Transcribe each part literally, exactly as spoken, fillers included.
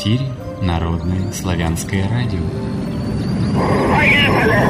эфире Народное славянское радио. Поехали!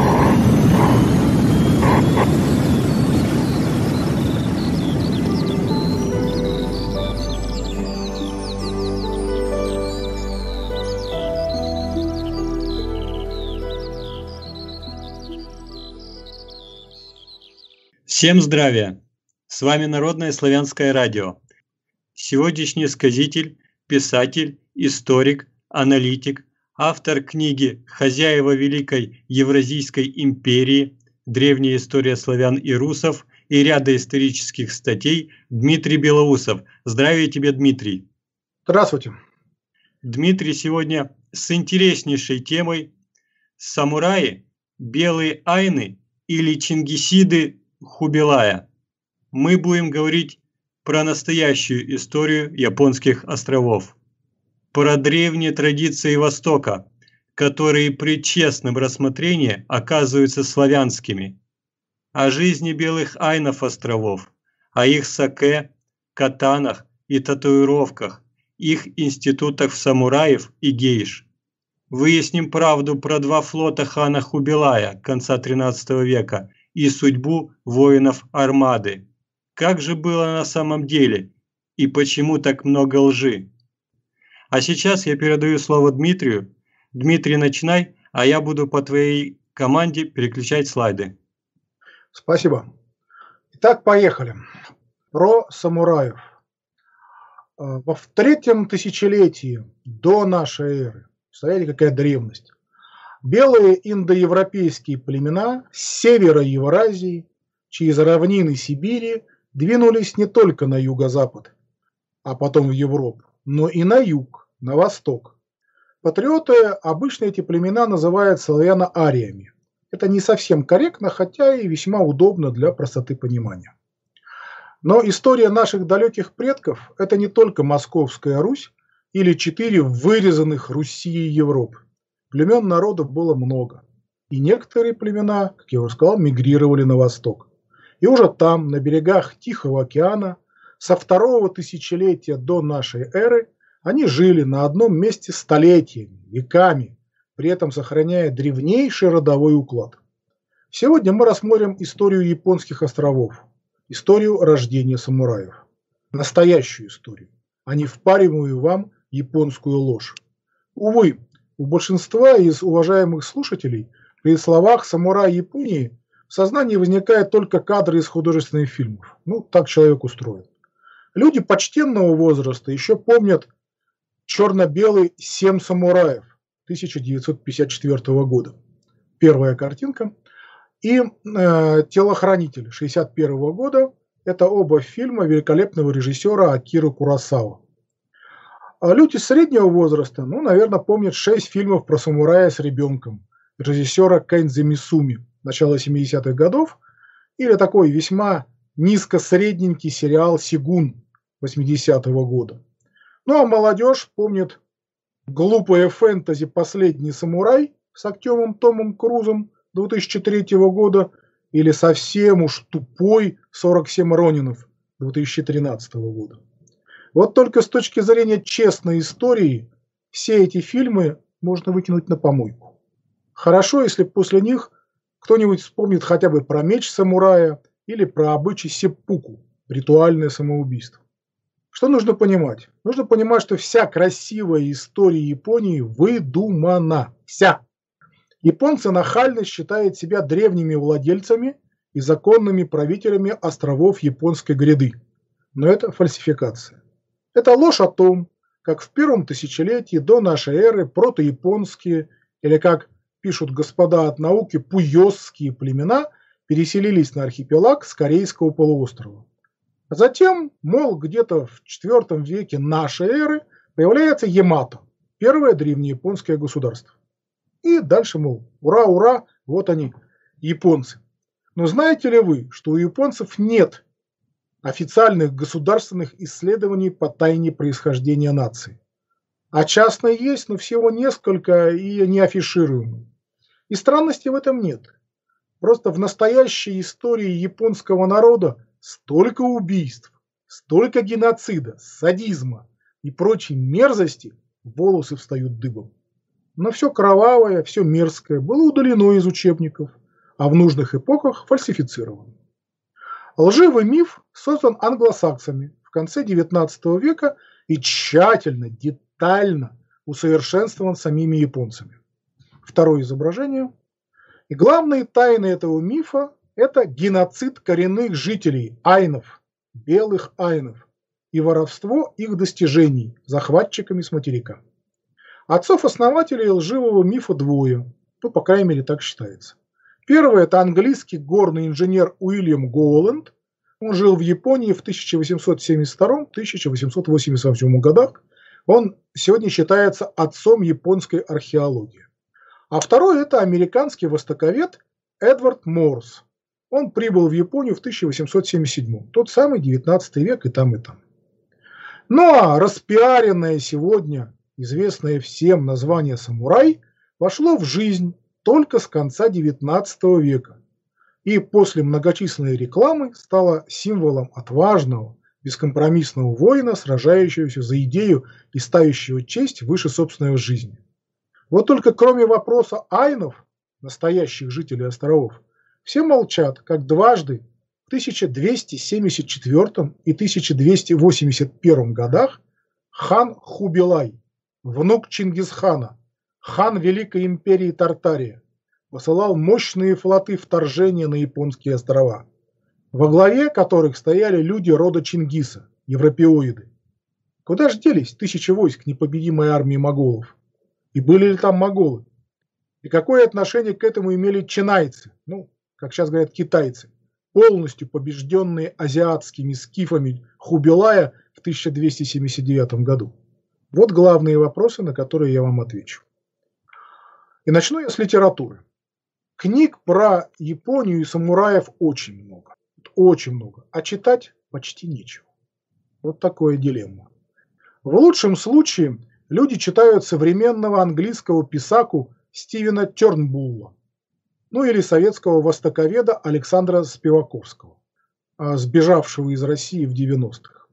Всем здравия! С вами Народное славянское радио. Сегодняшний сказитель, писатель, историк, аналитик, автор книги «Хозяева Великой Евразийской империи. Древняя история славян и русов» и ряда исторических статей Дмитрий Белоусов. Здравия тебе, Дмитрий! Здравствуйте! Дмитрий сегодня с интереснейшей темой «Самураи, белые айны или чингисиды Хубилая». Мы будем говорить про настоящую историю японских островов, про древние традиции Востока, которые при честном рассмотрении оказываются славянскими, о жизни белых айнов островов, о их саке, катанах и татуировках, их институтах самураев и гейш. Выясним правду про два флота хана Хубилая конца тринадцатого века и судьбу воинов Армады. Как же было на самом деле и почему так много лжи? А сейчас я передаю слово Дмитрию. Дмитрий, начинай, а я буду по твоей команде переключать слайды. Спасибо. Итак, поехали. Про самураев. В третьем тысячелетии до нашей эры, представляете, какая древность, белые индоевропейские племена с севера Евразии, через равнины Сибири, двинулись не только на юго-запад, а потом в Европу, но и на юг, на восток. Патриоты обычно эти племена называют славяно-ариями. Это не совсем корректно, хотя и весьма удобно для простоты понимания. Но история наших далеких предков – это не только Московская Русь или четыре вырезанных Руси Европы. Племен народов было много, и некоторые племена, как я уже сказал, мигрировали на восток. И уже там, на берегах Тихого океана, со второго тысячелетия до нашей эры, они жили на одном месте столетиями, веками, при этом сохраняя древнейший родовой уклад. Сегодня мы рассмотрим историю японских островов, историю рождения самураев, настоящую историю, а не впариваемую вам японскую ложь. Увы, у большинства из уважаемых слушателей при словах «самурай Японии» в сознании возникают только кадры из художественных фильмов. Ну, так человек устроен. Люди почтенного возраста еще помнят черно-белый «Семь самураев» тысяча девятьсот пятьдесят четвёртого года. Первая картинка. И э, «Телохранитель» шестьдесят первого года. Это оба фильма великолепного режиссера Акиры Куросава. А люди среднего возраста, ну, наверное, помнят шесть фильмов про самурая с ребенком режиссера Кэндзи Мисуми начала семидесятых годов, или такой весьма низко-средненький сериал «Сигун» восьмидесятого года. Ну а молодежь помнит глупое фэнтези «Последний самурай» с актером Томом Крузом две тысячи третьего года или совсем уж тупой «сорок семь Ронинов» две тысячи тринадцатого года. Вот только с точки зрения честной истории все эти фильмы можно выкинуть на помойку. Хорошо, если после них кто-нибудь вспомнит хотя бы про меч самурая или про обычай сеппуку, ритуальное самоубийство. Что нужно понимать? Нужно понимать, что вся красивая история Японии выдумана. Вся. Японцы нахально считают себя древними владельцами и законными правителями островов японской гряды. Но это фальсификация. Это ложь о том, как в первом тысячелетии до нашей эры протояпонские, или как пишут господа от науки, пуйосские племена переселились на архипелаг с Корейского полуострова. Затем, мол, где-то в четвёртом веке нашей эры появляется Ямато, первое древнеяпонское государство. И дальше, мол, ура, ура, вот они, японцы. Но знаете ли вы, что у японцев нет официальных государственных исследований по тайне происхождения нации? А частные есть, но всего несколько и не афишируемые. И странности в этом нет. Просто в настоящей истории японского народа столько убийств, столько геноцида, садизма и прочей мерзости, волосы встают дыбом. Но все кровавое, все мерзкое было удалено из учебников, а в нужных эпохах фальсифицировано. Лживый миф создан англосаксами в конце девятнадцатого века и тщательно, детально усовершенствован самими японцами. Второе изображение. И главные тайны этого мифа – это геноцид коренных жителей айнов, белых айнов, и воровство их достижений захватчиками с материка. Отцов-основателей лживого мифа двое, ну, по крайней мере, так считается. Первый – это английский горный инженер Уильям Гоуленд. Он жил в Японии в тысяча восемьсот семьдесят втором — тысяча восемьсот восемьдесят восьмом годах. Он сегодня считается отцом японской археологии. А второй – это американский востоковед Эдвард Морс. Он прибыл в Японию в тысяча восемьсот семьдесят седьмом. Тот самый девятнадцатый век и там, и там. Ну а распиаренное сегодня, известное всем название «самурай» вошло в жизнь только с конца девятнадцатого века и после многочисленной рекламы стало символом отважного, бескомпромиссного воина, сражающегося за идею и ставящего честь выше собственной жизни. Вот только кроме вопроса айнов, настоящих жителей островов, все молчат, как дважды в тысяча двести семьдесят четвёртом и тысяча двести восемьдесят первом годах хан Хубилай, внук Чингисхана, хан Великой империи Тартария, посылал мощные флоты вторжения на японские острова, во главе которых стояли люди рода Чингиса, европеоиды. Куда ж делись тысячи войск непобедимой армии моголов? И были ли там моголы? И какое отношение к этому имели чинайцы, ну, как сейчас говорят, китайцы, полностью побежденные азиатскими скифами Хубилая в тысяча двести семьдесят девятом году? Вот главные вопросы, на которые я вам отвечу. И начну я с литературы. Книг про Японию и самураев очень много. Очень много. А читать почти нечего. Вот такое дилемма. В лучшем случае люди читают современного английского писаку Стивена Тернбулла, ну или советского востоковеда Александра Спиваковского, сбежавшего из России в девяностых.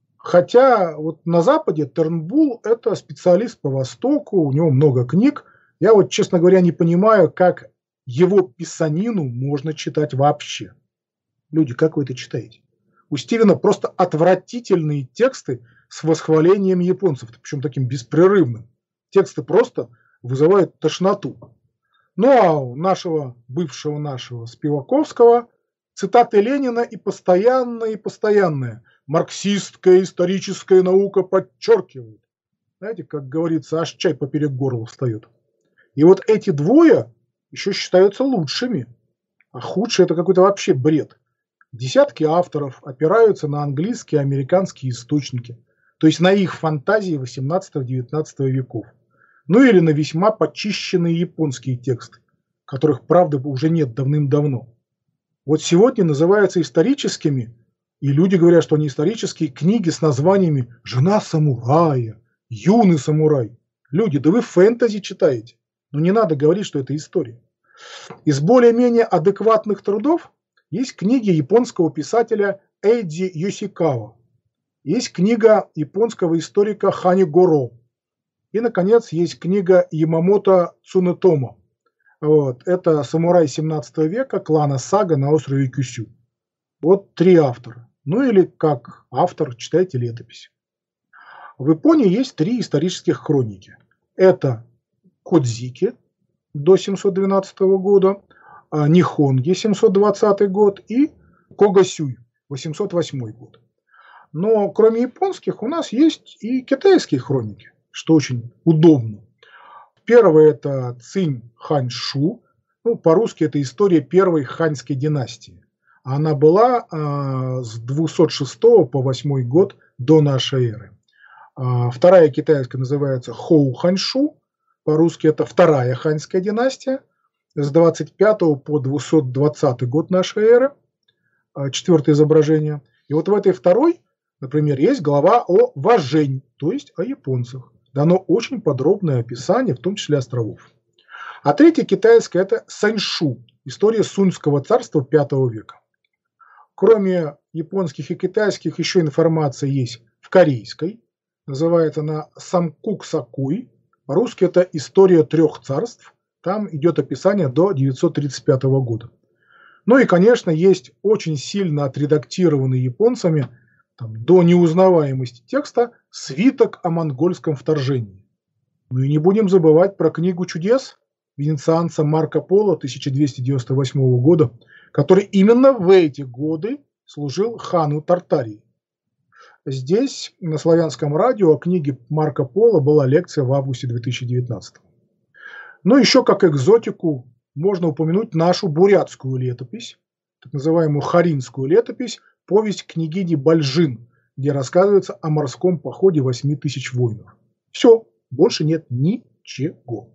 Хотя вот на Западе Тернбулл – это специалист по Востоку, у него много книг. Я вот, честно говоря, не понимаю, как его писанину можно читать вообще. Люди, как вы это читаете? У Стивена просто отвратительные тексты с восхвалением японцев, причем таким беспрерывным. Тексты просто вызывают тошноту. Ну а у нашего, бывшего нашего Спиваковского цитаты Ленина и постоянное, и постоянное. Марксистская историческая наука подчеркивает. Знаете, как говорится, аж чай поперек горла встает. И вот эти двое еще считаются лучшими. А худшие – это какой-то вообще бред. Десятки авторов опираются на английские и американские источники, то есть на их фантазии восемнадцатого-девятнадцатого веков. Ну или на весьма почищенные японские тексты, которых, правда, уже нет давным-давно. Вот сегодня называются историческими, и люди говорят, что они исторические, книги с названиями «Жена самурая», «Юный самурай». Люди, да вы фэнтези читаете. Но не надо говорить, что это история. Из более-менее адекватных трудов есть книги японского писателя Эйджи Йосикава. Есть книга японского историка Хани Горо. И, наконец, есть книга Ямамото Цунетомо. Вот. Это самурай семнадцатого века клана Сага на острове Кюсю. Вот три автора. Ну или как автор читайте летопись. В Японии есть три исторических хроники. Это Кодзики до семьсот двенадцатого года, Нихонги семьсот двадцатый год и Когасюй восемьсот восьмой год. Но кроме японских у нас есть и китайские хроники, что очень удобно. Первое – это Цинь Ханьшу, ну, по-русски это история первой ханьской династии. Она была э, с двухсот шестого по восьмой год до нашей эры. А вторая китайская называется Хоу Ханьшу. По-русски это вторая ханьская династия с двадцать пятого по двухсот двадцатый год нашей эры. Четвертое изображение. И вот в этой второй, например, есть глава о Важень, то есть о японцах. Дано очень подробное описание, в том числе островов. А третья китайская – это Саньшу, история Суньского царства пятого века. Кроме японских и китайских, еще информация есть в корейской. Называется она «Самкук Сакуй». По-русски это «История трех царств». Там идет описание до девятьсот тридцать пятого года. Ну и, конечно, есть очень сильно отредактированный японцами там, до неузнаваемости текста свиток о монгольском вторжении. Ну и не будем забывать про книгу чудес венецианца Марко Поло тысяча двести девяносто восьмого года, который именно в эти годы служил хану Тартарии. Здесь, на Славянском радио, о книге Марко Поло была лекция в августе две тысячи девятнадцатого. Ну, еще как экзотику можно упомянуть нашу бурятскую летопись, так называемую харинскую летопись, повесть княгини Бальжин, где рассказывается о морском походе восьми тысяч воинов. Все, больше нет ничего.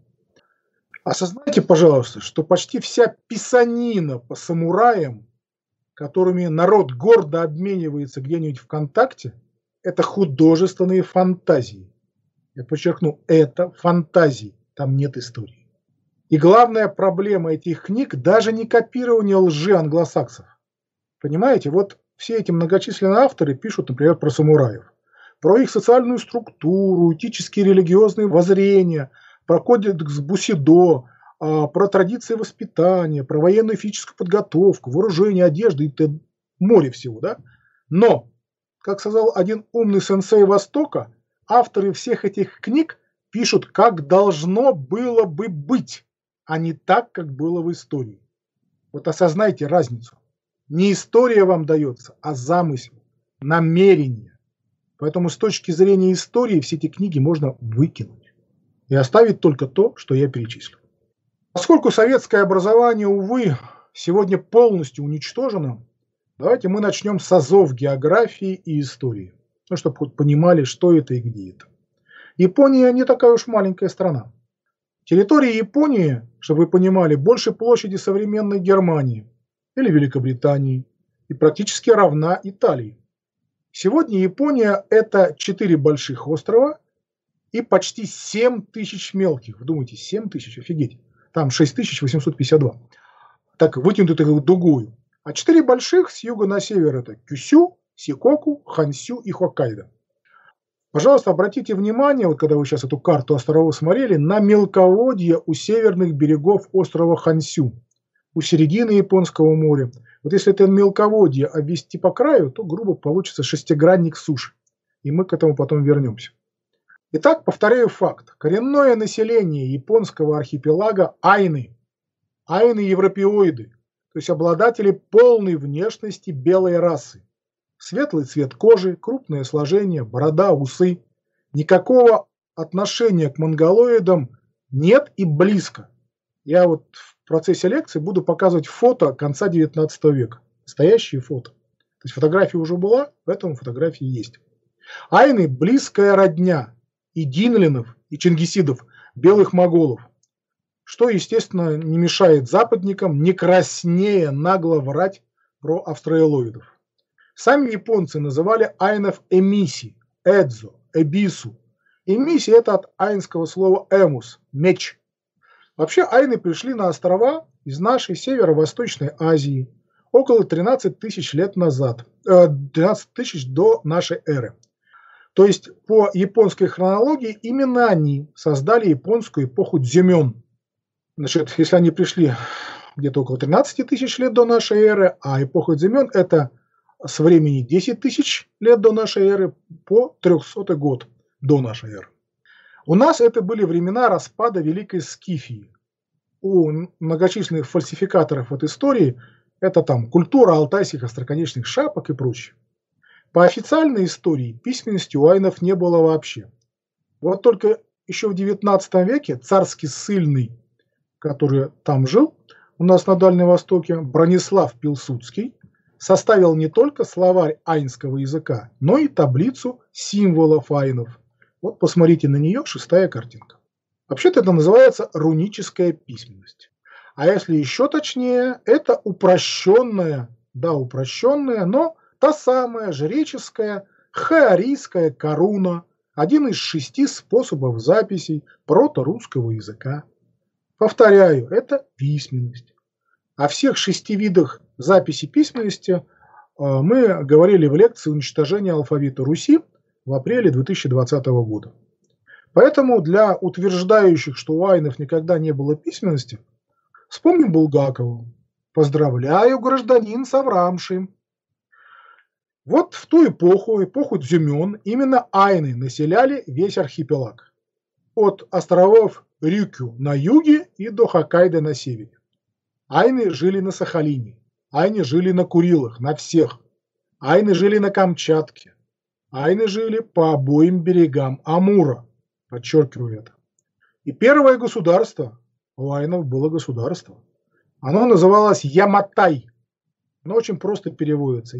Осознайте, пожалуйста, что почти вся писанина по самураям, которыми народ гордо обменивается где-нибудь ВКонтакте, это художественные фантазии. Я подчеркну, это фантазии, там нет истории. И главная проблема этих книг даже не копирование лжи англосаксов. Понимаете, вот все эти многочисленные авторы пишут, например, про самураев, про их социальную структуру, этические и религиозные воззрения, про кодекс Бусидо, про традиции воспитания, про военную и физическую подготовку, вооружение, одежду и т.д. море всего, да? Но, как сказал один умный сенсей Востока, авторы всех этих книг пишут, как должно было бы быть, а не так, как было в истории. Вот осознайте разницу. Не история вам дается, а замысел, намерение. Поэтому с точки зрения истории все эти книги можно выкинуть и оставить только то, что я перечислил. Поскольку советское образование, увы, сегодня полностью уничтожено, давайте мы начнем с азов географии и истории, ну, чтобы хоть понимали, что это и где это. Япония не такая уж маленькая страна. Территория Японии, чтобы вы понимали, больше площади современной Германии или Великобритании и практически равна Италии. Сегодня Япония – это четыре больших острова и почти семь тысяч мелких. Вдумайтесь, семь тысяч, офигеть. Там шесть тысяч восемьсот пятьдесят два. Так вытянутых дугою. А четыре больших с юга на север – это Кюсю, Сикоку, Хансю и Хоккайдо. Пожалуйста, обратите внимание, вот когда вы сейчас эту карту островов смотрели, на мелководье у северных берегов острова Хансю, у середины Японского моря. Вот если это мелководье обвести по краю, то грубо получится шестигранник суши. И мы к этому потом вернемся. Итак, повторяю факт. Коренное население японского архипелага – айны. Айны – европеоиды, то есть обладатели полной внешности белой расы. Светлый цвет кожи, крупное сложение, борода, усы. Никакого отношения к монголоидам нет и близко. Я вот в процессе лекции буду показывать фото конца девятнадцатого века. Настоящие фото. То есть фотография уже была, поэтому фотографии есть. Айны – близкая родня и динлинов, и чингисидов, белых моголов. Что, естественно, не мешает западникам не краснее нагло врать про австралоидов. Сами японцы называли айнов эмиси, эдзо, эбису. Эмиси – это от айнского слова эмус – меч. Вообще айны пришли на острова из нашей северо-восточной Азии около тринадцати тысяч лет назад, э, тринадцать тысяч до нашей эры. То есть по японской хронологии именно они создали японскую эпоху дзюмён. Значит, если они пришли где-то около тринадцати тысяч лет до нашей эры, а эпоха дзюмён – это с времени десять тысяч лет до нашей эры по трехсотый год до нашей эры. У нас это были времена распада Великой Скифии. У многочисленных фальсификаторов от истории это там культура алтайских остроконечных шапок и прочее. По официальной истории письменности у айнов не было вообще. Вот только еще в девятнадцатом веке царский ссыльный, который там жил, у нас на Дальнем Востоке, Бронислав Пилсудский, составил не только словарь айнского языка, но и таблицу символов айнов. Вот посмотрите на нее, шестая картинка. Вообще-то это называется руническая письменность. А если еще точнее, это упрощенная, да, упрощенная, но та самая жреческая хаорийская коруна, один из шести способов записей прото-русского языка. Повторяю, это письменность. О всех шести видах записи письменности мы говорили в лекции «Уничтожение алфавита Руси», в апреле две тысячи двадцатого года. Поэтому для утверждающих, что у айнов никогда не было письменности, вспомним Булгакова. Поздравляю, гражданин соврамши. Вот в ту эпоху, эпоху Дзюмён, именно айны населяли весь архипелаг. От островов Рюкю на юге и до Хоккайдо на севере. Айны жили на Сахалине, айны жили на Курилах, на всех. Айны жили на Камчатке. Айны жили по обоим берегам Амура, подчеркиваю это. И первое государство у айнов было государство. Оно называлось Яматай. Оно очень просто переводится.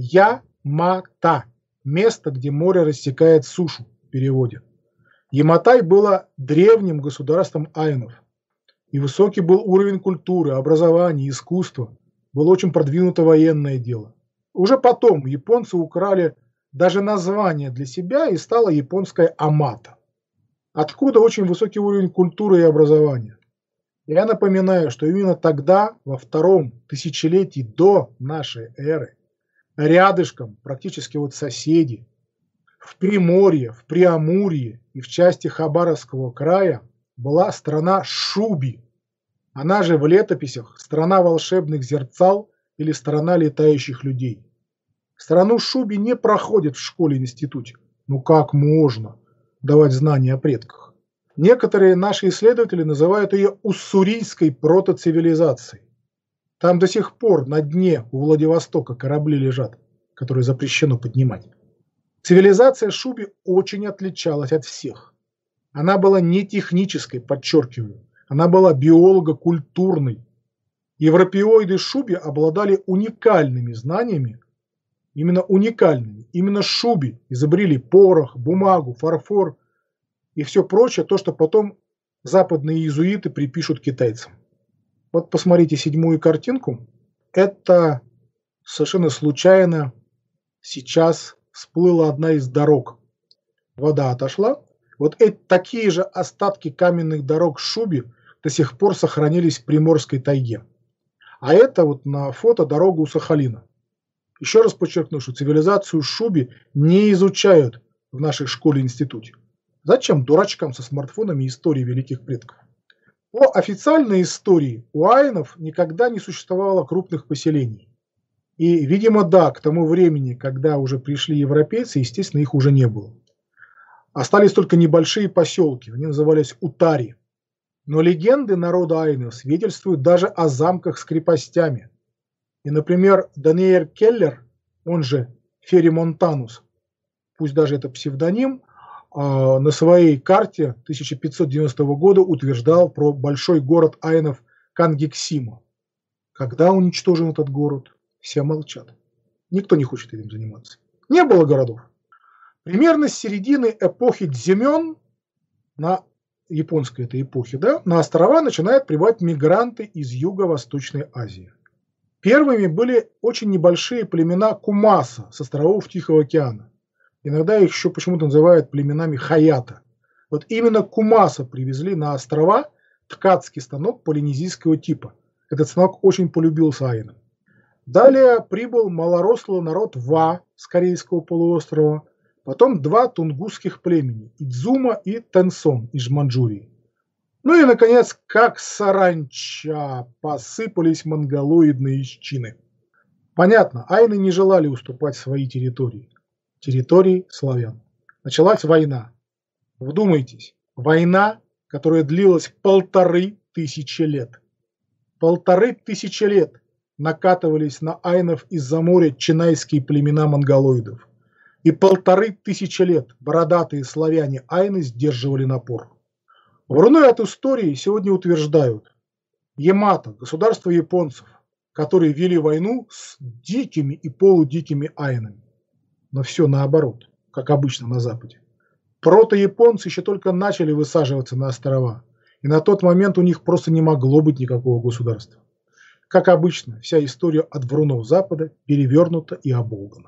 Я-ма-та. Место, где море рассекает сушу в переводе. Яматай было древним государством айнов. И высокий был уровень культуры, образования, искусства. Было очень продвинуто военное дело. Уже потом японцы украли даже название для себя, и стало японское Амата. Откуда очень высокий уровень культуры и образования. Я напоминаю, что именно тогда, во втором тысячелетии до нашей эры, рядышком, практически вот соседи, в Приморье, в Преамурье и в части Хабаровского края была страна Шуби. Она же в летописях страна волшебных зерцал или страна летающих людей. Страну Шуби не проходят в школе-институте. Ну как можно давать знания о предках? Некоторые наши исследователи называют ее уссурийской протоцивилизацией. Там до сих пор на дне у Владивостока корабли лежат, которые запрещено поднимать. Цивилизация Шуби очень отличалась от всех. Она была не технической, подчеркиваю, она была биолого-культурной. Европеоиды Шуби обладали уникальными знаниями, именно уникальными. Именно Шуби изобрели порох, бумагу, фарфор и все прочее, то, что потом западные иезуиты припишут китайцам. Вот посмотрите седьмую картинку. Это совершенно случайно сейчас всплыла одна из дорог. Вода отошла. Вот эти, такие же остатки каменных дорог Шуби до сих пор сохранились в Приморской тайге. А это вот на фото дорога у Сахалина. Еще раз подчеркну, что цивилизацию Шуби не изучают в нашей школе-институте. Зачем дурачкам со смартфонами истории великих предков? По официальной истории у айнов никогда не существовало крупных поселений. И, видимо, да, к тому времени, когда уже пришли европейцы, естественно, их уже не было. Остались только небольшие поселки, они назывались утари. Но легенды народа айнов свидетельствуют даже о замках с крепостями. И, например, Даниэль Келлер, он же Ферри Монтанус, пусть даже это псевдоним, на своей карте тысяча пятьсот девяностого года утверждал про большой город айнов Кангексима. Когда уничтожен этот город? Все молчат. Никто не хочет этим заниматься. Не было городов. Примерно с середины эпохи Дзюмён, на японской этой эпохи, да, на острова начинают прибывать мигранты из Юго-Восточной Азии. Первыми были очень небольшие племена Кумаса с островов Тихого океана. Иногда их еще почему-то называют племенами Хаята. Вот именно Кумаса привезли на острова ткацкий станок полинезийского типа. Этот станок очень полюбился айнам. Далее прибыл малорослый народ Ва с Корейского полуострова, потом два тунгусских племени – Идзума и Тенсон из Манчжурии. Ну и, наконец, как саранча посыпались монголоидные исчины. Понятно, айны не желали уступать свои территории. Территории славян. Началась война. Вдумайтесь, война, которая длилась полторы тысячи лет. Полторы тысячи лет накатывались на айнов из-за моря чинайские племена монголоидов. И полторы тысячи лет бородатые славяне айны сдерживали напор. Вруной от истории сегодня утверждают: Ямато, государство японцев, которые вели войну с дикими и полудикими айнами. Но все наоборот, как обычно на Западе. Прото-японцы еще только начали высаживаться на острова, и на тот момент у них просто не могло быть никакого государства. Как обычно, вся история от врунов Запада перевернута и оболгана.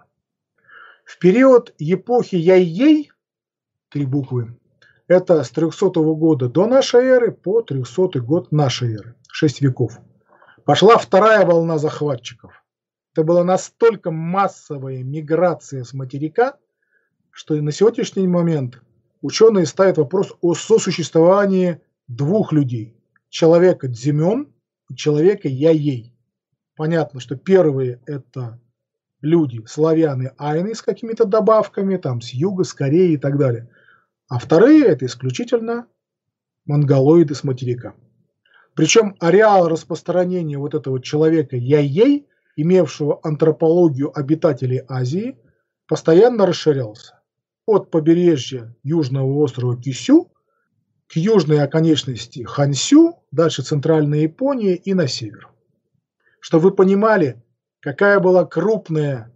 В период эпохи Яйей, три буквы, это с трехсотого года до нашей эры по трехсотый год нашей эры, шесть веков, пошла вторая волна захватчиков. Это была настолько массовая миграция с материка, что на сегодняшний момент ученые ставят вопрос о сосуществовании двух людей. Человека Дзимён и человека Яей. Понятно, что первые – это люди, славяне, айны с какими-то добавками, там, с юга, с Кореи и так далее. А вторые – это исключительно монголоиды с материка. Причем ареал распространения вот этого человека Яей, имевшего антропологию обитателей Азии, постоянно расширялся. От побережья южного острова Кюсю к южной оконечности Хансю, дальше центральной Японии и на север. Чтобы вы понимали, какая была крупная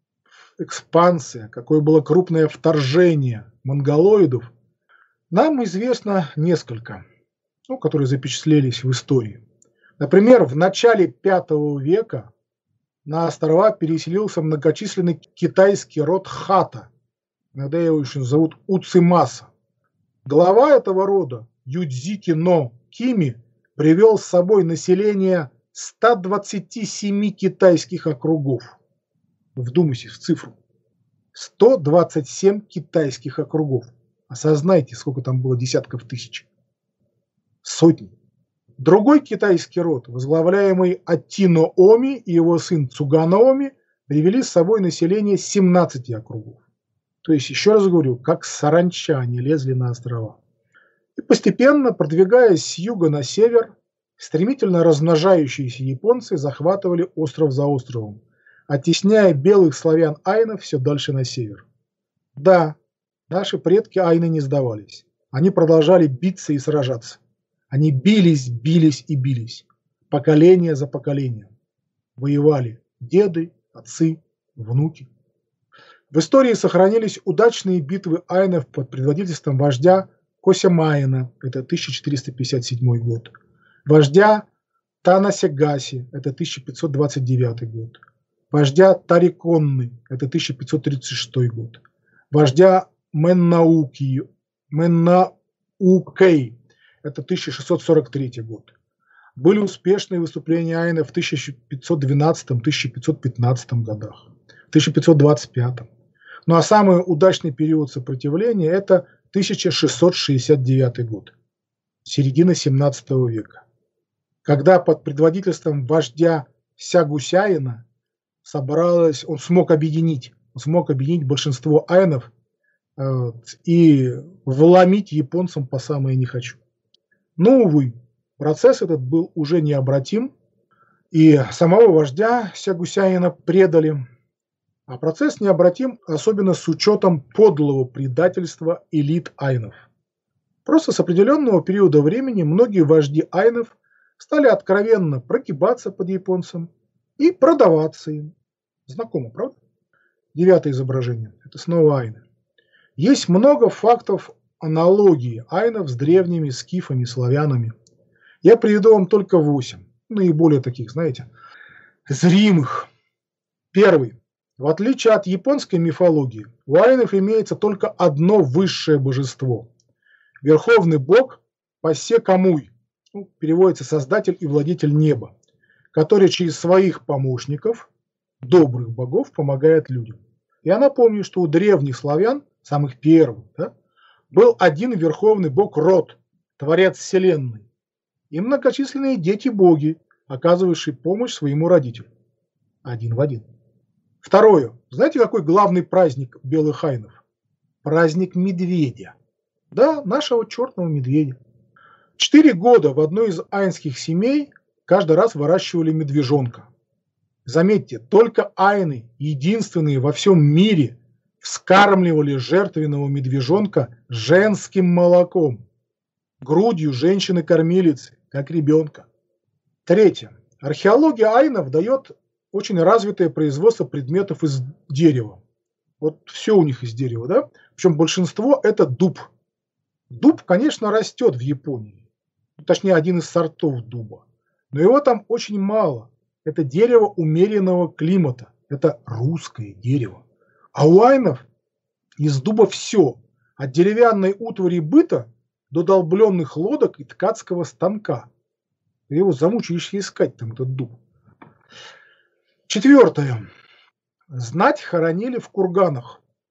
экспансия, какое было крупное вторжение монголоидов, нам известно несколько, ну, которые запечатлелись в истории. Например, в начале пятого века на острова переселился многочисленный китайский род Хата. Иногда его еще зовут Уцимаса. Глава этого рода, Юдзики но Кими, привел с собой население ста двадцати семи китайских округов. Вдумайтесь в цифру. сто двадцать семь китайских округов. Осознайте, сколько там было десятков тысяч. Сотни. Другой китайский род, возглавляемый Аттино Оми и его сын Цугано Оми, привели с собой население семнадцати округов. То есть, еще раз говорю, как саранча они лезли на острова. И постепенно, продвигаясь с юга на север, стремительно размножающиеся японцы захватывали остров за островом, оттесняя белых славян-айнов все дальше на север. Да, наши предки айны не сдавались. Они продолжали биться и сражаться. Они бились, бились и бились. Поколение за поколением. Воевали деды, отцы, внуки. В истории сохранились удачные битвы айнов под предводительством вождя Косямаина, это тысяча четыреста пятьдесят седьмой год, вождя Танасегаси, это тысяча пятьсот двадцать девятый год, вождя Тариконны, это тысяча пятьсот тридцать шестой год, вождя Меннауки, Меннаукей, это тысяча шестьсот сорок третий год. Были успешные выступления айнов в тысяча пятьсот двенадцатом — тысяча пятьсот пятнадцатом годах, в тысяча пятьсот двадцать пятом. Ну а самый удачный период сопротивления – это тысяча шестьсот шестьдесят девятый год, середина семнадцатого века, когда под предводительством вождя Сягусяина собралось, он смог объединить, он смог объединить большинство айнов э, и вломить японцам по самое не хочу. Но, увы, процесс этот был уже необратим, и самого вождя Сягусяина предали. А процесс необратим, особенно с учетом подлого предательства элит айнов. Просто с определенного периода времени многие вожди айнов стали откровенно прогибаться под японцем и продаваться им. Знакомо, правда? Девятое изображение. Это снова айны. Есть много фактов аналогии айнов с древними скифами, славянами. Я приведу вам только восемь, наиболее таких, знаете, зримых. Первый. В отличие от японской мифологии, у айнов имеется только одно высшее божество. Верховный бог Пассе-Камуй, ну, переводится «создатель и владетель неба», который через своих помощников, добрых богов, помогает людям. Я напомню, что у древних славян, самых первых, да, был один верховный бог Род, творец вселенной, и многочисленные дети-боги, оказывающие помощь своему родителю. Один в один. Второе. Знаете, какой главный праздник белых айнов? Праздник медведя. Да, нашего черного медведя. Четыре года в одной из айнских семей каждый раз выращивали медвежонка. Заметьте, только айны, единственные во всем мире, вскармливали жертвенного медвежонка женским молоком, грудью женщины-кормилицы, как ребенка. Третье. Археология айнов дает очень развитое производство предметов из дерева. Вот все у них из дерева, да? Причем большинство это дуб. Дуб, конечно, растет в Японии. Точнее, один из сортов дуба. Но его там очень мало. Это дерево умеренного климата. Это русское дерево. А у айнов из дуба все. От деревянной утвари быта до долбленных лодок и ткацкого станка. Ты его замучаешься искать, там, этот дуб. Четвертое. Знать хоронили в курганах.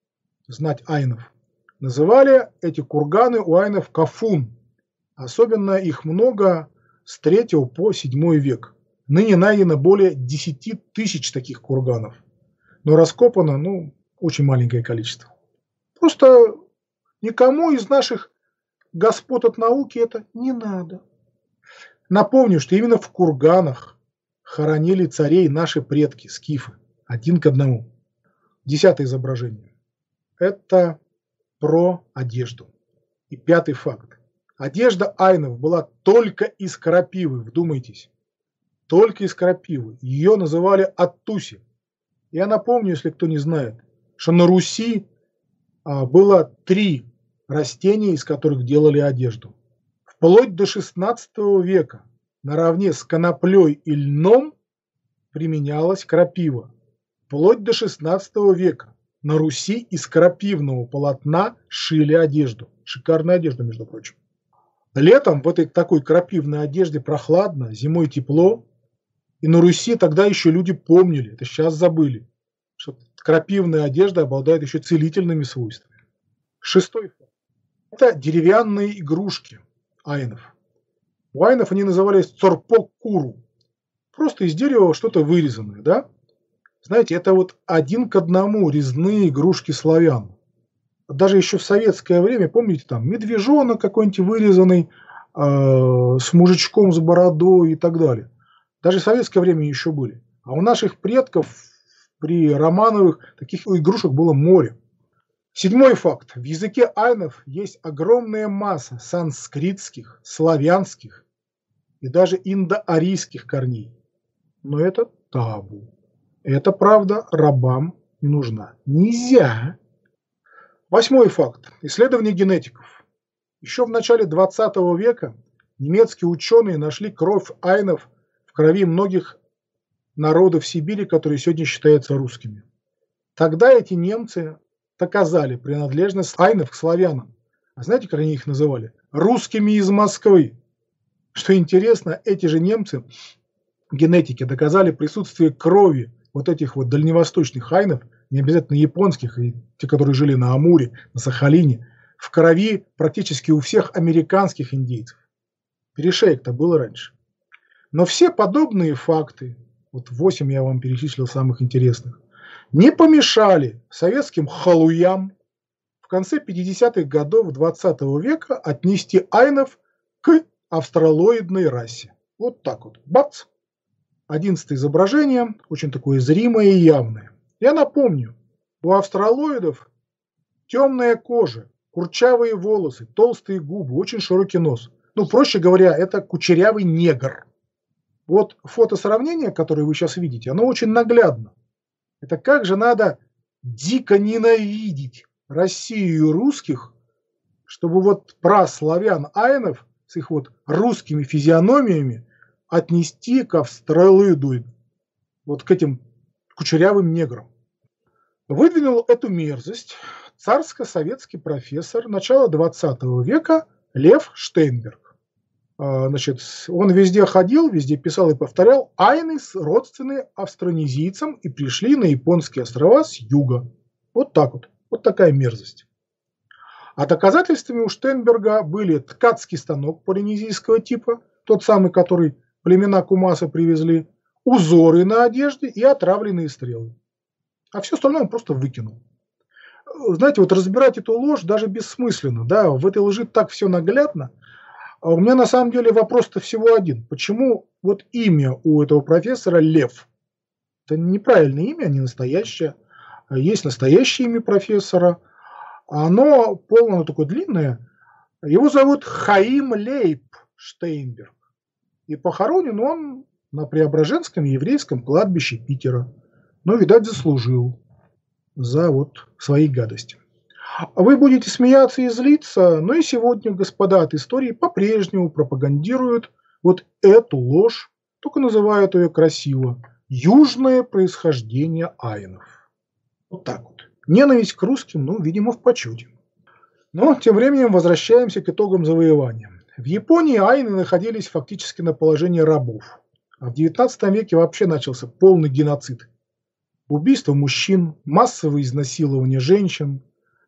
знать айнов, называли эти курганы у айнов кафун. Особенно их много с третьего по седьмой век. Ныне найдено более десяти тысяч таких курганов. Но раскопано, ну, очень маленькое количество. Просто никому из наших господ от науки это не надо. Напомню, что именно в курганах хоронили царей наши предки, скифы, один к одному. Десятое изображение. Это про одежду. И пятый факт. Одежда айнов была только из крапивы, вдумайтесь. Только из крапивы. Ее называли аттуси. Я напомню, если кто не знает, что на Руси а, было три растения, из которых делали одежду. Вплоть до шестнадцатого века наравне с коноплей и льном применялась крапива. Вплоть до шестнадцатого века на Руси из крапивного полотна шили одежду. Шикарная одежда, между прочим. Летом в этой такой крапивной одежде прохладно, зимой тепло. И на Руси тогда еще люди помнили, это сейчас забыли, что крапивная одежда обладает еще целительными свойствами. Шестой факт. Это деревянные игрушки айнов. У айнов они назывались цорпок-куру. Просто из дерева что-то вырезанное, да? Знаете, это вот один к одному резные игрушки славян. Даже еще в советское время, помните, там медвежонок какой-нибудь вырезанный, э, с мужичком с бородой и так далее. Даже в советское время еще были. А у наших предков при Романовых таких игрушек было море. Седьмой факт. В языке айнов есть огромная масса санскритских, славянских и даже индоарийских корней. Но это табу. Эта правда рабам не нужна. Нельзя. Восьмой факт. Исследование генетиков. Еще в начале двадцатого века немецкие ученые нашли кровь айнов в крови многих народов Сибири, которые сегодня считаются русскими. Тогда эти немцы доказали принадлежность айнов к славянам. А знаете, как они их называли? Русскими из Москвы. Что интересно, эти же немцы, генетики, доказали присутствие крови вот этих вот дальневосточных айнов, не обязательно японских, и те, которые жили на Амуре, на Сахалине, в крови практически у всех американских индейцев. Перешеек-то было раньше. Но все подобные факты, вот восемь я вам перечислил самых интересных, не помешали советским халуям в конце пятидесятых годов двадцатого века отнести айнов к австралоидной расе. Вот так вот. Бац! Одиннадцатое изображение, очень такое зримое и явное. Я напомню, у австралоидов темная кожа, курчавые волосы, толстые губы, очень широкий нос. Ну, проще говоря, это кучерявый негр. Вот фотосравнение, которое вы сейчас видите, оно очень наглядно. Это как же надо дико ненавидеть Россию и русских, чтобы вот праславян айнов с их вот русскими физиономиями отнести к австралоиду, вот к этим кучерявым неграм. Выдвинул эту мерзость царско-советский профессор начала двадцатого века Лев Штейнберг. Значит, он везде ходил, везде писал и повторял: айны родственны австронезийцам и пришли на японские острова с юга. Вот так вот. Вот такая мерзость. А доказательствами у Штейнберга были ткацкий станок полинезийского типа, тот самый, который племена Кумаса привезли, узоры на одежде и отравленные стрелы. А все остальное он просто выкинул. Знаете, вот разбирать эту ложь даже бессмысленно. Да? В этой лжи так все наглядно. А у меня на самом деле вопрос-то всего один. Почему вот имя у этого профессора Лев? Это неправильное имя, а не настоящее. Есть настоящее имя профессора. Оно полное, оно такое длинное. Его зовут Хаим Лейб Штейнберг. И похоронен он на Преображенском еврейском кладбище Питера. Но, видать, заслужил за вот свои гадости. Вы будете смеяться и злиться, но и сегодня господа от истории по-прежнему пропагандируют вот эту ложь, только называют ее красиво: южное происхождение айнов. Вот так вот. Ненависть к русским, ну, видимо, в почете. Но тем временем возвращаемся к итогам завоевания. В Японии айны находились фактически на положении рабов. А в девятнадцатом веке вообще начался полный геноцид. Убийство мужчин, массовое изнасилование женщин,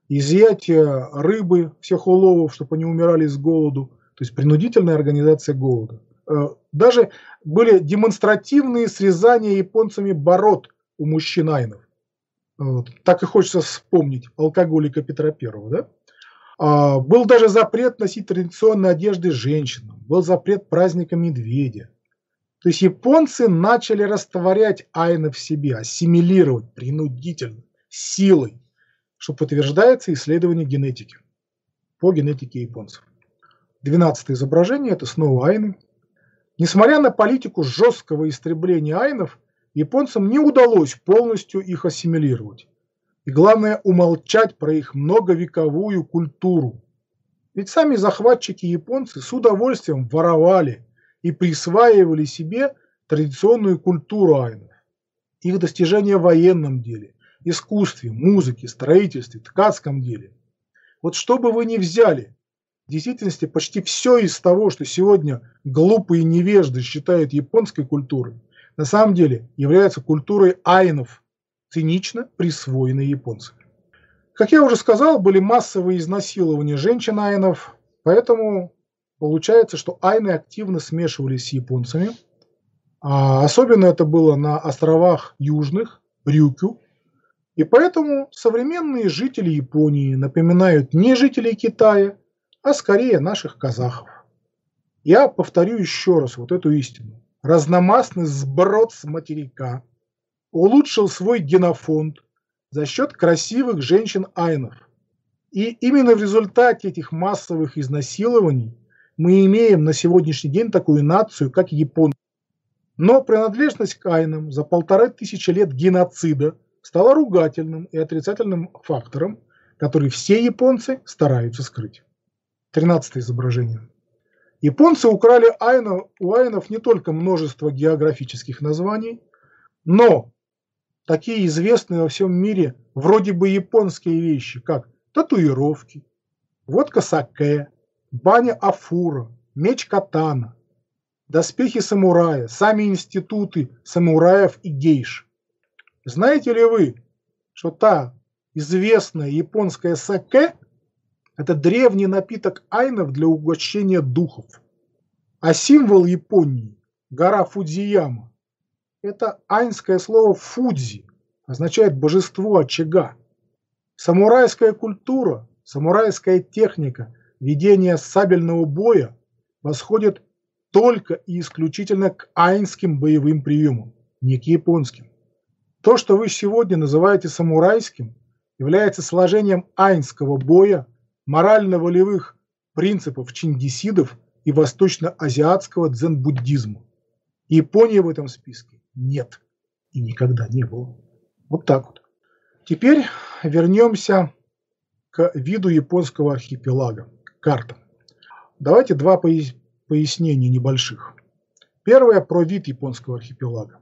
изъятие рыбы, всех уловов, чтобы они умирали с голоду, то есть принудительная организация голода. Даже были демонстративные срезания японцами бород у мужчин айнов. Вот. Так и хочется вспомнить алкоголика Петра Первого. Да? А, был даже запрет носить традиционные одежды женщинам, был запрет праздника медведя. То есть японцы начали растворять айнов в себе, ассимилировать принудительно, силой, что подтверждается исследованием генетики, по генетике японцев. Двенадцатое изображение – это снова айны. Несмотря на политику жесткого истребления айнов, японцам не удалось полностью их ассимилировать. И главное, умолчать про их многовековую культуру. Ведь сами захватчики-японцы с удовольствием воровали и присваивали себе традиционную культуру айнов. Их достижения в военном деле, искусстве, музыке, строительстве, ткацком деле. Вот что бы вы ни взяли, в действительности почти все из того, что сегодня глупые невежды считают японской культурой, на самом деле является культурой айнов, цинично присвоенной японцами. Как я уже сказал, были массовые изнасилования женщин айнов, поэтому получается, что айны активно смешивались с японцами. А особенно это было на островах южных, Рюкю. И поэтому современные жители Японии напоминают не жителей Китая, а скорее наших казахов. Я повторю еще раз вот эту истину. Разномастный сброд с материка улучшил свой генофонд за счет красивых женщин-айнов. И именно в результате этих массовых изнасилований мы имеем на сегодняшний день такую нацию, как японцы. Но принадлежность к айнам за полторы тысячи лет геноцида стала ругательным и отрицательным фактором, который все японцы стараются скрыть. Тринадцатое изображение. Японцы украли айнов, у айнов не только множество географических названий, но такие известные во всем мире вроде бы японские вещи, как татуировки, водка саке, баня афура, меч катана, доспехи самурая, сами институты самураев и гейш. Знаете ли вы, что та известная японская саке – это древний напиток айнов для угощения духов. А символ Японии – гора Фудзияма – это айнское слово «фудзи», означает божество очага. Самурайская культура, самурайская техника ведения сабельного боя восходит только и исключительно к айнским боевым приемам, не к японским. То, что вы сегодня называете самурайским, является сложением айнского боя, морально-волевых принципов чингисидов и восточно-азиатского дзен-буддизма. Японии в этом списке нет и никогда не было. Вот так вот. Теперь вернемся к виду японского архипелага, к картам. Давайте два пояснения небольших. Первое про вид японского архипелага.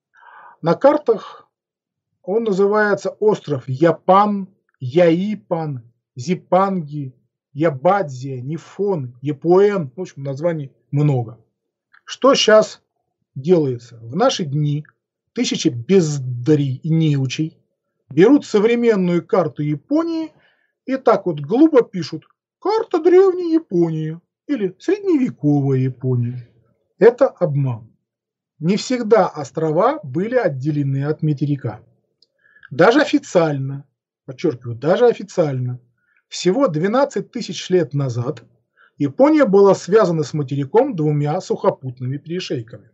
На картах он называется остров Япан, Яипан, Зипанги, Ябадзия, Нифон, Япуэн. В общем, названий много. Что сейчас делается? В наши дни тысячи бездарей и неучей берут современную карту Японии и так вот глупо пишут «Карта древней Японии» или «Средневековая Япония». Это обман. Не всегда острова были отделены от материка. Даже официально, подчеркиваю, даже официально, всего двенадцать тысяч лет назад Япония была связана с материком двумя сухопутными перешейками.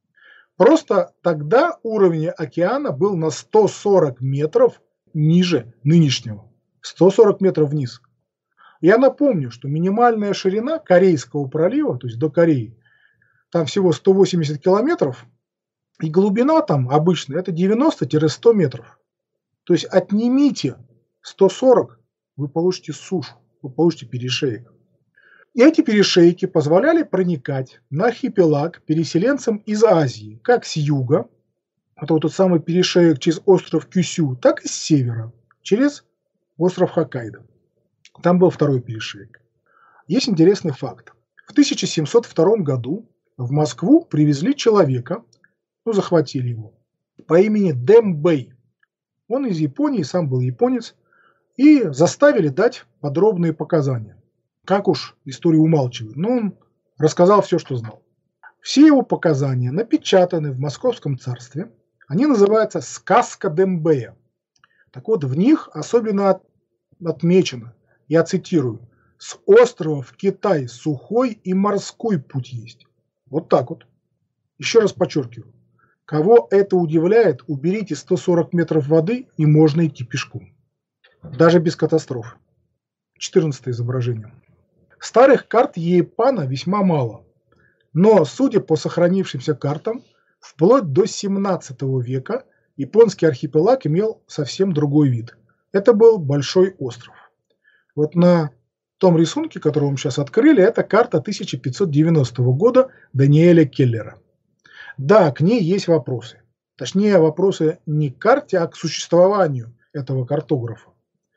Просто тогда уровень океана был на сто сорок метров ниже нынешнего. сто сорок метров вниз. Я напомню, что минимальная ширина Корейского пролива, то есть до Кореи, там всего сто восемьдесят километров, и глубина там обычно это девяносто - сто метров. То есть отнимите сто сорок, вы получите сушу, вы получите перешеек. И эти перешейки позволяли проникать на архипелаг переселенцам из Азии, как с юга, это вот тот самый перешеек через остров Кюсю, так и с севера, через остров Хоккайдо. Там был второй перешеек. Есть интересный факт. В тысяча семьсот втором году в Москву привезли человека, ну захватили его, по имени Дэм Бэй. Он из Японии, сам был японец, и заставили дать подробные показания. Как уж историю умалчивает, но он рассказал все, что знал. Все его показания напечатаны в Московском царстве. Они называются «Сказка Дембея». Так вот, в них особенно от, отмечено, я цитирую, «С острова в Китай сухой и морской путь есть». Вот так вот. Еще раз подчеркиваю. Кого это удивляет, уберите сто сорок метров воды и можно идти пешком. Даже без катастроф. четырнадцатое изображение. Старых карт Епана весьма мало. Но, судя по сохранившимся картам, вплоть до семнадцатого века японский архипелаг имел совсем другой вид. Это был большой остров. Вот на том рисунке, который мы сейчас открыли, это карта тысяча пятьсот девяностого года Даниэля Келлера. Да, к ней есть вопросы. Точнее, вопросы не к карте, а к существованию этого картографа.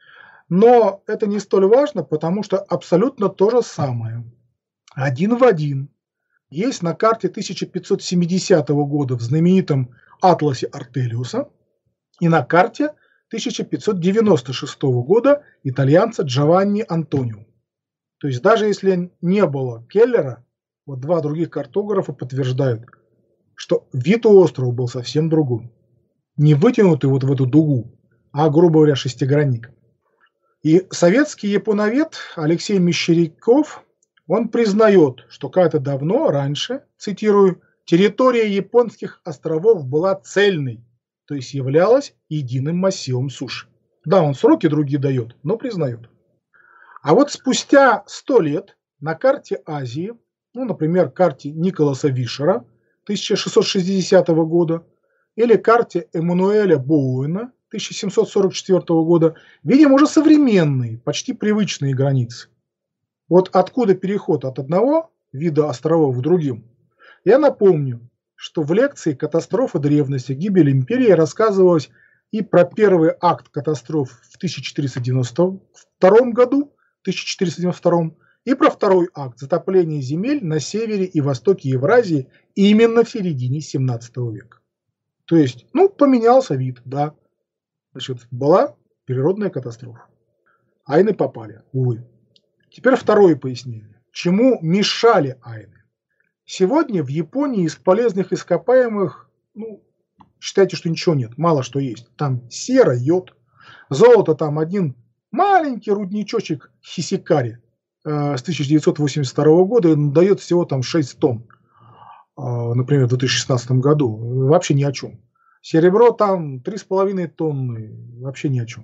Но это не столь важно, потому что абсолютно то же самое. Один в один есть на карте тысяча пятьсот семидесятого года в знаменитом атласе Артелиуса и на карте тысяча пятьсот девяносто шестого года итальянца Джованни Антонио. То есть даже если не было Келлера, вот два других картографа подтверждают, что вид у острова был совсем другой. Не вытянутый вот в эту дугу, а, грубо говоря, шестигранник. И советский японовед Алексей Мещеряков, он признает, что когда-то давно, раньше, цитирую, территория японских островов была цельной, то есть являлась единым массивом суши. Да, он сроки другие дает, но признает. А вот спустя сто лет на карте Азии, ну, например, карте Николаса Вишера тысяча шестьсот шестидесятого года или карте Эммануэля Боуэна тысяча семьсот сорок четвёртого года, видим уже современные, почти привычные границы. Вот откуда переход от одного вида островов к другим. Я напомню, что в лекции «Катастрофа древности. Гибель империи» рассказывалось и про первый акт катастроф в тысяча четыреста девяносто втором году, тысяча четыреста девяносто втором, и про второй акт затопления земель на севере и востоке Евразии именно в середине семнадцатого века. То есть, ну, поменялся вид, да. Значит, была природная катастрофа. Айны попали, увы. Теперь второе пояснение. Чему мешали айны? Сегодня в Японии из полезных ископаемых, ну, считайте, что ничего нет, мало что есть. Там сера, йод, золото, там один маленький рудничочек Хисикари э, с тысяча девятьсот восемьдесят второго года дает всего там шесть тонн, э, например, в две тысячи шестнадцатом году. Вообще ни о чем. Серебро там три с половиной тонны, вообще ни о чем.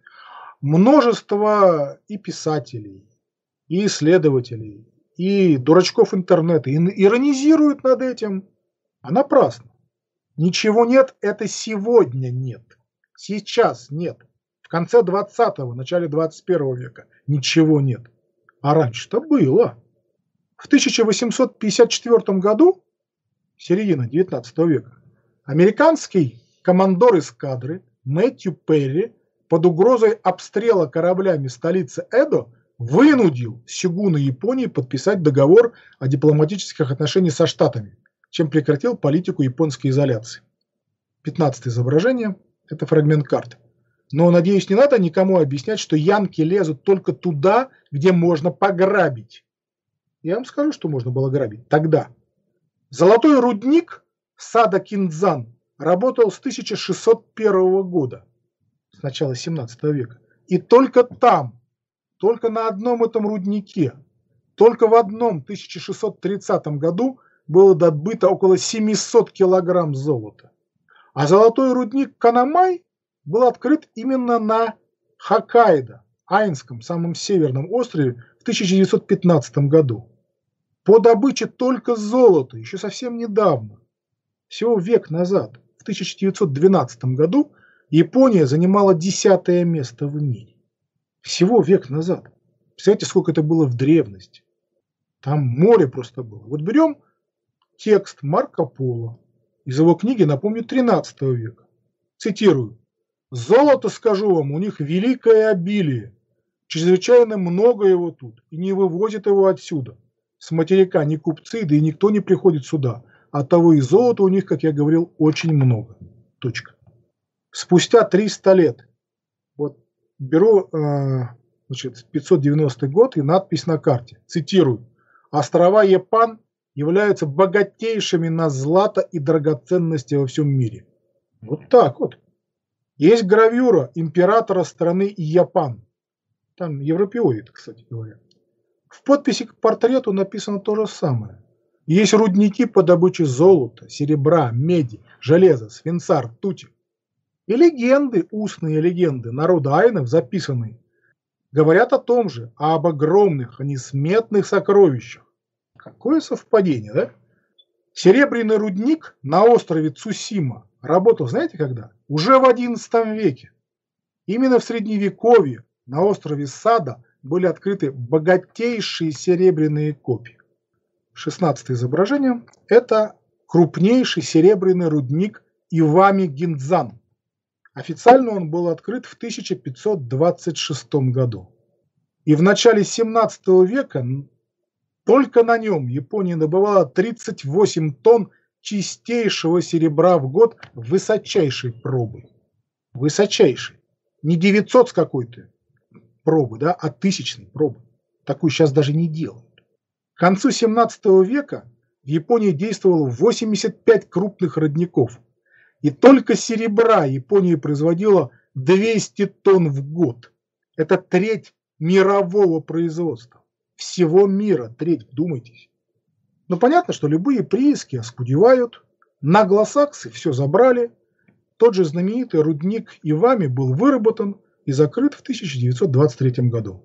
Множество и писателей, и исследователей, и дурачков интернета иронизируют над этим, а напрасно. Ничего нет, это сегодня нет. Сейчас нет. В конце двадцатого, начале двадцать первого века ничего нет. А раньше-то было. В тысяча восемьсот пятьдесят четвёртом году, середина девятнадцатого века, американский командор эскадры Мэтью Перри под угрозой обстрела кораблями столицы Эдо вынудил сёгуна Японии подписать договор о дипломатических отношениях со Штатами, чем прекратил политику японской изоляции. пятнадцатое изображение – это фрагмент карты. Но, надеюсь, не надо никому объяснять, что янки лезут только туда, где можно пограбить. Я вам скажу, что можно было грабить тогда. Золотой рудник Сада Киндзан работал с тысяча шестьсот первого года, с начала семнадцатого века. И только там, только на одном этом руднике, только в одном тысяча шестьсот тридцатом году было добыто около семисот килограмм золота. А золотой рудник Канамай был открыт именно на Хоккайдо, Айнском, самом северном острове, в тысяча девятьсот пятнадцатом году. По добыче только золота, еще совсем недавно, всего век назад, в тысяча девятьсот двенадцатом году, Япония занимала десятое место в мире. Всего век назад. Представляете, сколько это было в древности. Там море просто было. Вот берем текст Марко Поло из его книги, напомню, тринадцатого века. Цитирую. «Золото, скажу вам, у них великое обилие. Чрезвычайно много его тут, и не вывозят его отсюда. С материка ни купцы, да и никто не приходит сюда. Оттого и золота у них, как я говорил, очень много». Точка. Спустя триста лет, вот беру э, значит, пятьсот девяностый год и надпись на карте. Цитирую. «Острова Япан являются богатейшими на злато и драгоценности во всем мире». Вот так вот. Есть гравюра императора страны Япан. Там европеоид, кстати говоря. В подписи к портрету написано то же самое. Есть рудники по добыче золота, серебра, меди, железа, свинца, ртути. И легенды, устные легенды народа айнов, записанные, говорят о том же, об огромных, а несметных сокровищах. Какое совпадение, да? Серебряный рудник на острове Цусима работал, знаете когда? Уже в одиннадцатом веке. Именно в Средневековье на острове Сада были открыты богатейшие серебряные копии. Шестнадцатое изображение – это крупнейший серебряный рудник Ивами-Гиндзан. Официально он был открыт в тысяча пятьсот двадцать шестом году. И в начале семнадцатого века только на нем Япония добывала тридцать восемь тонн чистейшего серебра в год высочайшей пробы. Высочайшей. Не девятьсот с какой-то пробы, да, а тысячной пробы. Такую сейчас даже не делают. К концу семнадцатого века в Японии действовало восемьдесят пять крупных родников. И только серебра Япония производила двести тонн в год. Это треть мирового производства. Всего мира треть, вдумайтесь. Но понятно, что любые прииски оскудевают. Наглосаксы все забрали. Тот же знаменитый рудник Ивами был выработан и закрыт в тысяча девятьсот двадцать третьем году.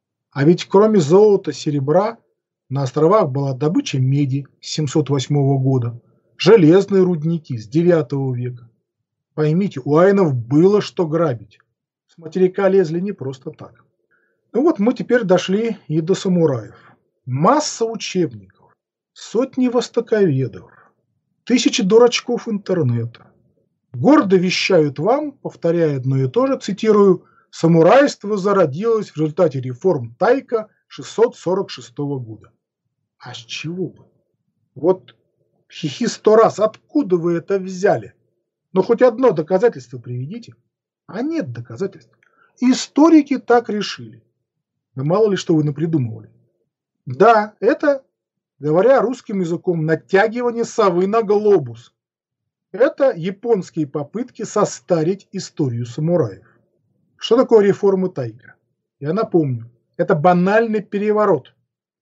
А ведь кроме золота, серебра, на островах была добыча меди с семьсот восьмого года, железные рудники с девятого века. Поймите, у айнов было что грабить. С материка лезли не просто так. Ну вот мы теперь дошли и до самураев. Масса учебников, сотни востоковедов, тысячи дурачков интернета. Гордо вещают вам, повторяя одно и то же, цитирую, «Самурайство зародилось в результате реформ Тайка шестьсот сорок шестого года». А с чего бы? Вот хихи сто раз, откуда вы это взяли? Ну хоть одно доказательство приведите. А нет доказательств. Историки так решили. Да мало ли что вы напридумывали. Да, это, говоря русским языком, натягивание совы на глобус. Это японские попытки состарить историю самураев. Что такое реформа Тайка? Я напомню, это банальный переворот.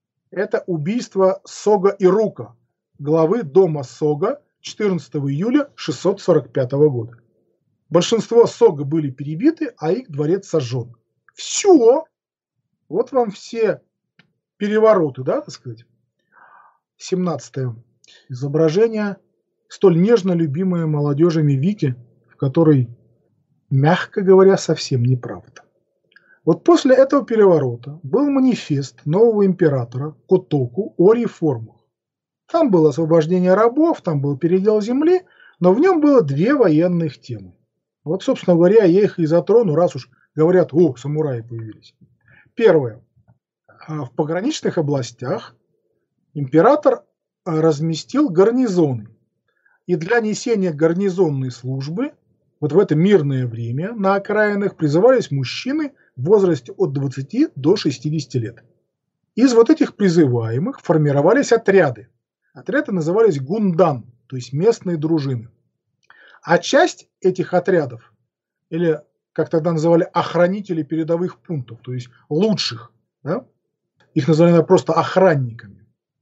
Это убийство Сога Ирука, главы дома Сога четырнадцатого июля шестьсот сорок пятого года. Большинство Сога были перебиты, а их дворец сожжен. Все. Вот вам все перевороты, да, так сказать. семнадцатое изображение, столь нежно любимое молодежами Вики, в которой, мягко говоря, совсем неправда. Вот после этого переворота был манифест нового императора Котоку о реформах. Там было освобождение рабов, там был передел земли, но в нем было две военных темы. Вот, собственно говоря, я их и затрону, раз уж говорят, о, самураи появились. Первое. В пограничных областях император разместил гарнизоны. И для несения гарнизонной службы вот в это мирное время на окраинах призывались мужчины в возрасте от двадцати до шестидесяти лет. Из вот этих призываемых формировались отряды. Отряды назывались гундан, то есть местные дружины. А часть этих отрядов, или как тогда называли охранители передовых пунктов, то есть лучших, да? Их называли просто охранниками,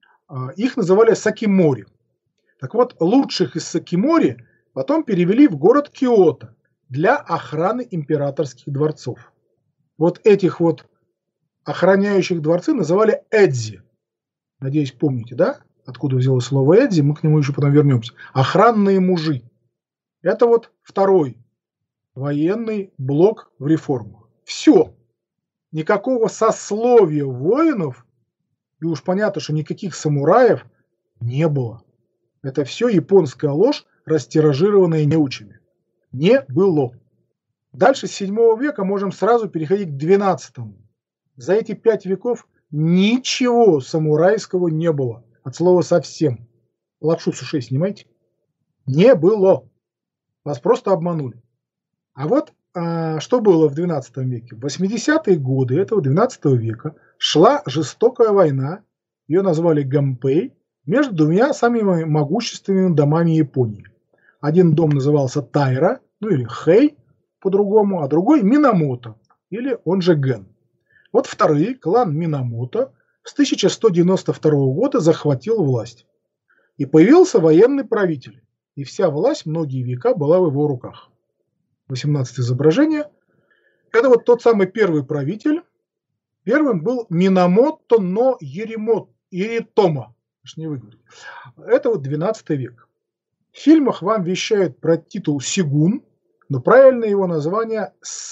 их называли сакимори. Так вот, лучших из сакимори потом перевели в город Киото для охраны императорских дворцов. Вот этих вот охраняющих дворцы называли эдзи. Надеюсь, помните, да? Откуда взялось слово эдзи, мы к нему еще потом вернемся. Охранные мужи. Это вот второй военный блок в реформах. Все. Никакого сословия воинов, и уж понятно, что никаких самураев не было. Это все японская ложь, растиражированная неучами. Не было. Дальше с седьмого века можем сразу переходить к двенадцатому. За эти пять веков ничего самурайского не было. От слова совсем. Лапшу с ушей снимайте. Не было. Вас просто обманули. А вот а, что было в двенадцатом веке? В восьмидесятые годы этого двенадцатого века шла жестокая война, ее назвали Гэмпэй, между двумя самыми могущественными домами Японии. Один дом назывался Тайра, ну или Хэй по-другому, а другой Минамото, или он же Ген. Вот второй, клан Минамото, с тысяча сто девяносто второго года захватил власть. И появился военный правитель, и вся власть многие века была в его руках. восемнадцатое изображение. Это вот тот самый первый правитель. Первым был Минамото но Еремото, Еритома. Не выговорить. Это вот двенадцатый век. В фильмах вам вещают про титул Сигун, но правильное его название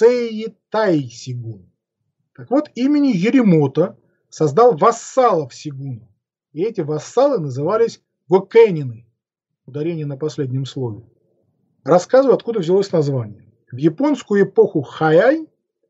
Сэйтай Сигун. Так вот, имени Еремото создал вассалов Сигуна. И эти вассалы назывались гокэнины. Ударение на последнем слове. Рассказываю, откуда взялось название. В японскую эпоху Хайай,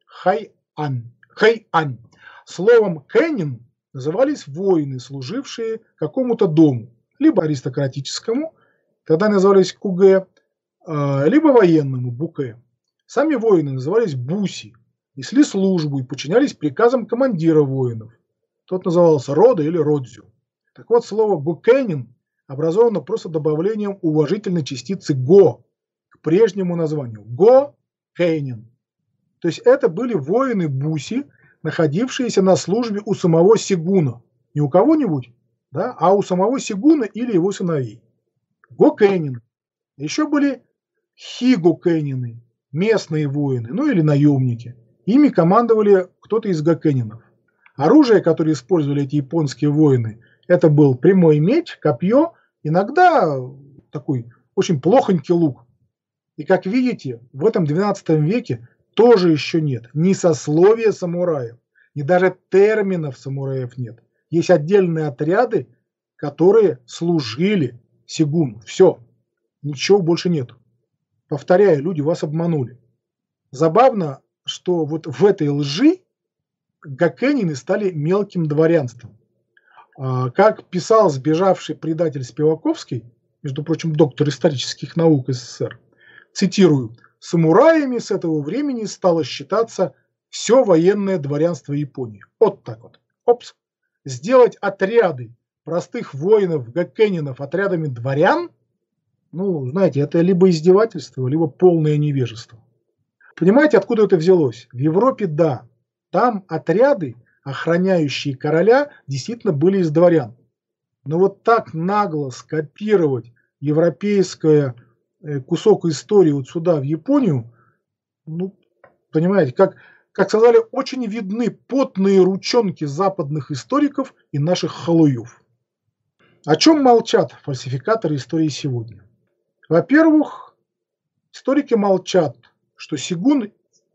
Хайан, Хайань, словом кэнин назывались воины, служившие какому-то дому, либо аристократическому, тогда назывались кугэ, либо военному, буке. Сами воины назывались буси, несли службу и подчинялись приказам командира воинов. Тот назывался рода или родзю. Так вот, слово гокэнин образовано просто добавлением уважительной частицы го к прежнему названию. Го-кэнин. То есть это были воины буси, находившиеся на службе у самого Сигуна. Не у кого-нибудь, да, а у самого Сигуна или его сыновей. Гокэнин. Еще были хигокэнины, местные воины, ну или наемники. Ими командовали кто-то из гокэнинов. Оружие, которое использовали эти японские воины, это был прямой меч, копье, иногда такой очень плохонький лук. И как видите, в этом двенадцатом веке тоже еще нет ни сословия самураев, ни даже терминов самураев нет. Есть отдельные отряды, которые служили Сигуну. Все. Ничего больше нет. Повторяю, люди вас обманули. Забавно, что вот в этой лжи гокэнины стали мелким дворянством. Как писал сбежавший предатель Спиваковский, между прочим, доктор исторических наук СССР, цитирую, «Самураями с этого времени стало считаться все военное дворянство Японии». Вот так вот. Опс. Сделать отряды простых воинов, гокэнинов отрядами дворян, ну, знаете, это либо издевательство, либо полное невежество. Понимаете, откуда это взялось? В Европе, да, там отряды, охраняющие короля, действительно были из дворян. Но вот так нагло скопировать европейское кусок истории вот сюда, в Японию, ну, понимаете, как, как сказали, очень видны потные ручонки западных историков и наших халуев. О чем молчат фальсификаторы истории сегодня? Во-первых, историки молчат, что Сигун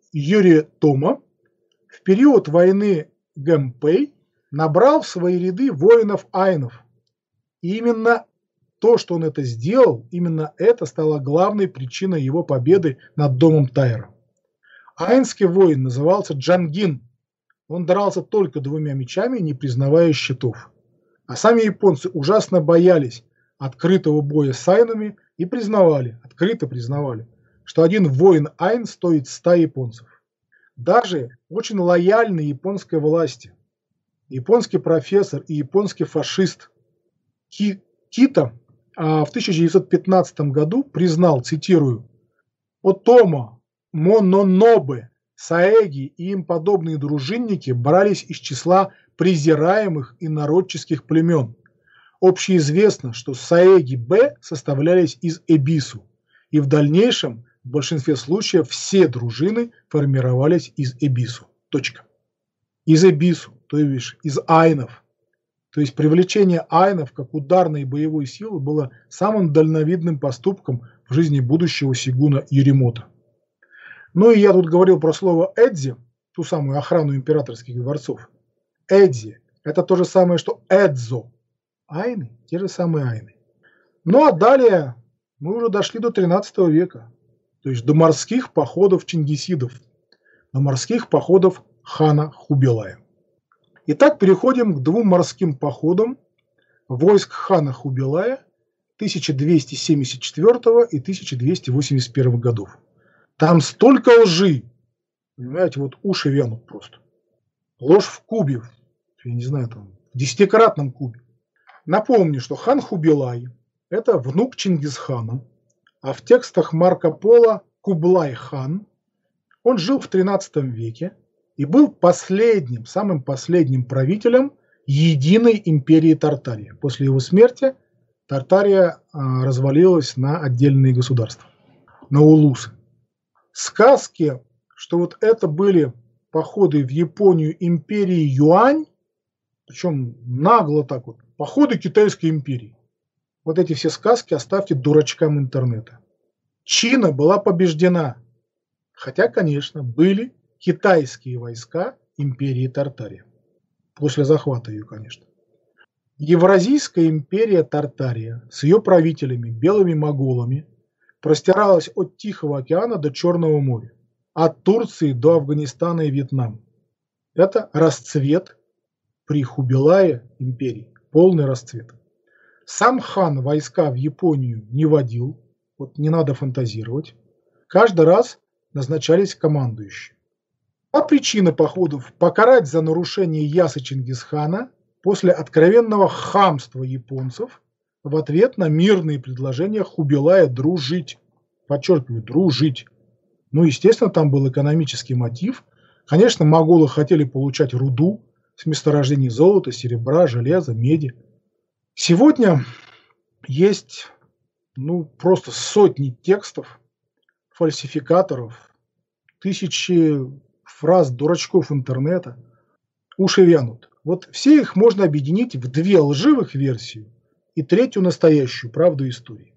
Йоритома в период войны Гэмпэй набрал в свои ряды воинов-айнов. И именно то, что он это сделал, именно это стало главной причиной его победы над домом Тайра. Айнский воин назывался Джангин. Он дрался только двумя мечами, не признавая щитов. А сами японцы ужасно боялись открытого боя с айнами и признавали, открыто признавали, что один воин айн стоит ста японцев. Даже очень лояльный японской власти, японский профессор и японский фашист Ки, Кита а, в тысяча девятьсот пятнадцатом году признал, цитирую, «Отомо, Мононобе, Саэги и им подобные дружинники брались из числа презираемых и народческих племен. Общеизвестно, что Саэги-Б составлялись из Эбису, и в дальнейшем в большинстве случаев все дружины формировались из Эбису. Точка. Из Эбису, то есть из айнов. То есть привлечение айнов как ударной боевой силы было самым дальновидным поступком в жизни будущего Сигуна Йоритома. Ну и я тут говорил про слово «эдзи», ту самую охрану императорских дворцов. Эдзи – это то же самое, что эдзо. Айны – те же самые айны. Ну а далее мы уже дошли до тринадцатого века. То есть до морских походов чингисидов, до морских походов хана Хубилая. Итак, переходим к двум морским походам войск хана Хубилая тысяча двести семьдесят четвёртого и тысяча двести восемьдесят первого годов. Там столько лжи. Понимаете, вот уши вянут просто. Ложь в кубе. Я не знаю, там, в десятикратном кубе. Напомню, что хан Хубилай – это внук Чингисхана, а в текстах Марко Поло Кублай-хан. Он жил в тринадцатом веке и был последним, самым последним правителем единой империи Тартария. После его смерти Тартария а, развалилась на отдельные государства, на улусы. Сказки, что вот это были походы в Японию империи Юань, причем нагло так вот, походы Китайской империи. Вот эти все сказки оставьте дурачкам интернета. Чина была побеждена, хотя, конечно, были китайские войска империи Тартария. После захвата ее, конечно. Евразийская империя Тартария с ее правителями, белыми моголами, простиралась от Тихого океана до Черного моря, от Турции до Афганистана и Вьетнама. Это расцвет при Хубилае империи, полный расцвет. Сам хан войска в Японию не водил, вот не надо фантазировать. Каждый раз назначались командующие. А причина походов – покарать за нарушение ясы Чингисхана после откровенного хамства японцев в ответ на мирные предложения Хубилая дружить. Подчеркиваю, дружить. Ну, естественно, там был экономический мотив. Конечно, моголы хотели получать руду с месторождений золота, серебра, железа, меди. Сегодня есть ну, просто сотни текстов, фальсификаторов, тысячи фраз дурачков интернета. Уши вянут. Вот все их можно объединить в две лживых версии и третью настоящую, правду истории.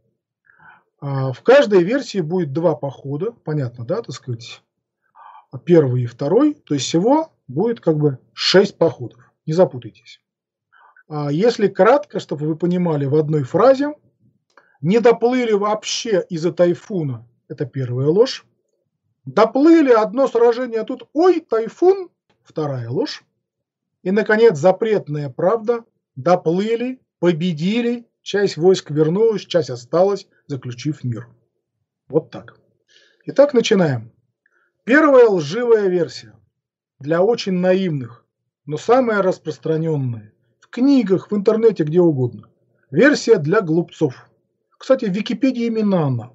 А в каждой версии будет два похода, понятно, да, так сказать, первый и второй, то есть всего будет как бы шесть походов, не запутайтесь. А если кратко, чтобы вы понимали в одной фразе, не доплыли вообще из-за тайфуна, это первая ложь. Доплыли одно сражение, а тут ой, тайфун, вторая ложь. И, наконец, запретная правда, доплыли, победили, часть войск вернулась, часть осталась, заключив мир. Вот так. Итак, начинаем. Первая лживая версия для очень наивных, но самая распространенная. В книгах, в интернете, где угодно. Версия для глупцов. Кстати, в Википедии именно она.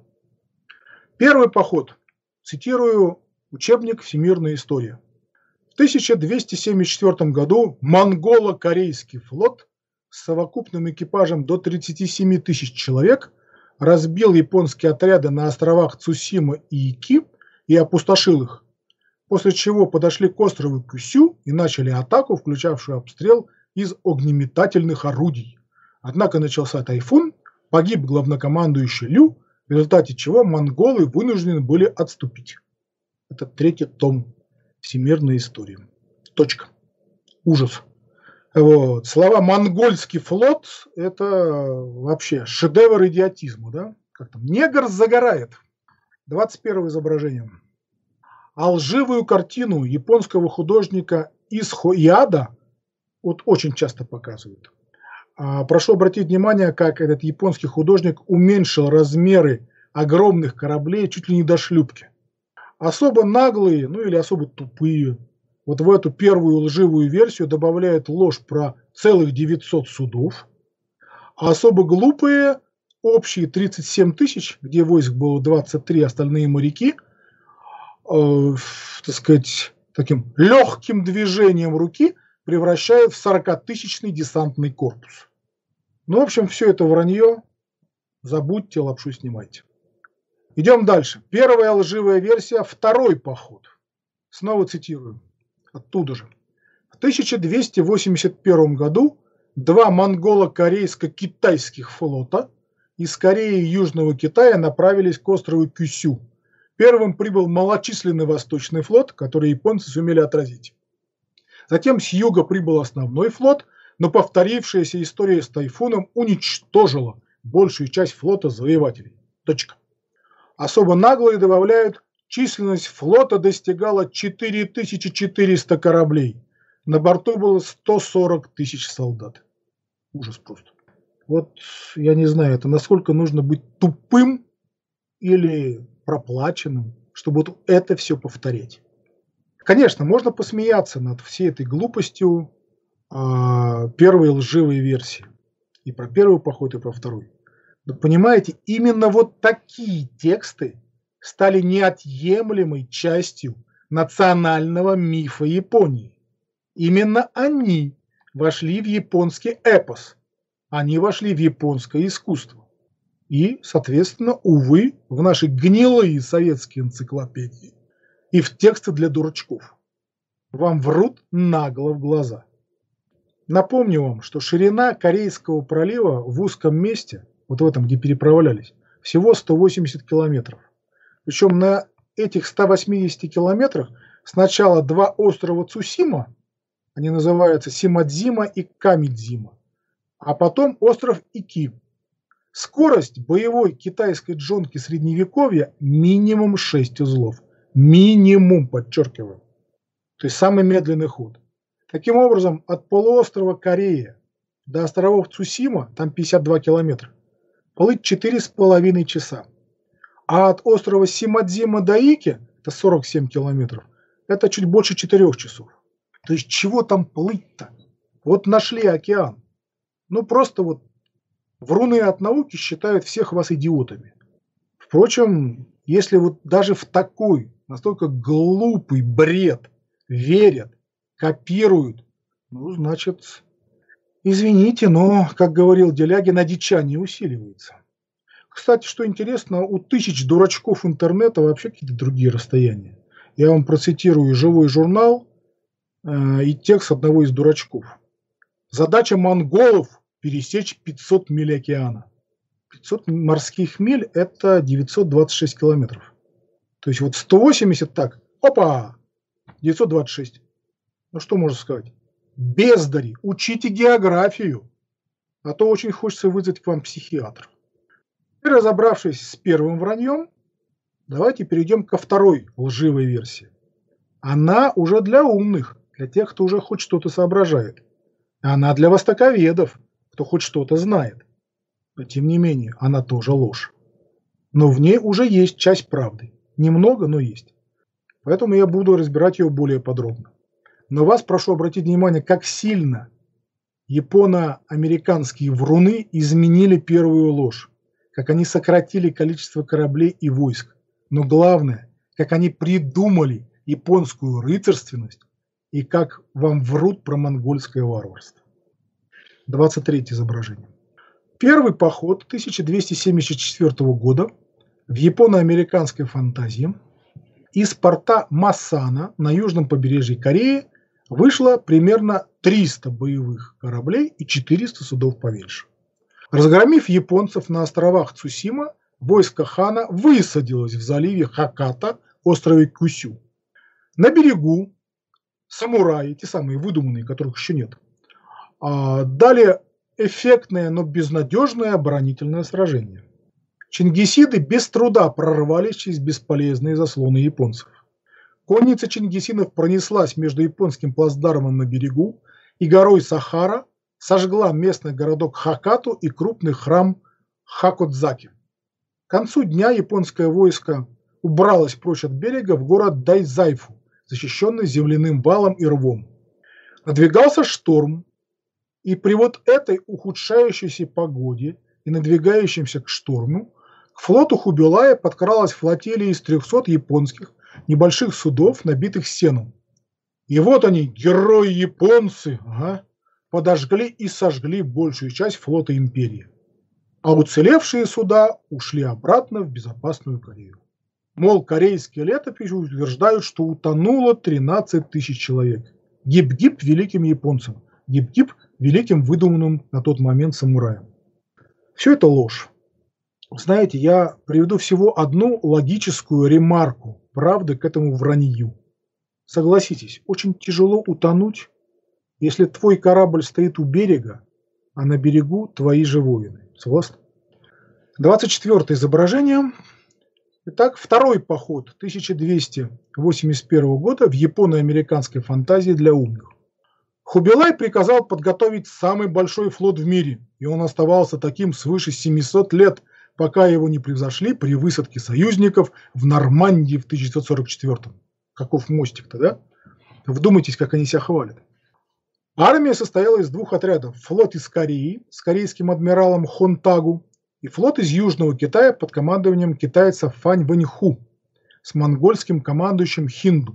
Первый поход. Цитирую учебник «Всемирная история». В тысяча двести семьдесят четвёртом году монголо-корейский флот с совокупным экипажем до тридцати семи тысяч человек разбил японские отряды на островах Цусима и Ики и опустошил их, после чего подошли к острову Кюсю и начали атаку, включавшую обстрел из огнеметательных орудий. Однако начался тайфун, погиб главнокомандующий Лю, в результате чего монголы вынуждены были отступить. Это третий том всемирной истории. Точка. Ужас. Вот. Слова «монгольский флот» – это вообще шедевр идиотизма. Да? Как там? Негр загорает. двадцать первое изображение. А лживую картину японского художника Исхо Иада вот очень часто показывают. Прошу обратить внимание, как этот японский художник уменьшил размеры огромных кораблей чуть ли не до шлюпки. Особо наглые, ну или особо тупые, вот в эту первую лживую версию добавляют ложь про целых девятьсот судов, а особо глупые, общие тридцать семь тысяч, где войск было двадцать три, остальные моряки, э, так сказать, таким легким движением руки превращают в сорокатысячный десантный корпус. Ну, в общем, все это вранье. Забудьте, лапшу снимайте. Идем дальше. Первая лживая версия – второй поход. Снова цитирую. Оттуда же. В тысяча двести восемьдесят первом году два монголо-корейско-китайских флота из Кореи и Южного Китая направились к острову Кюсю. Первым прибыл малочисленный Восточный флот, который японцы сумели отразить. Затем с юга прибыл основной флот, но повторившаяся история с тайфуном уничтожила большую часть флота завоевателей. Точка. Особо наглые добавляют, численность флота достигала четыре тысячи четыреста кораблей. На борту было сто сорок тысяч солдат. Ужас просто. Вот я не знаю, это насколько нужно быть тупым или проплаченным, чтобы вот это все повторять. Конечно, можно посмеяться над всей этой глупостью э, первой лживой версии. И про первый поход, и про второй. Но понимаете, именно вот такие тексты стали неотъемлемой частью национального мифа Японии. Именно они вошли в японский эпос. Они вошли в японское искусство. И, соответственно, увы, в наши гнилые советские энциклопедии и в тексты для дурачков. Вам врут нагло в глаза. Напомню вам, что ширина Корейского пролива в узком месте, вот в этом, где переправлялись, всего сто восемьдесят километров. Причем на этих ста восьмидесяти километрах сначала два острова Цусима, они называются Симадзима и Камидзима, а потом остров Ики. Скорость боевой китайской джонки средневековья минимум шесть узлов. Минимум, подчеркиваю. То есть самый медленный ход. Таким образом, от полуострова Корея до островов Цусима, там пятьдесят два километра, плыть четыре с половиной часа. А от острова Симадзима до Ики, это сорок семь километров, это чуть больше четырёх часов. То есть чего там плыть-то? Вот нашли океан. Ну просто вот вруны от науки считают всех вас идиотами. Впрочем, если вот даже в такой настолько глупый бред верят, копируют, ну, значит, извините, но, как говорил Делягин, одичание усиливается. Кстати, что интересно, у тысяч дурачков интернета вообще какие-то другие расстояния. Я вам процитирую живой журнал э, и текст одного из дурачков. Задача монголов – пересечь пятьсот миль океана. пятьсот морских миль – это девятьсот двадцать шесть километров. То есть вот сто восемьдесят так, опа, девятьсот двадцать шесть. Ну что можно сказать? Бездари, учите географию, а то очень хочется вызвать к вам психиатра. И разобравшись с первым враньем, давайте перейдем ко второй лживой версии. Она уже для умных, для тех, кто уже хоть что-то соображает. Она для востоковедов, кто хоть что-то знает. Но тем не менее, она тоже ложь. Но в ней уже есть часть правды. Немного, но есть. Поэтому я буду разбирать ее более подробно. Но вас прошу обратить внимание, как сильно японо-американские вруны изменили первую ложь. Как они сократили количество кораблей и войск. Но главное, как они придумали японскую рыцарственность и как вам врут про монгольское варварство. двадцать третье изображение. Первый поход тысяча двести семьдесят четвёртого года в японо-американской фантазии из порта Масана на южном побережье Кореи вышло примерно триста боевых кораблей и четыреста судов поменьше. Разгромив японцев на островах Цусима, войско хана высадилось в заливе Хокката, острове Кюсю. На берегу самураи, те самые выдуманные, которых еще нет, дали эффектное, но безнадежное оборонительное сражение. Чингисиды без труда прорвались через бесполезные заслоны японцев. Конница чингисинов пронеслась между японским плацдармом на берегу и горой Сахара, сожгла местный городок Хоккату и крупный храм Хакодзаки. К концу дня японское войско убралось прочь от берега в город Дайзайфу, защищенный земляным валом и рвом. Надвигался шторм, и при вот этой ухудшающейся погоде и надвигающемся к шторму к флоту Хубилая подкралась флотилия из трехсот японских небольших судов, набитых сеном. И вот они, герои-японцы, ага, подожгли и сожгли большую часть флота империи. А уцелевшие суда ушли обратно в безопасную Корею. Мол, корейские летописи утверждают, что утонуло тринадцать тысяч человек. Гип-гип великим японцам, гип-гип великим выдуманным на тот момент самураям. Все это ложь. Знаете, я приведу всего одну логическую ремарку правды к этому вранью. Согласитесь, очень тяжело утонуть, если твой корабль стоит у берега, а на берегу твои же воины. Согласны? двадцать четвёртое изображение. Итак, второй поход тысяча двести восемьдесят первого года в японо-американской фантазии для умных. Хубилай приказал подготовить самый большой флот в мире, и он оставался таким свыше семисот лет, пока его не превзошли при высадке союзников в Нормандии в тысяча девятьсот сорок четвёртом. Каков мостик-то, да? Вдумайтесь, как они себя хвалят. Армия состояла из двух отрядов. Флот из Кореи с корейским адмиралом Хонтагу и флот из Южного Китая под командованием китайца Фань Вэньху с монгольским командующим Хинду.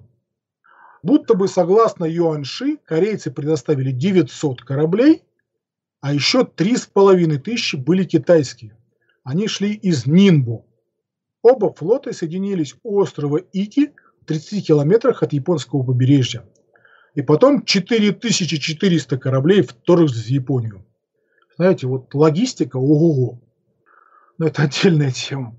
Будто бы, согласно Юаньши, корейцы предоставили девятьсот кораблей, а еще три с половиной тысячи были китайские. Они шли из Нинбо. Оба флота соединились у острова Ики в тридцати километрах от японского побережья. И потом четыре тысячи четыреста кораблей вторглись в Японию. Знаете, вот логистика, ого-го. Но это отдельная тема.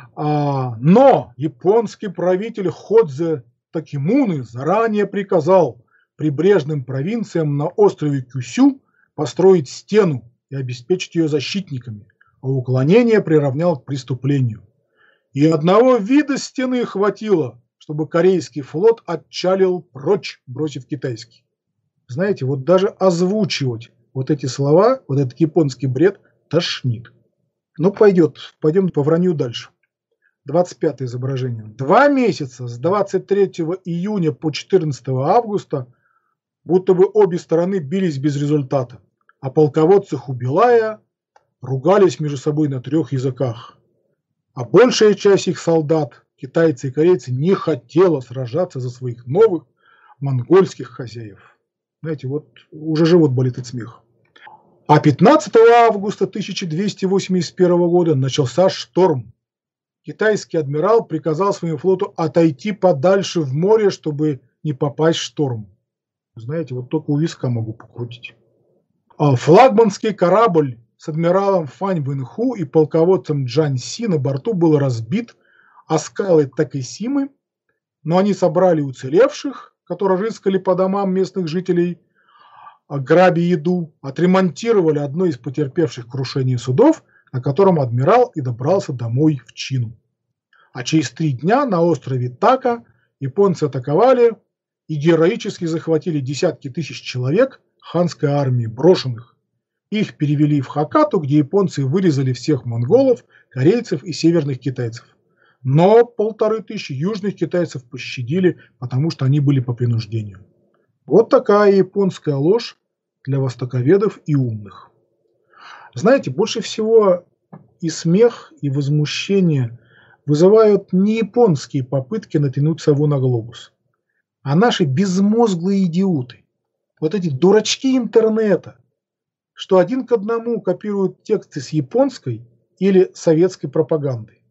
А, но японский правитель Ходзе Такимуны заранее приказал прибрежным провинциям на острове Кюсю построить стену и обеспечить ее защитниками, а уклонение приравнял к преступлению. И одного вида стены хватило, чтобы корейский флот отчалил прочь, бросив китайский. Знаете, вот даже озвучивать вот эти слова, вот этот японский бред, тошнит. Ну, пойдет, пойдем по вранью дальше. двадцать пятое изображение. Два месяца с двадцать третьего июня по четырнадцатого августа будто бы обе стороны бились без результата, а полководцы Хубилая ругались между собой на трех языках. А большая часть их солдат, китайцы и корейцы, не хотела сражаться за своих новых монгольских хозяев. Знаете, вот уже живот болит от смеха. А пятнадцатого августа тысяча двести восемьдесят первого года начался шторм. Китайский адмирал приказал своему флоту отойти подальше в море, чтобы не попасть в шторм. Знаете, вот только у виска могу покрутить. А флагманский корабль с адмиралом Фань Вэньху и полководцем Джан Си на борту был разбит о скалы Такэсимы, но они собрали уцелевших, которые рыскали по домам местных жителей, грабя еду, отремонтировали одно из потерпевших крушение судов, на котором адмирал и добрался домой в Чину. А через три дня на острове Така японцы атаковали и героически захватили десятки тысяч человек ханской армии, брошенных. Их перевели в Хоккату, где японцы вырезали всех монголов, корейцев и северных китайцев. Но полторы тысячи южных китайцев пощадили, потому что они были по принуждению. Вот такая японская ложь для востоковедов и умных. Знаете, больше всего и смех, и возмущение вызывают не японские попытки натянуть сову на глобус, а наши безмозглые идиоты, вот эти дурачки интернета, что один к одному копируют тексты с японской или советской пропагандой.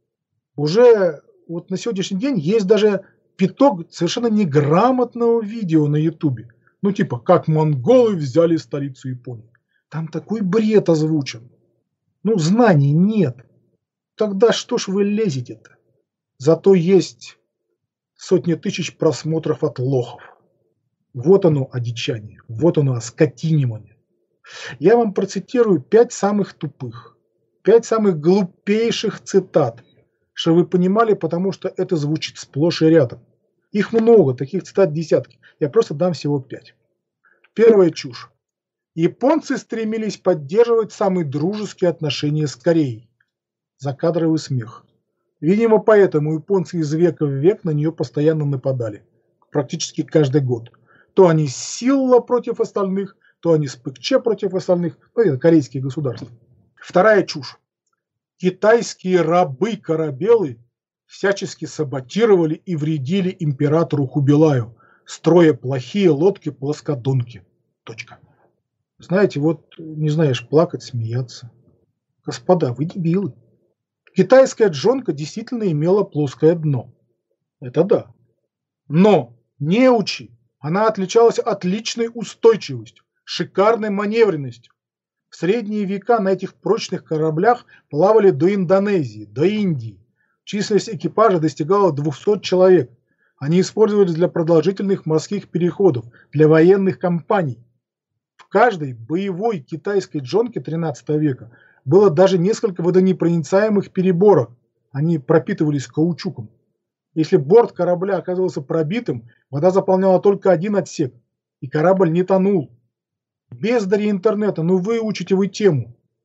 Уже вот на сегодняшний день есть даже пяток совершенно неграмотного видео на ютубе. Ну типа, как монголы взяли столицу Японии. Там такой бред озвучен. Ну, знаний нет. Тогда что ж вы лезете-то? Зато есть сотни тысяч просмотров от лохов. Вот оно одичание, вот оно оскотинивание. Я вам процитирую пять самых тупых, пять самых глупейших цитат, что вы понимали, потому что это звучит сплошь и рядом. Их много, таких цитат десятки. Я просто дам всего пять. Первая чушь. Японцы стремились поддерживать самые дружеские отношения с Кореей. Закадровый смех. Видимо, поэтому японцы из века в век на нее постоянно нападали. Практически каждый год. То они с Силла против остальных, то они с ПКЧ против остальных. Ну, это корейские государства. Вторая чушь. Китайские рабы-корабелы всячески саботировали и вредили императору Хубилаю, строя плохие лодки-плоскодонки. Точка. Знаете, вот не знаешь, плакать, смеяться. Господа, вы дебилы. Китайская джонка действительно имела плоское дно. Это да. Но, неучи, она отличалась отличной устойчивостью, шикарной маневренностью. В средние века на этих прочных кораблях плавали до Индонезии, до Индии. Численность экипажа достигала двухсот человек. Они использовались для продолжительных морских переходов, для военных кампаний. В каждой боевой китайской джонке тринадцатого века было даже несколько водонепроницаемых переборок. Они пропитывались каучуком. Если борт корабля оказывался пробитым, вода заполняла только один отсек, и корабль не тонул. Бездари интернета, ну выучите вы тему.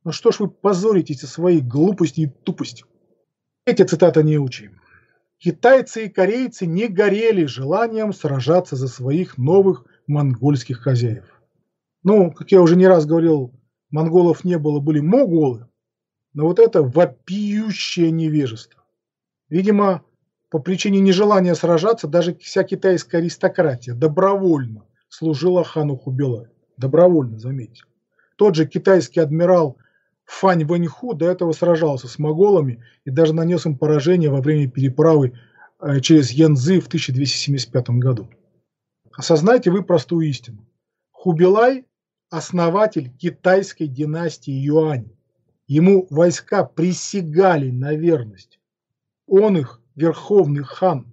Ну что ж вы позоритесь со своей глупостью и тупостью? Эти цитаты не учим. Китайцы и корейцы не горели желанием сражаться за своих новых монгольских хозяев. Ну, как я уже не раз говорил, монголов не было, были моголы, но вот это вопиющее невежество. Видимо, по причине нежелания сражаться даже вся китайская аристократия добровольно служила хану Хубилаю. Добровольно, заметьте. Тот же китайский адмирал Фань Вэньху до этого сражался с моголами и даже нанес им поражение во время переправы через Янцзы в тысяча двести семьдесят пятом году. Осознайте вы простую истину. Хубилай – основатель китайской династии Юань. Ему войска присягали на верность. Он их верховный хан.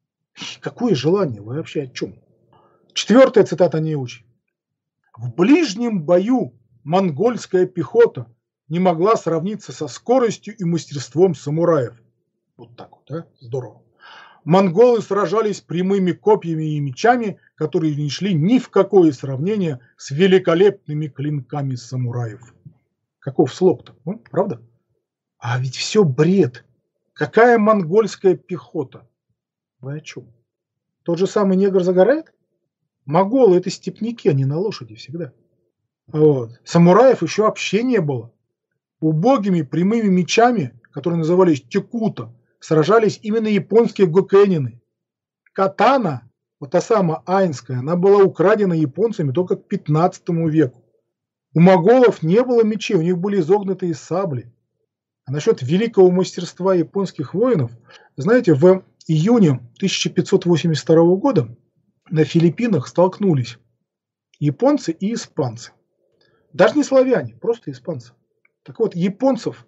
Какое желание? Вы вообще о чем? Четвертая цитата неучи. В ближнем бою монгольская пехота не могла сравниться со скоростью и мастерством самураев. Вот так вот, а? Здорово. Монголы сражались прямыми копьями и мечами, которые не шли ни в какое сравнение с великолепными клинками самураев. Каков слог-то, ну, правда? А ведь все бред. Какая монгольская пехота? Вы о чем? Тот же самый негр загорает? Монголы – это степняки, они на лошади всегда. Вот. Самураев еще вообще не было. Убогими прямыми мечами, которые назывались текута, сражались именно японские гокенины. Катана, вот та самая айнская, она была украдена японцами только к пятнадцатому веку. У моголов не было мечей, у них были изогнутые сабли. А насчет великого мастерства японских воинов, знаете, в июне тысяча пятьсот восемьдесят второго года на Филиппинах столкнулись японцы и испанцы. Даже не славяне, просто испанцы. Так вот, японцев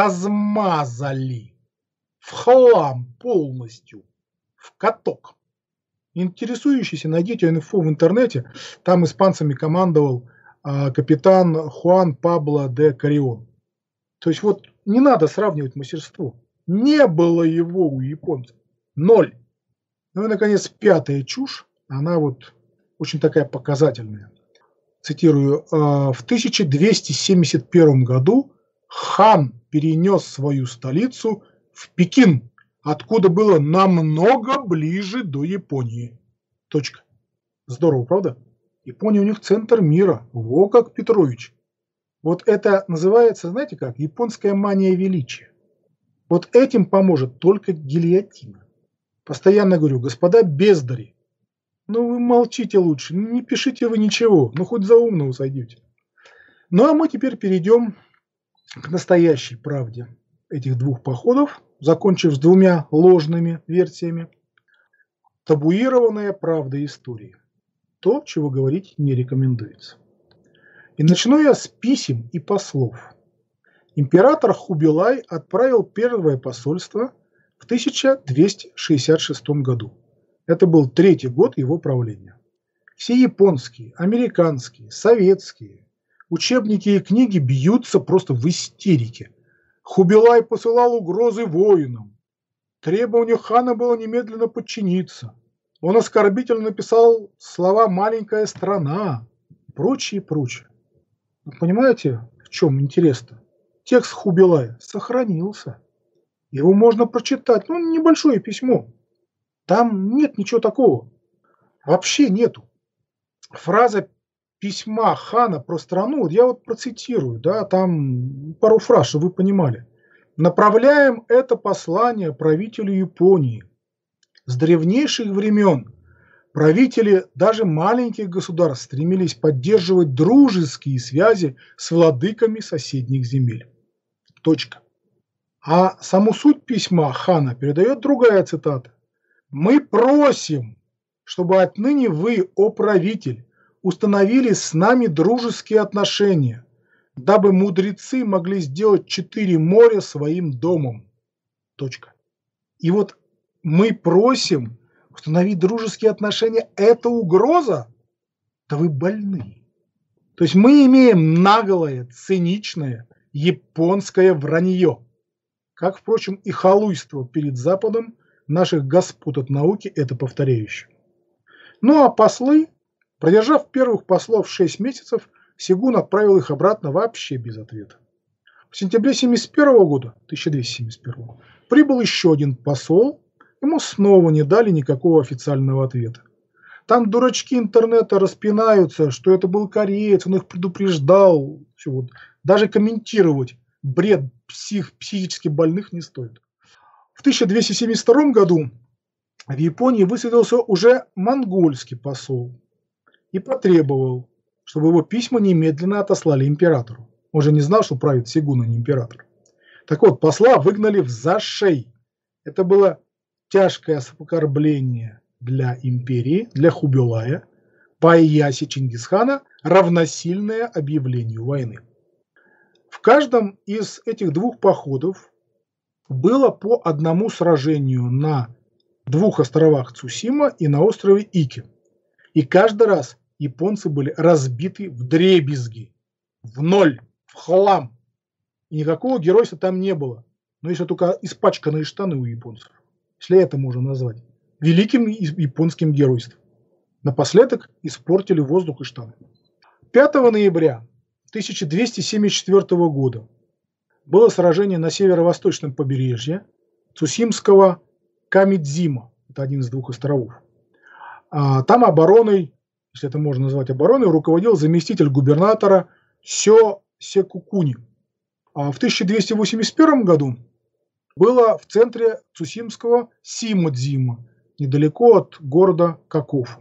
размазали в хлам полностью, в каток. Интересующиеся, найдите инфу в интернете, там испанцами командовал а, капитан Хуан Пабло де Карион. То есть вот не надо сравнивать мастерство. Не было его у японцев. Ноль. Ну и, наконец, пятая чушь, она вот очень такая показательная. Цитирую, в тысяча двести семьдесят первом году хан перенес свою столицу в Пекин, откуда было намного ближе до Японии. Точка. Здорово, правда? Япония у них центр мира. Во как, Петрович. Вот это называется, знаете как, японская мания величия. Вот этим поможет только гильотина. Постоянно говорю, господа бездари, ну вы молчите лучше, не пишите вы ничего, ну хоть за умного сойдете. Ну а мы теперь перейдем к настоящей правде этих двух походов, закончив с двумя ложными версиями. Табуированная правда истории. То, чего говорить не рекомендуется. И начну я с писем и послов. Император Хубилай отправил первое посольство в тысяча двести шестьдесят шестом году. Это был третий год его правления. Все японские, американские, советские учебники и книги бьются просто в истерике. Хубилай посылал угрозы воинам. Требование хана было немедленно подчиниться. Он оскорбительно написал слова «маленькая страна» и прочее, прочее. Вы понимаете, в чем интерес-то? Текст Хубилая сохранился. Его можно прочитать. Ну, небольшое письмо. Там нет ничего такого. Вообще нету. Фраза письма хана про страну, вот я вот процитирую, да, там пару фраз, чтобы вы понимали. Направляем это послание правителю Японии. С древнейших времен правители даже маленьких государств стремились поддерживать дружеские связи с владыками соседних земель. Точка. А саму суть письма хана передает другая цитата. «Мы просим, чтобы отныне вы, о правитель, установили с нами дружеские отношения, дабы мудрецы могли сделать четыре моря своим домом». Точка. И вот мы просим установить дружеские отношения. Это угроза? Да вы больны. То есть мы имеем наглое, циничное, японское вранье. Как, впрочем, и халуйство перед Западом наших господ от науки, это повторяющее. Ну а послы, продержав первых послов шесть месяцев, Сигун отправил их обратно вообще без ответа. В сентябре семьдесят первого года, тысяча двести семьдесят первого, прибыл еще один посол, ему снова не дали никакого официального ответа. Там дурачки интернета распинаются, что это был кореец, он их предупреждал. Все вот. Даже комментировать бред псих, психически больных не стоит. В тысяча двести семьдесят втором году в Японии высадился уже монгольский посол и потребовал, чтобы его письма немедленно отослали императору. Он же не знал, что правит сёгун, а не император. Так вот, посла выгнали в зашей. Это было тяжкое оскорбление для империи, для Хубилая, по Иясе Чингисхана равносильное объявлению войны. В каждом из этих двух походов было по одному сражению на двух островах Цусима и на острове Ики. И каждый раз японцы были разбиты вдребезги, в ноль, в хлам. И никакого геройства там не было. Но если только испачканные штаны у японцев. Если это можно назвать великим японским геройством. Напоследок испортили воздух и штаны. пятого ноября тысяча двести семьдесят четвёртого года было сражение на северо-восточном побережье Цусимского Камидзима. Это один из двух островов. Там обороной, если это можно назвать обороной, руководил заместитель губернатора Сё Секукуни. А в тысяча двести восемьдесят первом году было в центре Цусимского Симадзима, недалеко от города Какофу.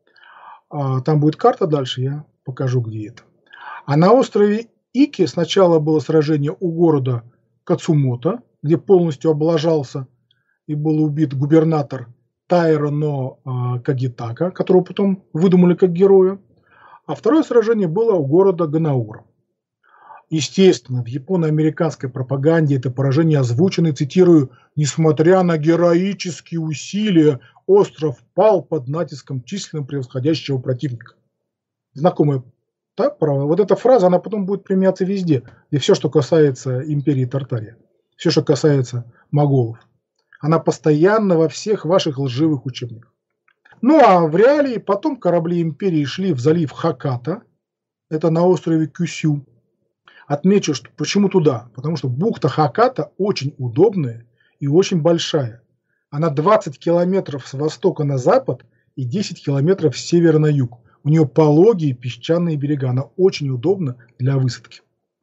Там будет карта дальше, я покажу, где это. А на острове Ики сначала было сражение у города Кацумото, где полностью облажался и был убит губернатор Тайро но Кагитака, которого потом выдумали как героя. А второе сражение было у города Ганаура. Естественно, в японо-американской пропаганде это поражение озвучено, цитирую, «Несмотря на героические усилия, остров пал под натиском численно превосходящего противника». Знакомая, да, право? Вот эта фраза, она потом будет применяться везде, и все, что касается империи Тартария, все, что касается моголов. Она постоянно во всех ваших лживых учебниках. Ну а в реалии потом корабли империи шли в залив Хаката, это на острове Кюсю. Отмечу, что почему туда? Потому что бухта Хаката очень удобная и очень большая. Она двадцать километров с востока на запад и десять километров с севера на юг. У нее пологие песчаные берега. Она очень удобна для высадки.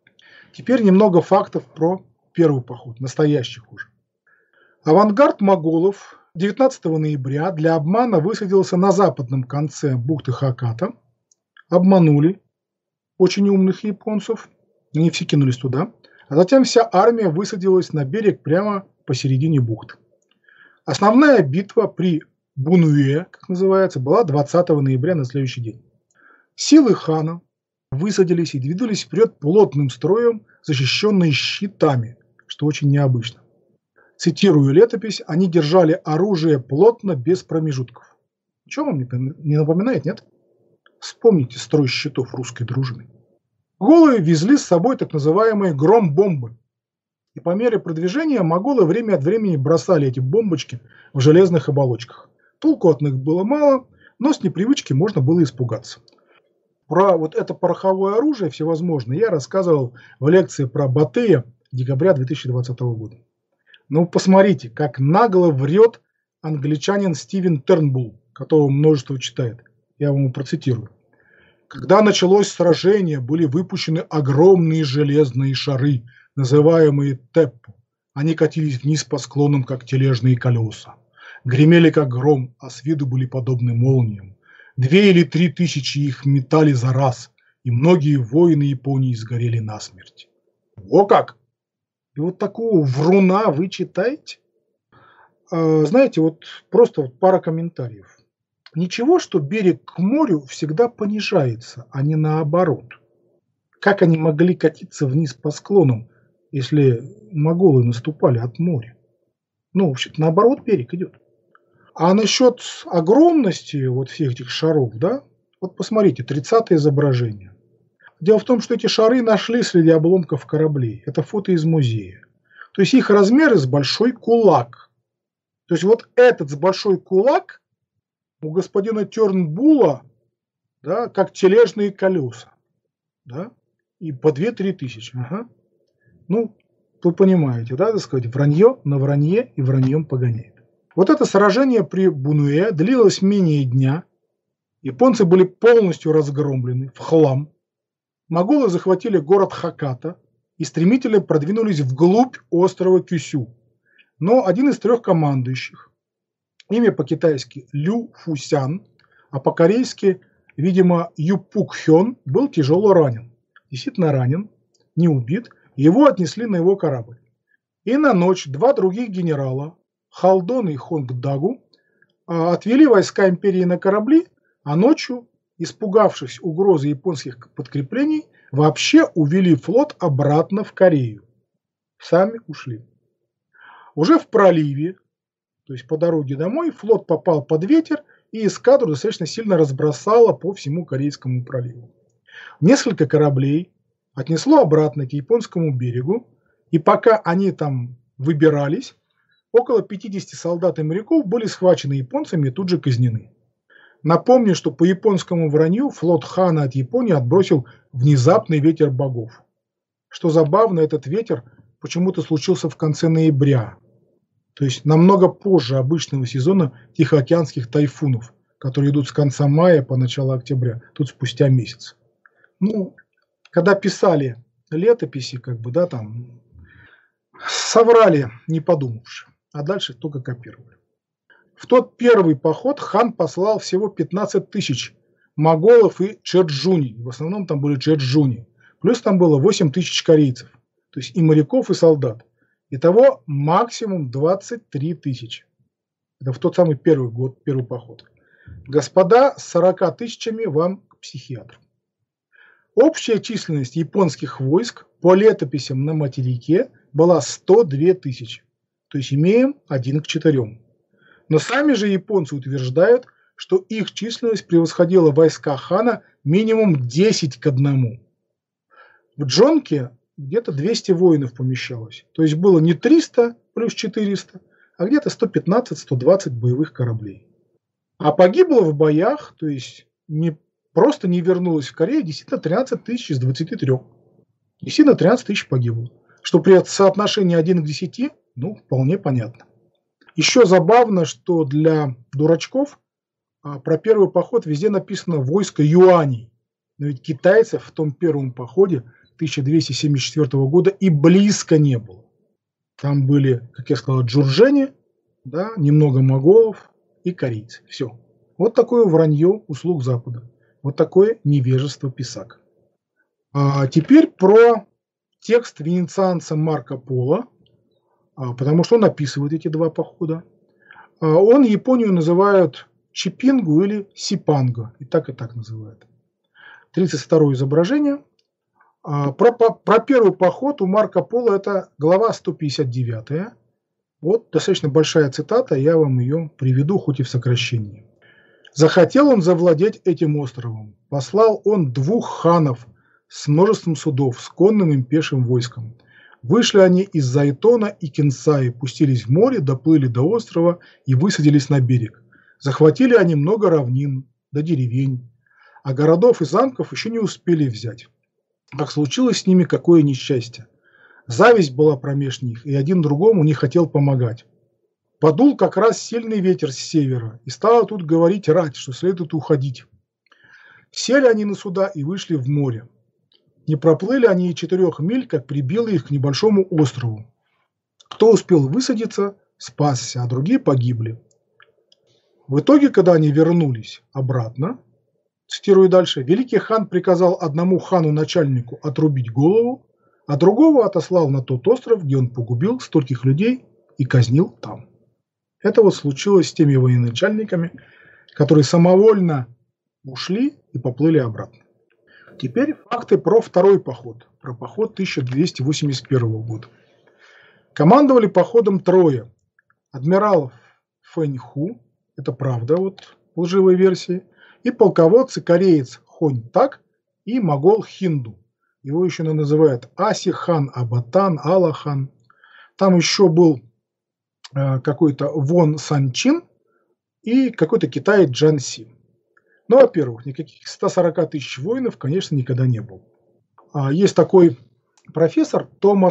Теперь немного фактов про первый поход, настоящих уже. Авангард моголов девятнадцатого ноября для обмана высадился на западном конце бухты Хаката. Обманули очень умных японцев. Они все кинулись туда, а затем вся армия высадилась на берег прямо посередине бухты. Основная битва при Бунуэ, как называется, была двадцатого ноября на следующий день. Силы хана высадились и двинулись вперед плотным строем, защищенные щитами, что очень необычно. Цитирую летопись, они держали оружие плотно, без промежутков. Ничего вам не напоминает, нет? Вспомните строй щитов русской дружины. Моголы везли с собой так называемые гром-бомбы. И по мере продвижения моголы время от времени бросали эти бомбочки в железных оболочках. Толку от них было мало, но с непривычки можно было испугаться. Про вот это пороховое оружие всевозможное я рассказывал в лекции про Батыя декабря две тысячи двадцатого года. Ну посмотрите, как нагло врет англичанин Стивен Тернбулл, которого множество читает. Я вам его процитирую. Когда началось сражение, были выпущены огромные железные шары, называемые теппу. Они катились вниз по склонам, как тележные колеса. Гремели, как гром, а с виду были подобны молниям. Две или три тысячи их метали за раз, и многие воины Японии сгорели насмерть. О как! И вот такого вруна вы читаете? А, знаете, вот просто вот пара комментариев. Ничего, что берег к морю всегда понижается, а не наоборот. Как они могли катиться вниз по склонам, если моголы наступали от моря? Ну, вообще-то наоборот берег идет. А насчет огромности вот всех этих шаров, да, вот посмотрите, тридцатое изображение. Дело в том, что эти шары нашли среди обломков кораблей. Это фото из музея. То есть их размеры с большой кулак. То есть вот этот с большой кулак у господина Тернбула, да, как тележные колеса, да, и по две-три тысячи. Ага. Ну, вы понимаете, да, так сказать, вранье на вранье и враньем погоняет. Вот это сражение при Бунуэ длилось менее дня. Японцы были полностью разгромлены в хлам. Монголы захватили город Хаката и стремительно продвинулись вглубь острова Кюсю. Но один из трех командующих, имя по-китайски Лю Фусян, а по-корейски, видимо, Юпук Хён, был тяжело ранен. Действительно ранен, не убит, его отнесли на его корабль. И на ночь два других генерала, Халдон и Хонгдагу, отвели войска империи на корабли, а ночью, испугавшись угрозы японских подкреплений, вообще увели флот обратно в Корею. Сами ушли. Уже в проливе, то есть по дороге домой, флот попал под ветер, и эскадру достаточно сильно разбросало по всему Корейскому проливу. Несколько кораблей отнесло обратно к японскому берегу, и пока они там выбирались, около пятидесяти солдат и моряков были схвачены японцами и тут же казнены. Напомню, что по японскому вранью флот хана от Японии отбросил внезапный ветер богов. Что забавно, этот ветер почему-то случился в конце ноября, то есть намного позже обычного сезона тихоокеанских тайфунов, которые идут с конца мая по начало октября, тут спустя месяц. Ну, когда писали летописи, как бы, да, там, соврали, не подумавши, а дальше только копировали. В тот первый поход хан послал всего пятнадцать тысяч моголов и черджуни, в основном там были черджуни, плюс там было восемь тысяч корейцев, то есть и моряков, и солдат. Итого максимум двадцать три тысячи. Это в тот самый первый год, первый поход. Господа, с сорока тысячами вам к психиатру. Общая численность японских войск по летописям на материке была сто две тысячи. То есть имеем один к четырем. Но сами же японцы утверждают, что их численность превосходила войска хана минимум десять к одному. В Джонке где-то двести воинов помещалось. То есть было не триста плюс четыреста, а где-то сто пятнадцать - сто двадцать боевых кораблей. А погибло в боях, то есть не, просто не вернулось в Корею, действительно тринадцать тысяч из двадцати трёх. Действительно тринадцать тысяч погибло. Что при соотношении один к десяти, ну, вполне понятно. Еще забавно, что для дурачков а, про первый поход везде написано «войско юаней». Но ведь китайцев в том первом походе тысяча двести семьдесят четвёртого года и близко не было. Там были, как я сказал, джуржени, да, немного моголов и корейцы. Все. Вот такое вранье услуг Запада. Вот такое невежество писак. А теперь про текст венецианца Марко Поло, а, потому что он описывает эти два похода. А, он Японию называют Чипингу или Сипанго. И так, и так называют. тридцать второе изображение. А, про, про первый поход у Марко Поло это глава сто пятьдесят девятая. Вот достаточно большая цитата, я вам ее приведу, хоть и в сокращении. «Захотел он завладеть этим островом. Послал он двух ханов с множеством судов, с конным и пешим войском. Вышли они из Зайтона и Кинсаи, пустились в море, доплыли до острова и высадились на берег. Захватили они много равнин, до деревень, а городов и замков еще не успели взять. Как случилось с ними какое несчастье. Зависть была промеж них, и один другому не хотел помогать. Подул как раз сильный ветер с севера, и стала тут говорить рать, что следует уходить. Сели они на суда и вышли в море. Не проплыли они и четырех миль, как прибило их к небольшому острову. Кто успел высадиться, спасся, а другие погибли. В итоге, когда они вернулись обратно, цитирую дальше, великий хан приказал одному хану-начальнику отрубить голову, а другого отослал на тот остров, где он погубил стольких людей и казнил там. Это вот случилось с теми военачальниками, которые самовольно ушли и поплыли обратно. Теперь факты про второй поход, про поход тысяча двести восемьдесят первого года. Командовали походом трое. Адмирал Фэньху, это правда, вот лживой версии, и полководцы кореец Хонь-Так и могол Хинду. Его еще называют Аси-хан, Абатан, Алахан. Там еще был э, какой-то Вон Санчин и какой-то китаец Джан Си. Ну, во-первых, никаких ста сорока тысяч воинов, конечно, никогда не было. А есть такой профессор Томас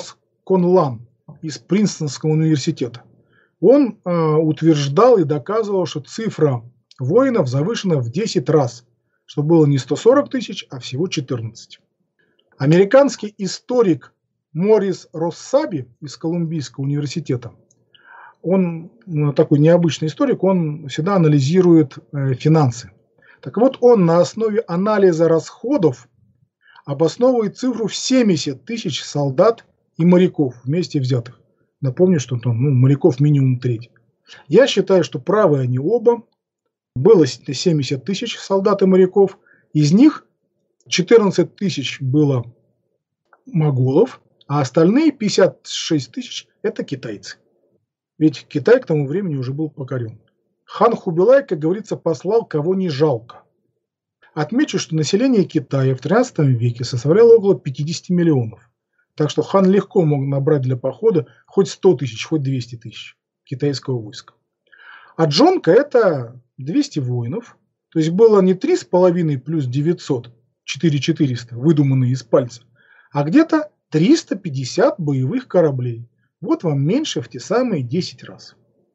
Конлан из Принстонского университета. Он э, утверждал и доказывал, что цифра воинов завышена в десять раз, что было не сто сорок тысяч, а всего четырнадцать. Американский историк Морис Россаби из Колумбийского университета, он такой необычный историк, он всегда анализирует э, финансы. Так вот, он на основе анализа расходов обосновывает цифру в семьдесят тысяч солдат и моряков вместе взятых. Напомню, что там ну, моряков минимум треть. Я считаю, что правы они оба. Было семьдесят тысяч солдат и моряков. Из них четырнадцать тысяч было моголов, а остальные пятьдесят шесть тысяч – это китайцы. Ведь Китай к тому времени уже был покорен. Хан Хубилай, как говорится, послал кого не жалко. Отмечу, что население Китая в тринадцатом веке составляло около пятидесяти миллионов. Так что хан легко мог набрать для похода хоть сто тысяч, хоть двести тысяч китайского войска. А джонка – это двести воинов. То есть было не три с половиной плюс девятьсот, четыре тысячи четыреста, выдуманные из пальца, а где-то триста пятьдесят боевых кораблей. Вот вам меньше в те самые десять раз.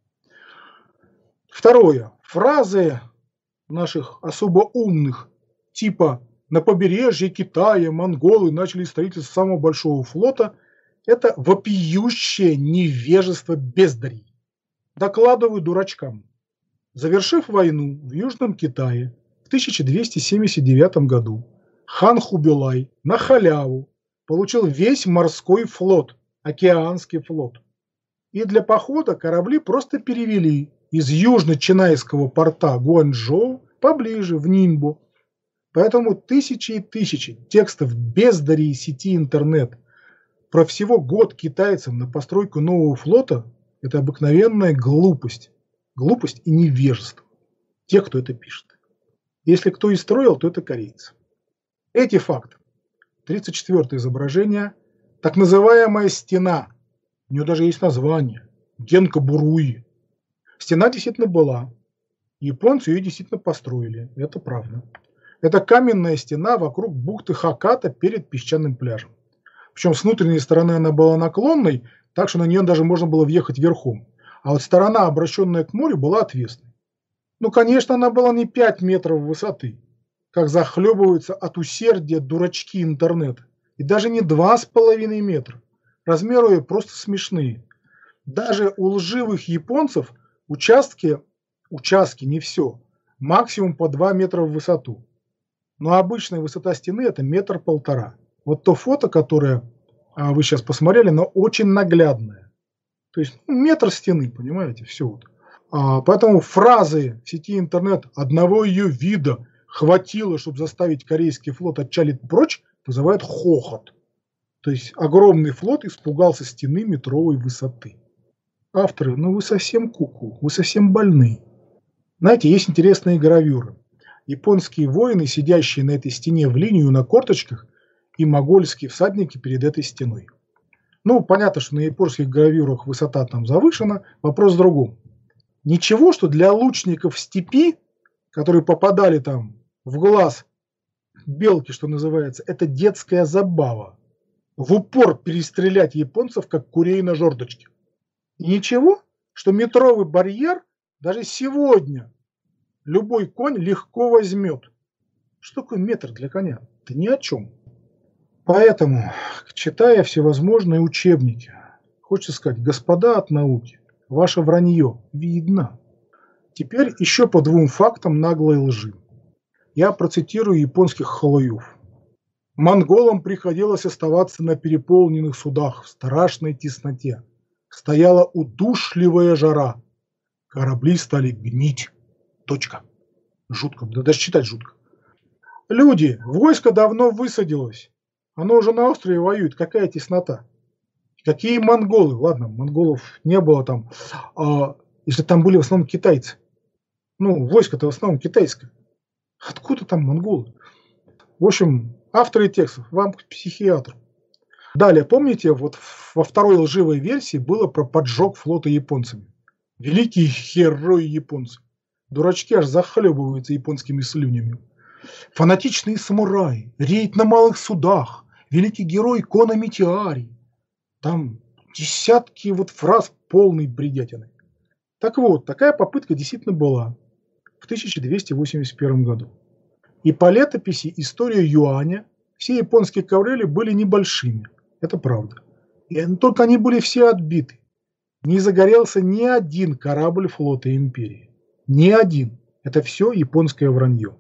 Второе. Фразы наших особо умных, типа «на побережье Китая монголы начали строительство самого большого флота», это вопиющее невежество бездарей. Докладываю дурачкам. Завершив войну в Южном Китае в тысяча двести семьдесят девятом году, хан Хубилай на халяву получил весь морской флот, океанский флот. И для похода корабли просто перевели из южно-чинайского порта Гуанчжоу поближе, в Нинбо. Поэтому тысячи и тысячи текстов бездарей сети интернет про всего год китайцам на постройку нового флота – это обыкновенная глупость. Глупость и невежество тех, кто это пишет. Если кто и строил, то это корейцы. Эти факты. тридцать четвёртое изображение. Так называемая стена. У нее даже есть название. Генкабуруи. Стена действительно была. Японцы ее действительно построили. Это правда. Это каменная стена вокруг бухты Хокката перед песчаным пляжем. Причем с внутренней стороны она была наклонной, так что на нее даже можно было въехать верхом. А вот сторона, обращенная к морю, была отвесной. Ну, конечно, она была не пять метров высоты, как захлебываются от усердия дурачки интернета. И даже не два с половиной метра. Размеры ее просто смешные. Даже у лживых японцев участки, участки не все, максимум по два метра в высоту. Но обычная высота стены это метр полтора. Вот то фото, которое а, вы сейчас посмотрели, оно очень наглядное. То есть ну, метр стены, понимаете, все. Вот. А, поэтому фразы в сети интернет одного ее вида хватило, чтобы заставить корейский флот отчалить прочь, вызывает хохот. То есть огромный флот испугался стены метровой высоты. Авторы, ну вы совсем куку, вы совсем больны. Знаете, есть интересные гравюры. Японские воины, сидящие на этой стене в линию на корточках, и монгольские всадники перед этой стеной. Ну, понятно, что на японских гравюрах высота там завышена. Вопрос в другом. Ничего, что для лучников в степи, которые попадали там в глаз белки, что называется, это детская забава. В упор перестрелять японцев, как курей на жердочке. И ничего, что метровый барьер даже сегодня любой конь легко возьмет. Что такое метр для коня? Это ни о чем. Поэтому, читая всевозможные учебники, хочется сказать, господа от науки, ваше вранье видно. Теперь еще по двум фактам наглой лжи. Я процитирую японских халуев. Монголам приходилось оставаться на переполненных судах в страшной тесноте. Стояла удушливая жара. Корабли стали гнить. Точка. Жутко. Да даже читать жутко. Люди, войско давно высадилось. Оно уже на острове воюет. Какая теснота? Какие монголы? Ладно, монголов не было там. А, если там были в основном китайцы. Ну, войско-то в основном китайское. Откуда там монголы? В общем, авторы текстов, вам к психиатру. Далее, помните, вот во второй лживой версии было про поджог флота японцами. Великие герои японцы. Дурачки аж захлебываются японскими слюнями. Фанатичные самураи, рейд на малых судах, великий герой Кона Митиари. Там десятки вот фраз полной бредятины. Так вот, такая попытка действительно была в тысяча двести восемьдесят первом году. И по летописи «История Юаня» все японские корабли были небольшими. Это правда. И только они были все отбиты. Не загорелся ни один корабль флота империи. Ни один. Это все японское вранье.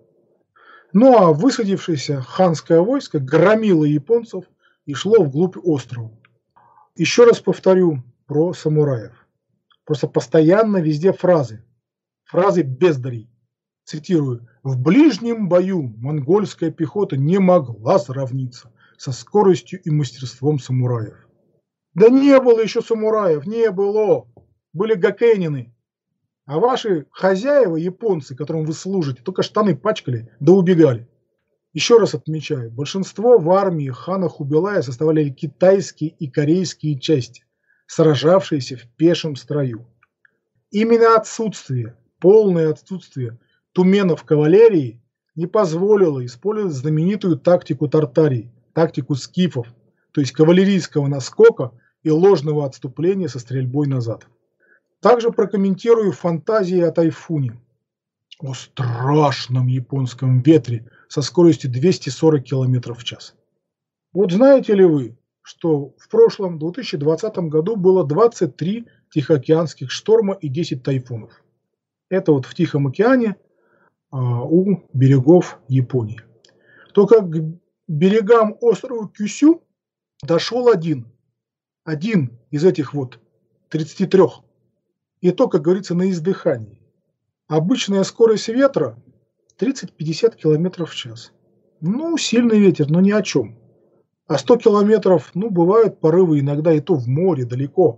Ну а высадившееся ханское войско громило японцев и шло вглубь острова. Еще раз повторю про самураев. Просто постоянно везде фразы. Фразы бездарей. Цитирую. «В ближнем бою монгольская пехота не могла сравниться со скоростью и мастерством самураев». Да не было еще самураев, не было. Были гакенины. А ваши хозяева, японцы, которым вы служите, только штаны пачкали да убегали. Еще раз отмечаю, большинство в армии хана Хубилая составляли китайские и корейские части, сражавшиеся в пешем строю. Именно отсутствие, полное отсутствие туменов кавалерии не позволило использовать знаменитую тактику Тартарии, тактику скифов, то есть кавалерийского наскока и ложного отступления со стрельбой назад. Также прокомментирую фантазии о тайфуне, о страшном японском ветре со скоростью двести сорок километров в час. Вот знаете ли вы, что в прошлом две тысячи двадцатом году было двадцать три тихоокеанских шторма и десять тайфунов. Это вот в Тихом океане а, у берегов Японии. Только к берегам острова Кюсю дошел один. Один из этих вот тридцати трёх. И то, как говорится, на издыхании. Обычная скорость ветра тридцать-пятьдесят километров в час. Ну, сильный ветер, но ни о чем. А сто километров, ну, бывают порывы иногда и то в море, далеко.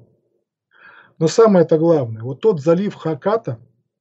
Но самое-то главное, вот тот залив Хаката,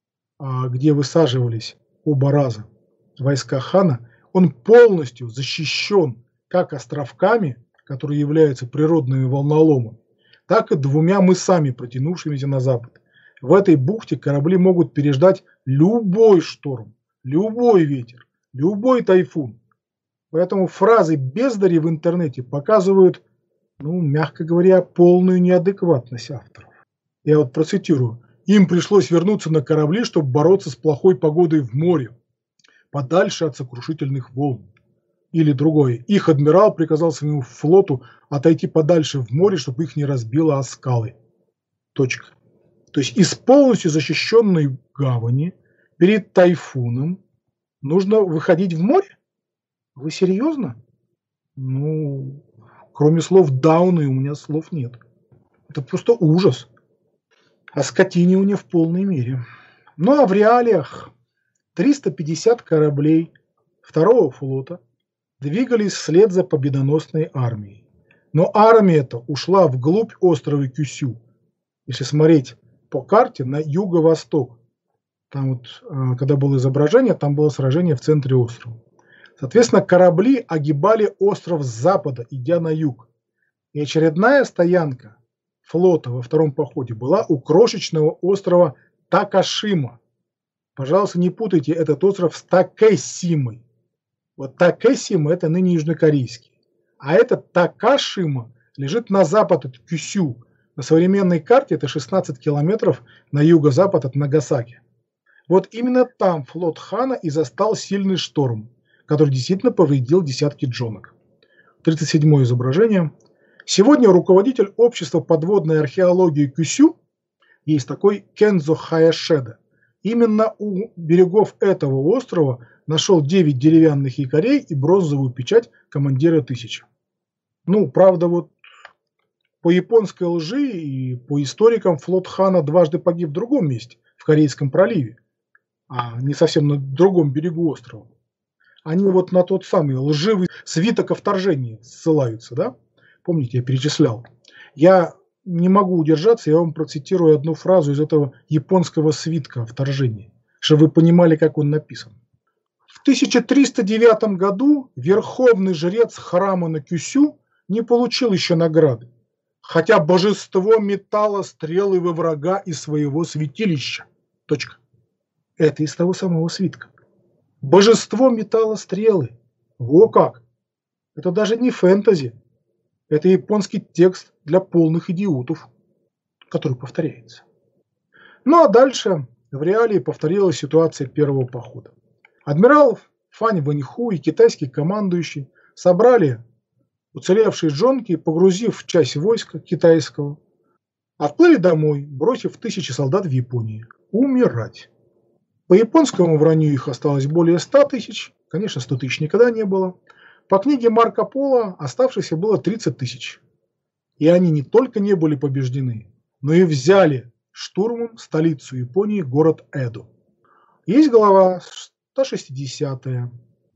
где высаживались оба раза войска хана, он полностью защищен как островками, которые являются природными волноломами, так и двумя мысами, протянувшимися на запад. В этой бухте корабли могут переждать любой шторм, любой ветер, любой тайфун. Поэтому фразы бездари в интернете показывают, ну, мягко говоря, полную неадекватность авторов. Я вот процитирую. Им пришлось вернуться на корабли, чтобы бороться с плохой погодой в море, подальше от сокрушительных волн. Или другое. Их адмирал приказал своему флоту отойти подальше в море, чтобы их не разбило о скалы. Точка. То есть из полностью защищенной гавани перед тайфуном нужно выходить в море? Вы серьезно? Ну, кроме слов дауны у меня слов нет. Это просто ужас. А скотине у нее в полной мере. Ну а в реалиях триста пятьдесят кораблей второго флота двигались вслед за победоносной армией. Но армия эта ушла вглубь острова Кюсю. Если смотреть по карте на юго-восток, там вот, когда было изображение, там было сражение в центре острова. Соответственно, корабли огибали остров с запада, идя на юг. И очередная стоянка флота во втором походе была у крошечного острова Такашима. Пожалуйста, не путайте этот остров с Такесимой. Вот Такесима – это ныне южнокорейский. А этот Такашима лежит на запад от Кюсю. На современной карте это шестнадцать километров на юго-запад от Нагасаки. Вот именно там флот хана и застал сильный шторм, который действительно повредил десятки джонок. тридцать седьмое изображение. Сегодня руководитель общества подводной археологии Кюсю, есть такой Кензо Хаяшеда, именно у берегов этого острова нашел девять деревянных якорей и бронзовую печать командира тысячи. Ну, правда, вот по японской лжи и по историкам флот хана дважды погиб в другом месте, в Корейском проливе, а не совсем на другом берегу острова. Они вот на тот самый лживый свиток о вторжении ссылаются, да? Помните, я перечислял. Я не могу удержаться, я вам процитирую одну фразу из этого японского свитка о вторжении, чтобы вы понимали, как он написан. В тысяча триста девятом году верховный жрец храма на Кюсю не получил еще награды, хотя божество метало стрелы во врага из своего святилища. Точка. Это из того самого свитка. Божество метало стрелы. Во как! Это даже не фэнтези. Это японский текст для полных идиотов, который повторяется. Ну а дальше в реалии повторилась ситуация первого похода. Адмирал Фань Вэньху и китайский командующий собрали уцелевшие джонки и, погрузив часть войска китайского, отплыли домой, бросив тысячи солдат в Японии. Умирать. По японскому вранью их осталось более ста тысяч. Конечно, сто тысяч никогда не было. По книге Марко Поло оставшихся было тридцать тысяч. И они не только не были побеждены, но и взяли штурмом столицу Японии, город Эдо. Есть глава сто шестидесятая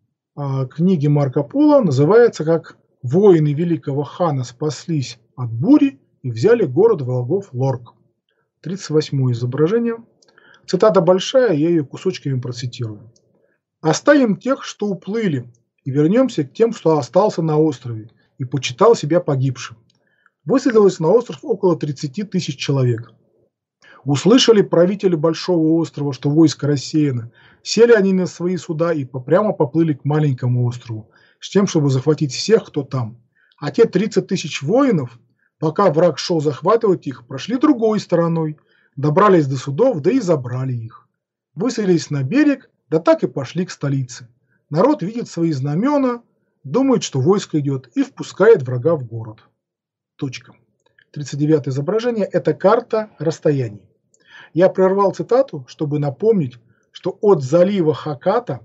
книги Марко Поло, называется как «Воины великого хана спаслись от бури и взяли город врагов Лорк». тридцать восьмое изображение. Цитата большая, я ее кусочками процитирую. «Оставим тех, что уплыли, и вернемся к тем, что остался на острове и почитал себя погибшим. Высадилось на остров около тридцати тысяч человек. Услышали правители Большого острова, что войско рассеяно. Сели они на свои суда и прямо поплыли к маленькому острову, с тем, чтобы захватить всех, кто там. А те тридцать тысяч воинов, пока враг шел захватывать их, прошли другой стороной, добрались до судов, да и забрали их. Высадились на берег, да так и пошли к столице. Народ видит свои знамена, думает, что войско идет, и впускает врага в город». Точка. тридцать девятое изображение – это карта расстояний. Я прервал цитату, чтобы напомнить, что от залива Хокката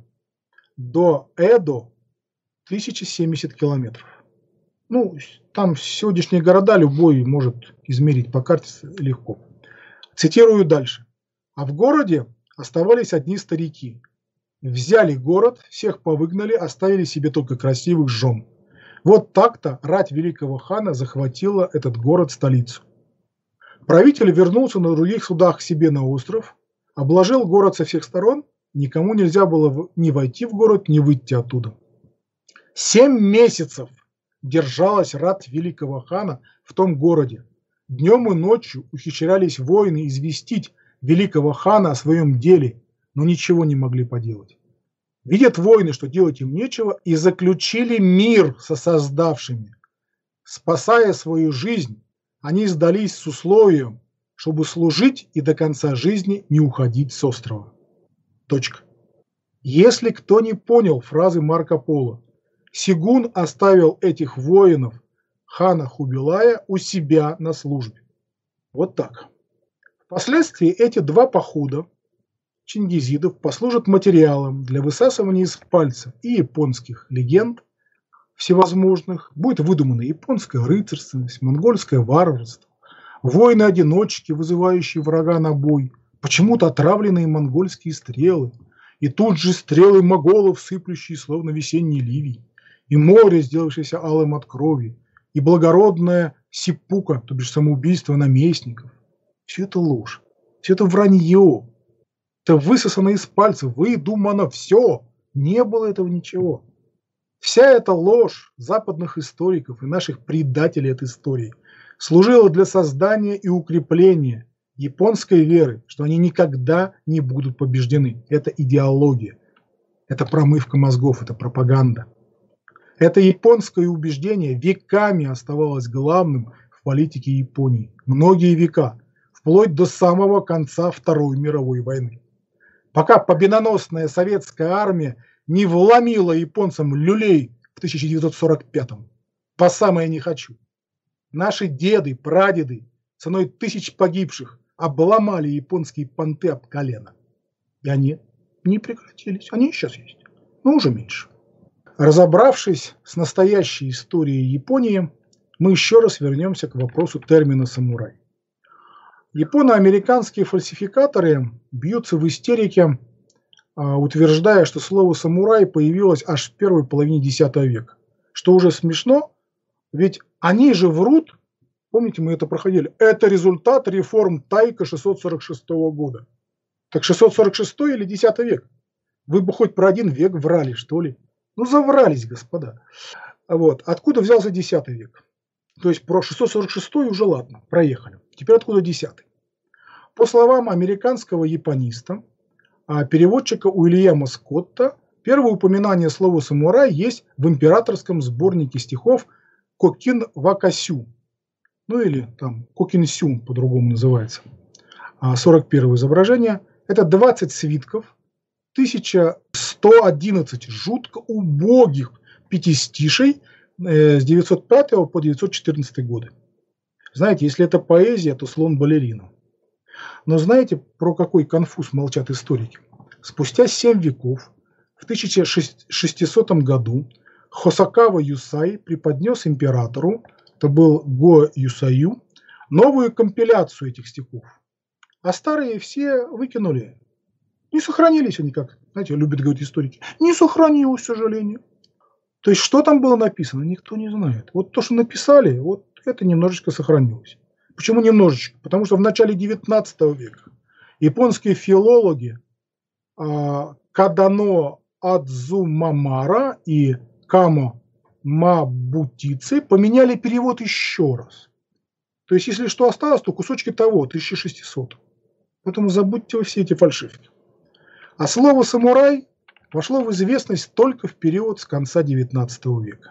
до Эдо тысяча семьдесят километров. Ну, там сегодняшние города любой может измерить по карте легко. Цитирую дальше. «А в городе оставались одни старики. Взяли город, всех повыгнали, оставили себе только красивых жен. Вот так-то рать великого хана захватила этот город-столицу. Правитель вернулся на других судах к себе на остров, обложил город со всех сторон, никому нельзя было ни войти в город, ни выйти оттуда. Семь месяцев держалась рать великого хана в том городе. Днем и ночью ухищрялись воины известить великого хана о своем деле, но ничего не могли поделать. Видят воины, что делать им нечего, и заключили мир со создавшими. Спасая свою жизнь, они сдались с условием, чтобы служить и до конца жизни не уходить с острова». Точка. Если кто не понял фразы Марко Поло, Сигун оставил этих воинов хана Хубилая у себя на службе. Вот так. Впоследствии эти два похода чингизидов послужат материалом для высасывания из пальца и японских легенд всевозможных. Будет выдумана японская рыцарственность, монгольское варварство, воины-одиночки, вызывающие врага на бой, почему-то отравленные монгольские стрелы, и тут же стрелы моголов, сыплющие словно весенний ливень, и море, сделавшееся алым от крови, и благородная сиппука, то бишь самоубийство наместников. Все это ложь, все это вранье. Это высосано из пальцев, выдумано все. Не было этого ничего. Вся эта ложь западных историков и наших предателей от истории служила для создания и укрепления японской веры, что они никогда не будут побеждены. Это идеология, это промывка мозгов, это пропаганда. Это японское убеждение веками оставалось главным в политике Японии. Многие века, вплоть до самого конца Второй мировой войны. Пока победоносная советская армия не вломила японцам люлей в тысяча девятьсот сорок пятом. По самое не хочу. Наши деды, прадеды ценой тысяч погибших обломали японские понты об колено. И они не прекратились. Они и сейчас есть, но уже меньше. Разобравшись с настоящей историей Японии, мы еще раз вернемся к вопросу термина «самурай». Японо-американские фальсификаторы бьются в истерике, утверждая, что слово «самурай» появилось аж в первой половине десятого века. Что уже смешно, ведь они же врут, помните, мы это проходили, это результат реформ Тайка шестьсот сорок шестого года. Так шестьсот сорок шестой или десятый век? Вы бы хоть про один век врали, что ли? Ну, заврались, господа. Вот. Откуда взялся десятый век? То есть про шестьсот сорок шестой уже ладно, проехали. Теперь откуда десятый? По словам американского япониста, переводчика Уильяма Скотта, первое упоминание слова «самурай» есть в императорском сборнике стихов Кокин-Вакасю, ну или там Кокинсю по-другому называется. сорок первое изображение. Это двадцать свитков, тысяча сто одиннадцать жутко убогих пятистишей с девятьсот пятого по девятьсот четырнадцатый годы. Знаете, если это поэзия, то слон балерина. Но знаете, про какой конфуз молчат историки? Спустя семь веков, в тысяча шестисотом году, Хосакава Юсай преподнес императору, это был Го Юсаю, новую компиляцию этих стихов. А старые все выкинули. Не сохранились они, как, знаете, любят говорить историки. Не сохранилось, к сожалению. То есть, что там было написано, никто не знает. Вот то, что написали, вот это немножечко сохранилось. Почему немножечко? Потому что в начале девятнадцатого века японские филологи а, Кадано Адзумамара и Камо Мабутицы поменяли перевод еще раз. То есть, если что осталось, то кусочки того, тысяча шестисотого. Поэтому забудьте вы все эти фальшивки. А слово «самурай» вошло в известность только в период с конца девятнадцатого века.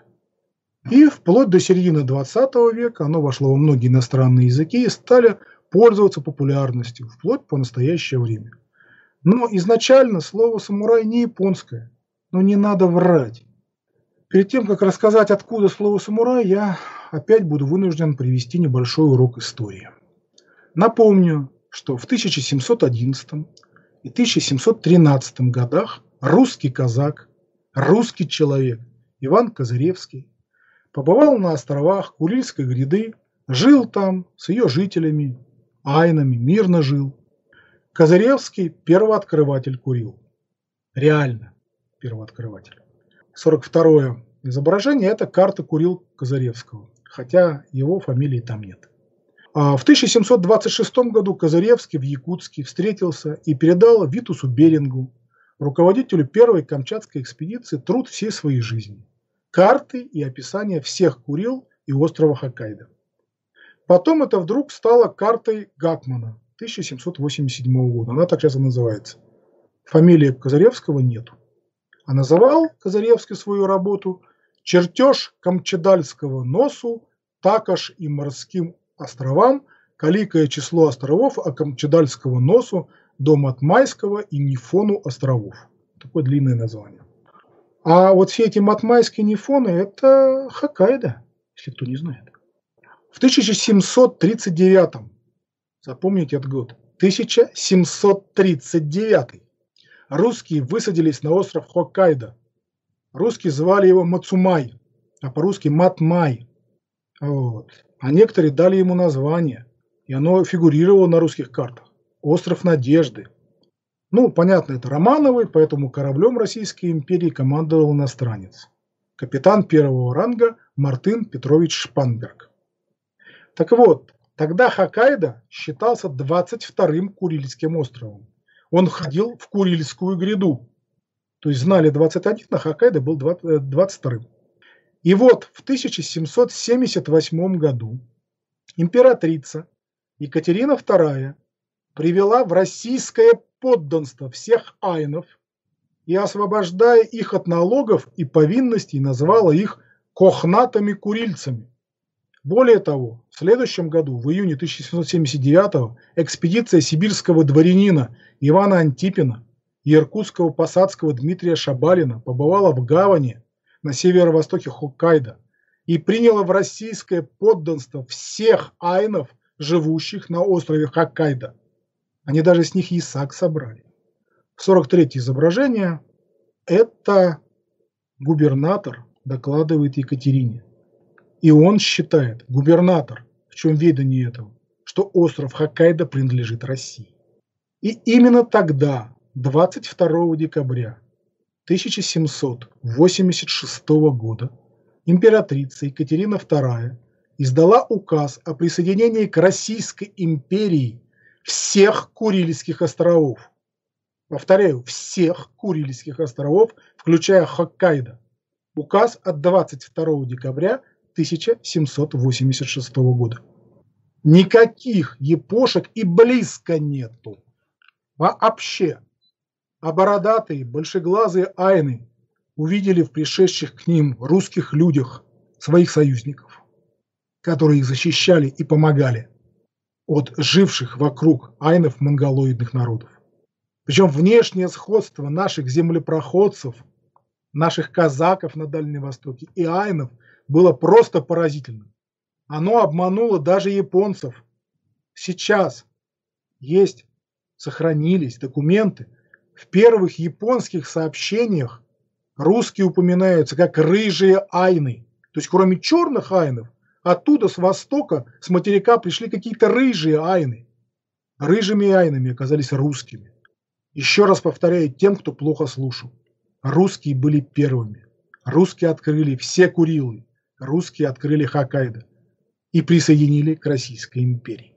И вплоть до середины двадцатого века оно вошло во многие иностранные языки и стали пользоваться популярностью, вплоть по настоящее время. Но изначально слово «самурай» не японское, но не надо врать. Перед тем, как рассказать, откуда слово «самурай», я опять буду вынужден привести небольшой урок истории. Напомню, что в тысяча семьсот одиннадцатом и тысяча семьсот тринадцатом годах русский казак, русский человек Иван Козыревский побывал на островах Курильской гряды, жил там с ее жителями, айнами, мирно жил. Козыревский – первооткрыватель Курил. Реально первооткрыватель. сорок второе изображение – это карта Курил Козыревского, хотя его фамилии там нет. А в тысяча семьсот двадцать шестом году Козыревский в Якутске встретился и передал Витусу Берингу, руководителю первой Камчатской экспедиции, труд всей своей жизни. Карты и описание всех Курил и острова Хоккайдо. Потом это вдруг стало картой Гакмана тысяча семьсот восемьдесят седьмого года. Она так сейчас и называется. Фамилии Козыревского нету. А называл Козыревский свою работу «Чертеж Камчадальского носу, Такаш и морским островам, каликое число островов, а Камчадальского носу до Матмайского и Нифону островов». Такое длинное название. А вот все эти матмайские нифоны – это Хоккайдо, если кто не знает. В тысяча семьсот тридцать девятом, запомните этот год, тысяча семьсот тридцать девятый, русские высадились на остров Хоккайдо. Русские звали его Мацумай, а по-русски Матмай. Вот. А некоторые дали ему название, и оно фигурировало на русских картах. Остров Надежды. Ну, понятно, это Романовый, поэтому кораблем Российской империи командовал иностранец. Капитан первого ранга Мартын Петрович Шпанберг. Так вот, тогда Хоккайдо считался двадцать вторым Курильским островом. Он входил в Курильскую гряду. То есть знали двадцать один, а Хоккайдо был двадцать вторым. И вот в тысяча семьсот семьдесят восьмом году императрица Екатерина вторая привела в российское подданство всех айнов и, освобождая их от налогов и повинностей, назвала их кохнатами-курильцами. Более того, в следующем году, в июне тысяча семьсот семьдесят девятого, экспедиция сибирского дворянина Ивана Антипина и иркутского посадского Дмитрия Шабалина побывала в гавани на северо-востоке Хоккайдо и приняла в российское подданство всех айнов, живущих на острове Хоккайдо. Они даже с них ясак собрали. сорок третье изображение – это губернатор докладывает Екатерине. И он считает, губернатор, в чем ведение этого, что остров Хоккайдо принадлежит России. И именно тогда, двадцать второго декабря тысяча семьсот восемьдесят шестого года, императрица Екатерина вторая издала указ о присоединении к Российской империи всех Курильских островов. Повторяю, всех Курильских островов, включая Хоккайдо. Указ от двадцать второго декабря тысяча семьсот восемьдесят шестого года. Никаких епошек и близко нету. Вообще. А бородатые, большеглазые айны увидели в пришедших к ним русских людях своих союзников. которые их защищали и помогали от живших вокруг айнов монголоидных народов. Причем внешнее сходство наших землепроходцев, наших казаков на Дальнем Востоке и айнов было просто поразительным. Оно обмануло даже японцев. Сейчас есть, сохранились документы. В первых японских сообщениях русские упоминаются как рыжие айны. То есть кроме черных айнов, оттуда с востока, с материка пришли какие-то рыжие айны. Рыжими айнами оказались русскими. Еще раз повторяю тем, кто плохо слушал. Русские были первыми. Русские открыли все Курилы. Русские открыли Хоккайдо и присоединили к Российской империи.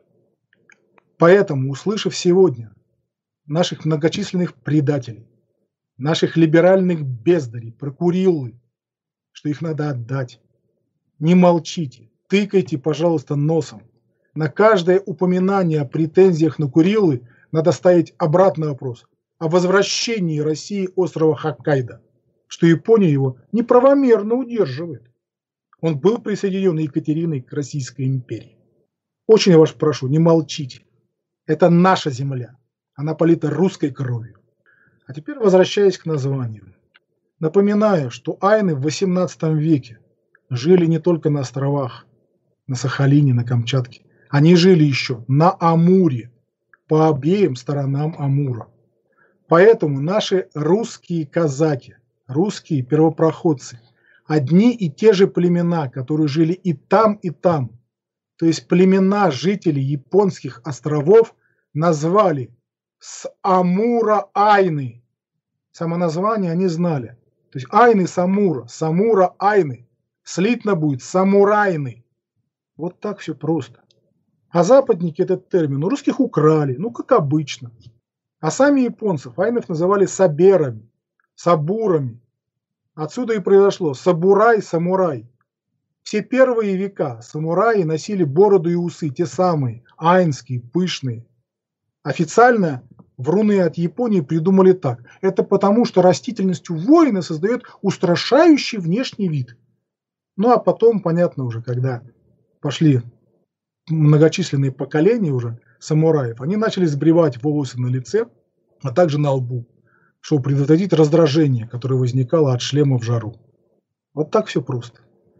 Поэтому, услышав сегодня наших многочисленных предателей, наших либеральных бездарей про Курилы, что их надо отдать, не молчите, тыкайте, пожалуйста, носом. На каждое упоминание о претензиях на Курилы надо ставить обратный вопрос о возвращении России острова Хоккайдо, что Япония его неправомерно удерживает. Он был присоединен Екатериной к Российской империи. Очень вас прошу, не молчите. Это наша земля. Она полита русской кровью. А теперь возвращаясь к названию. Напоминаю, что айны в восемнадцатом веке жили не только на островах, на Сахалине, на Камчатке. Они жили еще на Амуре, по обеим сторонам Амура. Поэтому наши русские казаки, русские первопроходцы, одни и те же племена, которые жили и там, и там, то есть племена жителей японских островов, назвали с Амура айны. Само название они знали. То есть айны с Амура, с Амура айны. Слитно будет самурайны. Вот так все просто. А западники этот термин у русских украли, ну как обычно. А сами японцев айнов называли саберами, сабурами. Отсюда и произошло сабурай-самурай. Все первые века самураи носили бороду и усы, те самые, айнские, пышные. Официально вруны от Японии придумали так. Это потому, что растительность у воина создает устрашающий внешний вид. Ну а потом, понятно уже, когда пошли многочисленные поколения уже самураев, они начали сбривать волосы на лице, а также на лбу, чтобы предотвратить раздражение, которое возникало от шлема в жару. Вот так все просто.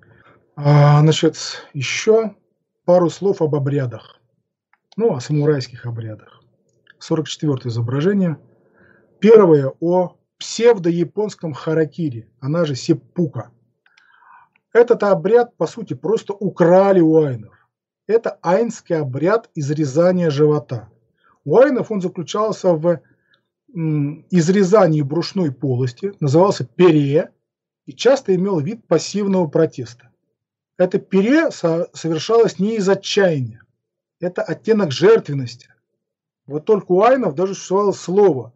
А, значит, еще пару слов об обрядах. Ну, о самурайских обрядах. сорок четвёртое изображение. Первое о псевдо-японском харакири, она же сеппука. Этот обряд, по сути, просто украли у айнов. Это айнский обряд изрезания живота. У айнов он заключался в м, изрезании брюшной полости, назывался пере, и часто имел вид пассивного протеста. Это пере со совершалось не из отчаяния, это оттенок жертвенности. Вот только у айнов даже существовало слово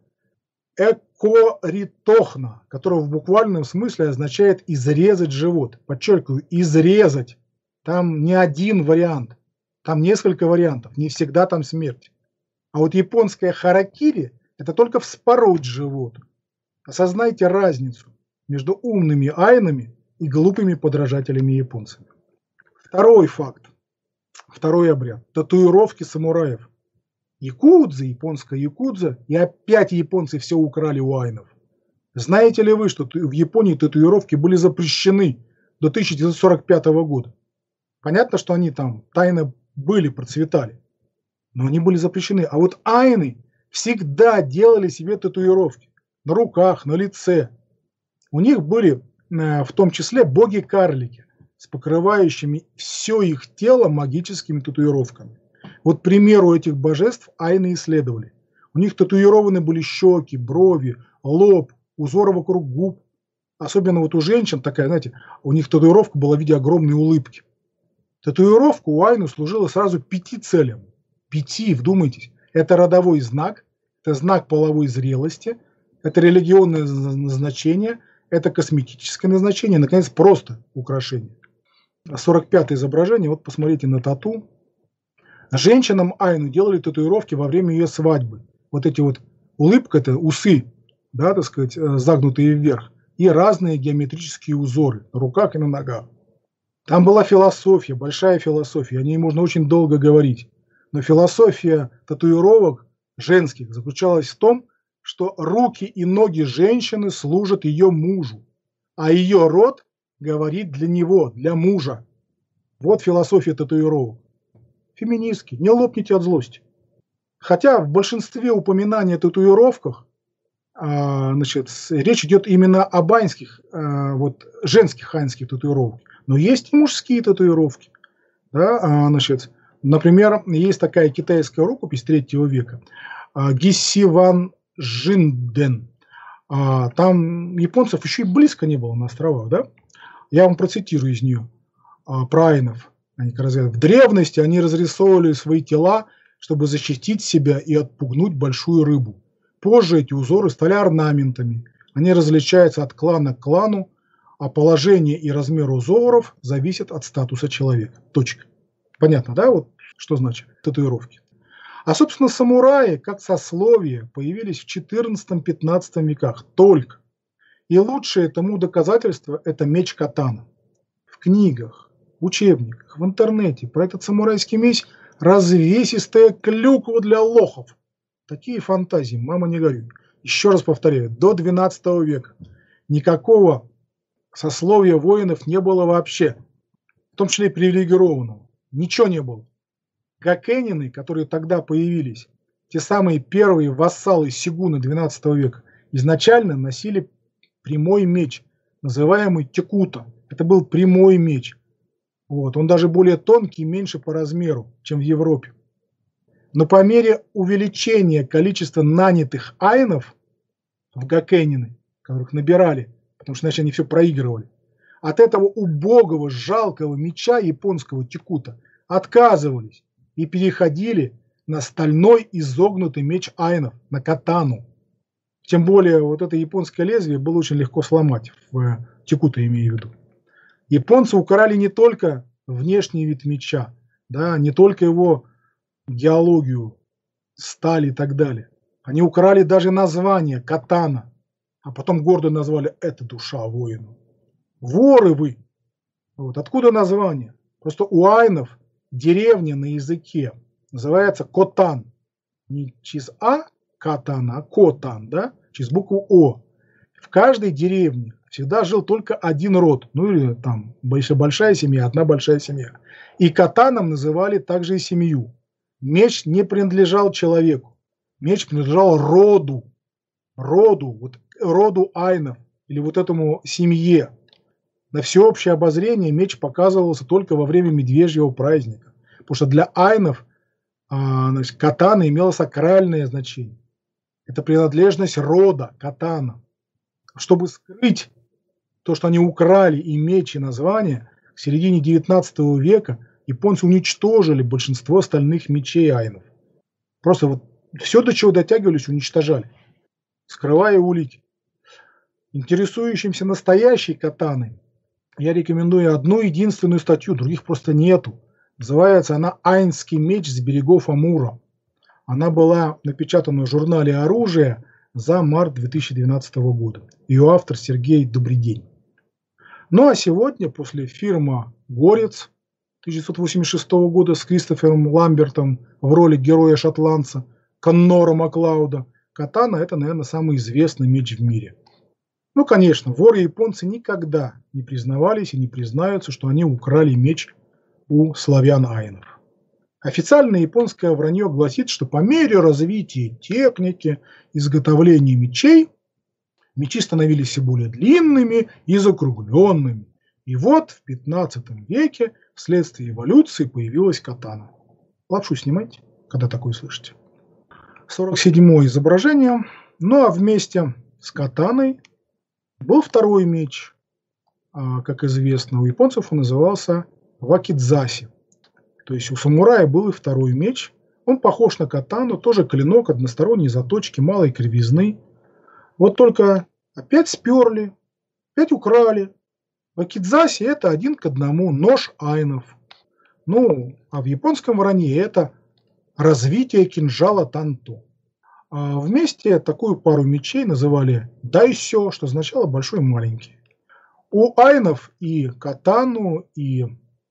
«экоритохна», которое в буквальном смысле означает «изрезать живот». Подчеркиваю, «изрезать». Там не один вариант, там несколько вариантов, не всегда там смерть. А вот японское харакири – это только вспороть живот. Осознайте разницу между умными айнами и глупыми подражателями японцами. Второй факт, второй обряд – татуировки самураев. Якудза, японская якудза, и опять японцы все украли у айнов. Знаете ли вы, что в Японии татуировки были запрещены до тысяча девятьсот сорок пятого года? Понятно, что они там тайно были, процветали, но они были запрещены. А вот айны всегда делали себе татуировки на руках, на лице. У них были в том числе боги-карлики с покрывающими все их тело магическими татуировками. Вот, к примеру, этих божеств айны исследовали. У них татуированы были щеки, брови, лоб, узоры вокруг губ. Особенно вот у женщин такая, знаете, у них татуировка была в виде огромной улыбки. Татуировка у айну служила сразу пяти целям. Пяти, вдумайтесь. Это родовой знак, это знак половой зрелости, это религиозное назначение, это косметическое назначение, наконец, просто украшение. сорок пятое изображение, вот посмотрите на тату. Женщинам айну делали татуировки во время ее свадьбы. Вот эти вот улыбка, это усы, да, так сказать, загнутые вверх, и разные геометрические узоры на руках и на ногах. Там была философия, большая философия, о ней можно очень долго говорить. Но философия татуировок женских заключалась в том, что руки и ноги женщины служат ее мужу, а ее род говорит для него, для мужа. Вот философия татуировок. Феминистки, не лопните от злости. Хотя в большинстве упоминаний о татуировках а, значит, речь идет именно об айнских, а, вот, женских айнских татуировках. Но есть и мужские татуировки. Да, а, значит, например, есть такая китайская рукопись третьего века а, Гиссиван Жинден. А, там японцев еще и близко не было на островах. Да? Я вам процитирую из нее а, про айнов. Они, в древности они разрисовывали свои тела, чтобы защитить себя и отпугнуть большую рыбу. Позже эти узоры стали орнаментами. Они различаются от клана к клану, а положение и размер узоров зависят от статуса человека. Точка. Понятно, да, вот что значит татуировки? А, собственно, самураи, как сословие, появились в четырнадцатом-пятнадцатом веках только. И лучшее тому доказательство – это меч катана. В книгах, в учебниках, в интернете про этот самурайский меч развесистая клюква для лохов. Такие фантазии, мама не горюй. Еще раз повторяю, до двенадцатого века никакого сословия воинов не было вообще, в том числе и привилегированного. Ничего не было. Гакенины, которые тогда появились, те самые первые вассалы сигуны двенадцатого века, изначально носили прямой меч, называемый текута. Это был прямой меч. Вот. Он даже более тонкий и меньше по размеру, чем в Европе. Но по мере увеличения количества нанятых айнов в гакенины, которых набирали, потому что иначе они все проигрывали, от этого убогого, жалкого меча японского текута отказывались и переходили на стальной изогнутый меч айнов, на катану. Тем более вот это японское лезвие было очень легко сломать, в текута имею в виду. Японцы украли не только внешний вид меча, да, не только его геологию, сталь и так далее. Они украли даже название катана, а потом гордо назвали «это душа воина». Воры вы! Вот. Откуда название? Просто у айнов деревня на языке называется Котан. Не через А катана, а Котан, да? Через букву О. В каждой деревне всегда жил только один род. Ну или там большая семья, одна большая семья. И катаном называли также и семью. Меч не принадлежал человеку. Меч принадлежал роду. Роду. Вот роду айнов. Или вот этому семье. На всеобщее обозрение меч показывался только во время медвежьего праздника. Потому что для айнов а, значит, катана имела сакральное значение. Это принадлежность рода катана. Чтобы скрыть то, что они украли и меч, и название, к середине девятнадцатого века японцы уничтожили большинство остальных мечей айнов. Просто вот все, до чего дотягивались, уничтожали, скрывая улики. Интересующимся настоящей катаной я рекомендую одну единственную статью, других просто нету. Называется она «Айнский меч с берегов Амура». Она была напечатана в журнале «Оружие» за март две тысячи двенадцатого года. Ее автор Сергей Добрыдень. Ну а сегодня, после фильма «Горец» тысяча девятьсот восемьдесят шестого года с Кристофером Ламбертом в роли героя-шотландца Коннора Маклауда, катана – это, наверное, самый известный меч в мире. Ну, конечно, воры-японцы никогда не признавались и не признаются, что они украли меч у славян-айнов. Официальное японское вранье гласит, что по мере развития техники изготовления мечей, мечи становились все более длинными и закругленными. И вот в пятнадцатом веке вследствие эволюции появилась катана. Лапшу снимайте, когда такое слышите. сорок седьмое изображение. Ну а вместе с катаной был второй меч. Как известно, у японцев он назывался вакидзаси. То есть у самурая был и второй меч. Он похож на катану, тоже клинок односторонней заточки, малой кривизны. Вот только опять сперли, опять украли. Вакидзаси – это один к одному нож айнов. Ну, а в японском вранье это развитие кинжала танто. А вместе такую пару мечей называли дайсё, что означало большой и маленький. У айнов и катану, и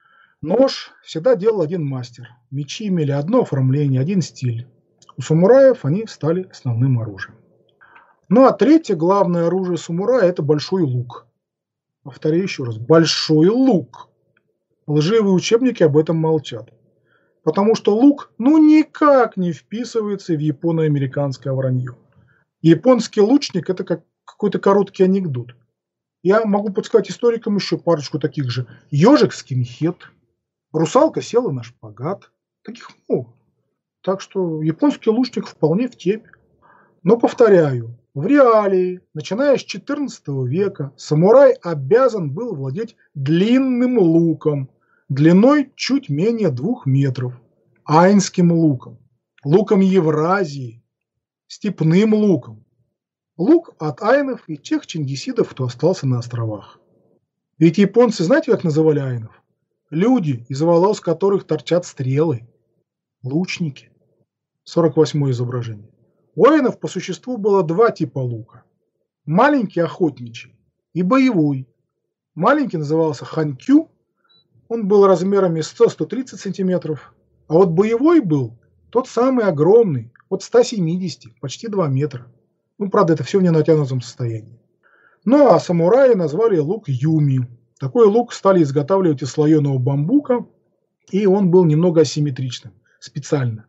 нож всегда делал один мастер. Мечи имели одно оформление, один стиль. У самураев они стали основным оружием. Ну а третье главное оружие самурая – это большой лук. Повторяю еще раз, большой лук. Лживые учебники об этом молчат. Потому что лук ну никак не вписывается в японо-американское вранье. Японский лучник – это как какой-то короткий анекдот. Я могу подсказать историкам еще парочку таких же. Ежик-скинхед, русалка села на шпагат. Таких много. Так что японский лучник вполне в теме. Но повторяю, в реалии, начиная с четырнадцатого века, самурай обязан был владеть длинным луком, длиной чуть менее двух метров, айнским луком, луком Евразии, степным луком. Лук от айнов и тех чингисидов, кто остался на островах. Ведь японцы, знаете, как называли айнов? Люди, из волос которых торчат стрелы. Лучники. сорок восьмое изображение. У айнов по существу было два типа лука. Маленький охотничий и боевой. Маленький назывался ханкю, он был размерами сто - сто тридцать сантиметров. А вот боевой был тот самый огромный, от ста семидесяти, почти два метра. Ну, правда, это все в ненатянутом состоянии. Ну, а самураи назвали лук юми. Такой лук стали изготавливать из слоеного бамбука, и он был немного асимметричным, специально.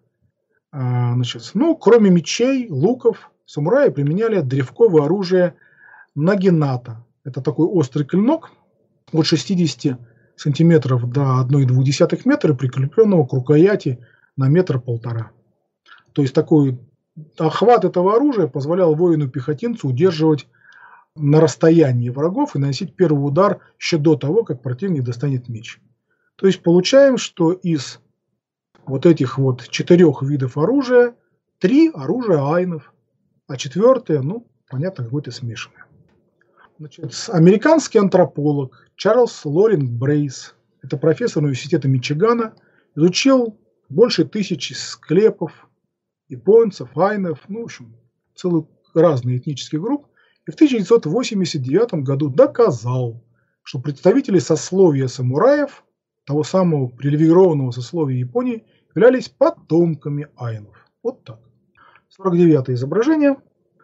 А, значит, ну, кроме мечей, луков, самураи применяли древковое оружие нагината. Это такой острый клинок от шестидесяти сантиметров до одной целой двух десятых метра, прикрепленного к рукояти на метр-полтора. То есть такой охват этого оружия позволял воину-пехотинцу удерживать на расстоянии врагов и наносить первый удар еще до того, как противник достанет меч. То есть получаем, что из вот этих вот четырех видов оружия три оружия айнов, а четвертое, ну, понятно, какое-то смешанное. Значит, американский антрополог Чарльз Лоринг Брейс, это профессор университета Мичигана, изучил больше тысячи склепов японцев, айнов, ну, в общем, целых разные этнические группы, и в тысяча девятьсот восемьдесят девятом году доказал, что представители сословия самураев, того самого привилегированного сословия Японии, являлись потомками айнов. Вот так. сорок девятое изображение.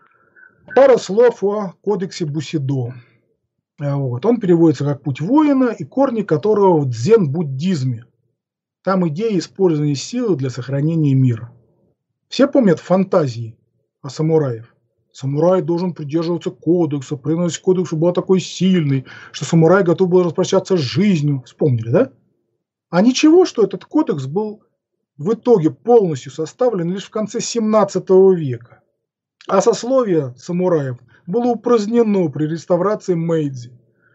Пара слов о кодексе Бусидо. Вот. Он переводится как «путь воина», и корни которого в дзен-буддизме. Там идея использования силы для сохранения мира. Все помнят фантазии о самураев. Самурай должен придерживаться кодекса, приносить кодексу был такой сильный, что самурай готов был распрощаться с жизнью. Вспомнили, да? А ничего, что этот кодекс был в итоге полностью составлен лишь в конце семнадцатого века. А сословие самураев было упразднено при реставрации Мэйдзи.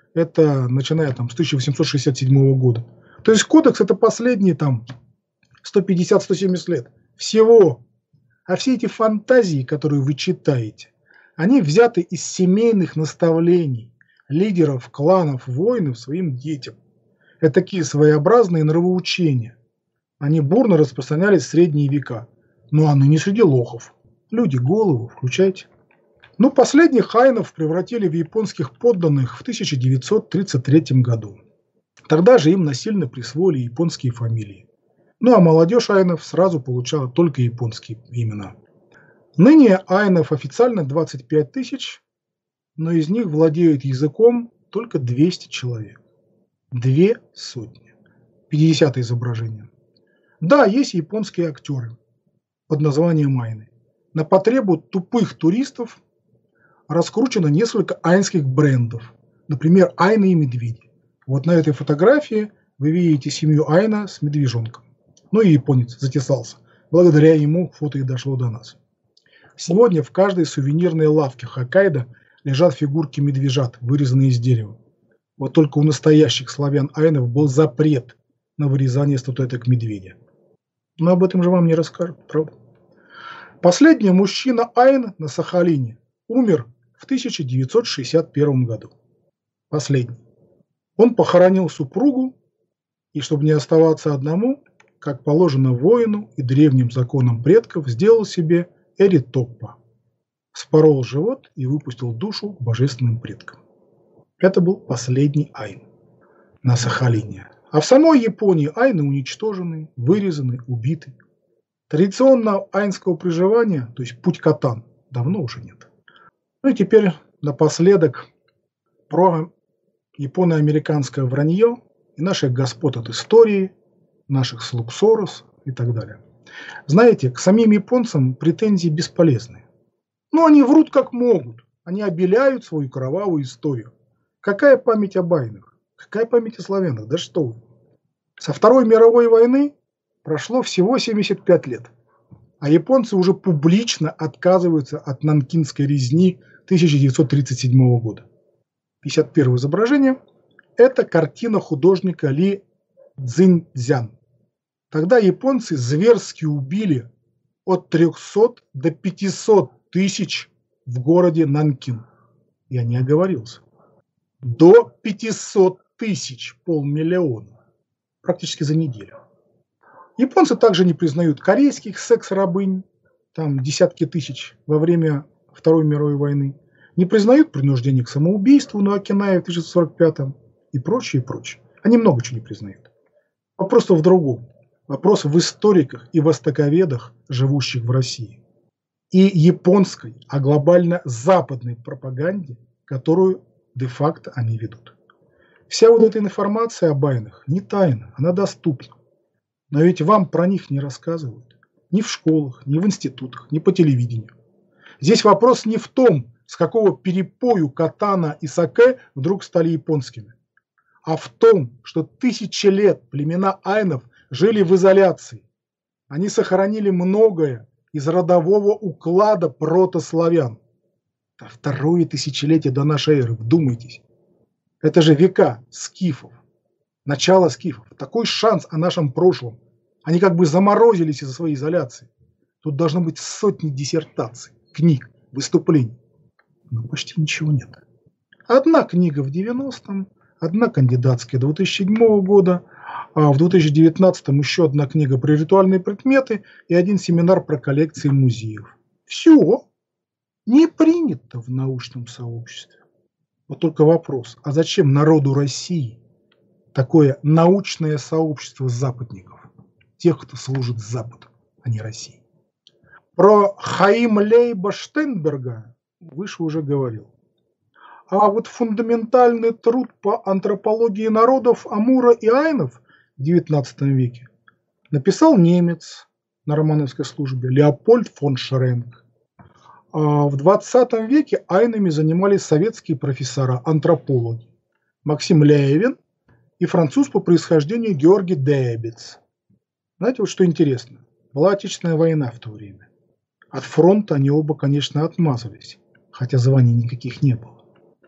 Это начиная там с тысяча восемьсот шестьдесят седьмого года. То есть кодекс это последние там сто пятьдесят - сто семьдесят лет. Всего. А все эти фантазии, которые вы читаете, они взяты из семейных наставлений лидеров кланов воинов своим детям. Это такие своеобразные нравоучения. Они бурно распространялись в средние века. Ну а ныне среди лохов. Люди, голову включайте. Ну, последних айнов превратили в японских подданных в тысяча девятьсот тридцать третьем году. Тогда же им насильно присвоили японские фамилии. Ну а молодежь айнов сразу получала только японские имена. Ныне айнов официально двадцать пять тысяч, но из них владеют языком только двести человек. Две сотни. пятидесятое изображение. Да, есть японские актеры под названием айны. На потребу тупых туристов раскручено несколько айнских брендов. Например, айны и медведи. Вот на этой фотографии вы видите семью айна с медвежонком. Ну и японец затесался. Благодаря ему фото и дошло до нас. Сегодня в каждой сувенирной лавке Хоккайдо лежат фигурки медвежат, вырезанные из дерева. Вот только у настоящих славян-айнов был запрет на вырезание статуэток медведя. Но об этом же вам не расскажут, правда? Последний мужчина айн на Сахалине умер в тысяча девятьсот шестьдесят первом году. Последний. Он похоронил супругу, и чтобы не оставаться одному, как положено воину и древним законам предков, сделал себе эритоппа. Спорол живот и выпустил душу к божественным предкам. Это был последний айн на Сахалине. А в самой Японии айны уничтожены, вырезаны, убиты. Традиционно айнского приживания, то есть путь катан, давно уже нет. Ну и теперь напоследок про японо-американское вранье и наших господ от истории, наших слуг Сорос и так далее. Знаете, к самим японцам претензии бесполезны. Но они врут как могут. Они обеляют свою кровавую историю. Какая память об айнах? Какая память о славянах? Да что вы. Со Второй мировой войны прошло всего семьдесят пять лет. А японцы уже публично отказываются от нанкинской резни тысяча девятьсот тридцать седьмого года. пятьдесят первое изображение – это картина художника Ли Цзиньцзян. Тогда японцы зверски убили от трёхсот до пятисот тысяч в городе Нанкин. Я не оговорился. До пятисот тысяч, полмиллиона. Практически за неделю. Японцы также не признают корейских секс-рабынь, там десятки тысяч во время Второй мировой войны. Не признают принуждение к самоубийству на Окинаве в тысяча девятьсот сорок пятом и прочее, и прочее. Они много чего не признают. Вопрос в другом. Вопрос в историках и востоковедах, живущих в России. И японской, а глобально западной пропаганде, которую де-факто они ведут. Вся вот эта информация об айнах не тайна, она доступна. Но ведь вам про них не рассказывают. Ни в школах, ни в институтах, ни по телевидению. Здесь вопрос не в том, с какого перепою катана и саке вдруг стали японскими, а в том, что тысячи лет племена айнов жили в изоляции. Они сохранили многое из родового уклада протославян. Это второе тысячелетие до нашей эры, вдумайтесь. Это же века скифов, начало скифов. Такой шанс о нашем прошлом. Они как бы заморозились из-за своей изоляции. Тут должно быть сотни диссертаций, книг, выступлений. Но почти ничего нет. Одна книга в девяностом, одна кандидатская две тысячи седьмого года, а в две тысячи девятнадцатом еще одна книга про ритуальные предметы и один семинар про коллекции музеев. Все не принято в научном сообществе. Вот только вопрос, а зачем народу России такое научное сообщество западников? Тех, кто служит Западу, а не России. Про Хаим Лейба Штейнберга выше уже говорил. А вот фундаментальный труд по антропологии народов Амура и айнов в девятнадцатом веке написал немец на Романовской службе Леопольд фон Шренк. А в двадцатом веке айнами занимались советские профессора-антропологи Максим Левин и француз по происхождению Георгий Дебец. Знаете, вот что интересно? Была Отечественная война в то время. От фронта они оба, конечно, отмазались, хотя званий никаких не было.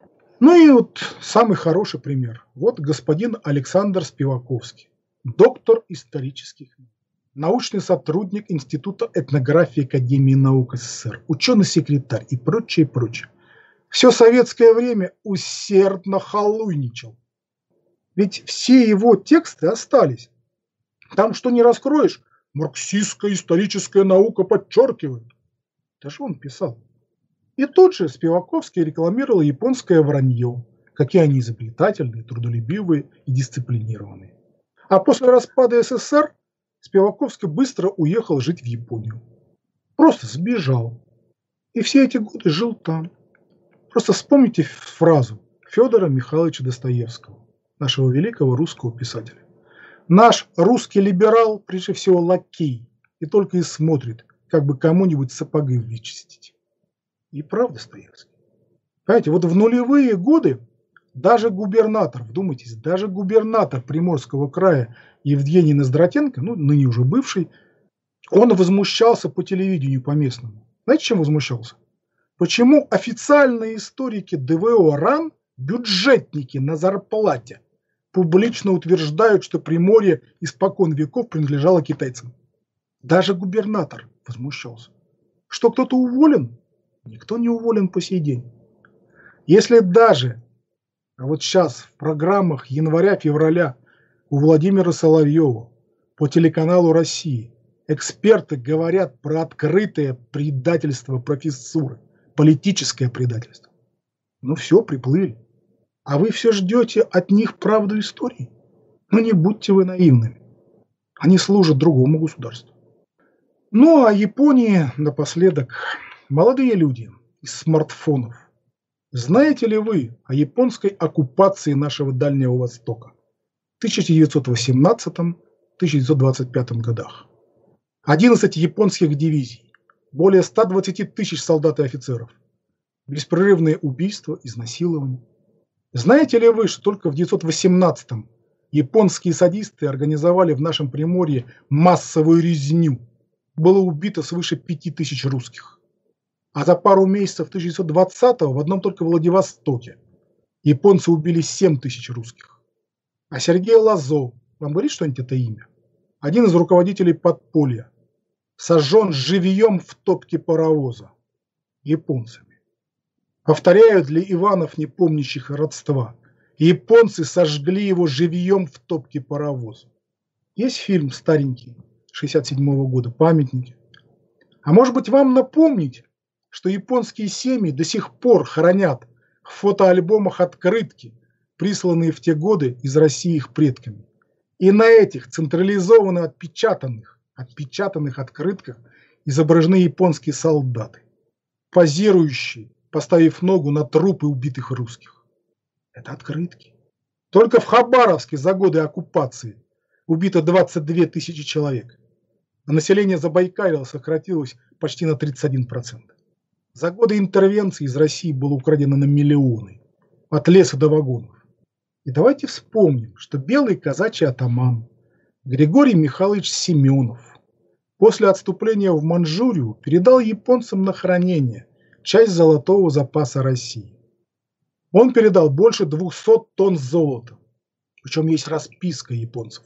Ну и вот самый хороший пример. Вот господин Александр Спиваковский, доктор исторических наук, научный сотрудник Института этнографии Академии наук СССР, ученый-секретарь и прочее, прочее. Все советское время усердно халуйничал. Ведь все его тексты остались. Там, что не раскроешь, марксистская историческая наука подчеркивает. Это же он писал. И тут же Спиваковский рекламировал японское вранье, какие они изобретательные, трудолюбивые и дисциплинированные. А после распада СССР Спиваковский быстро уехал жить в Японию. Просто сбежал. И все эти годы жил там. Просто вспомните фразу Федора Михайловича Достоевского, нашего великого русского писателя. Наш русский либерал, прежде всего, лакей, и только и смотрит, как бы кому-нибудь сапоги вычистить. И правда, Достоевский. Понимаете, вот в нулевые годы даже губернатор, вдумайтесь, даже губернатор Приморского края Евгений Ноздратенко, ну, ныне уже бывший, он возмущался по телевидению по местному. Знаете, чем возмущался? Почему официальные историки ДВО РАН, бюджетники на зарплате, публично утверждают, что Приморье испокон веков принадлежало китайцам. Даже губернатор возмущался. Что, кто-то уволен? Никто не уволен по сей день. Если даже а вот сейчас в программах января-февраля у Владимира Соловьева по телеканалу «Россия» эксперты говорят про открытое предательство профессуры, политическое предательство. Ну все, приплыли. А вы все ждете от них правду истории? Ну не будьте вы наивными. Они служат другому государству. Ну а Японии напоследок. Молодые люди из смартфонов. Знаете ли вы о японской оккупации нашего Дальнего Востока в тысяча девятьсот восемнадцатом — тысяча девятьсот двадцать пятом годах? одиннадцать японских дивизий, более ста двадцати тысяч солдат и офицеров, беспрерывные убийства, изнасилования. Знаете ли вы, что только в тысяча девятьсот восемнадцатом японские садисты организовали в нашем Приморье массовую резню? Было убито свыше пяти тысяч русских. А за пару месяцев тысяча девятьсот двадцатого в одном только Владивостоке японцы убили семь тысяч русских. А Сергей Лазо, вам говорит что-нибудь это имя? Один из руководителей подполья, сожжен живьем в топке паровоза японцами. Повторяю для Иванов, не помнящих родства, японцы сожгли его живьем в топке паровоза. Есть фильм старенький, шестьдесят седьмого года, «Памятники». А может быть вам напомнить, что японские семьи до сих пор хранят в фотоальбомах открытки, присланные в те годы из России их предками. И на этих централизованно отпечатанных, отпечатанных открытках изображены японские солдаты, позирующие, поставив ногу на трупы убитых русских. Это открытки. Только в Хабаровске за годы оккупации убито двадцать две тысячи человек, а население Забайкалья сократилось почти на тридцать один процент. За годы интервенции из России было украдено на миллионы, от леса до вагонов. И давайте вспомним, что белый казачий атаман Григорий Михайлович Семенов после отступления в Манчжурию передал японцам на хранение часть золотого запаса России. Он передал больше двухсот тонн золота, причем есть расписка японцев.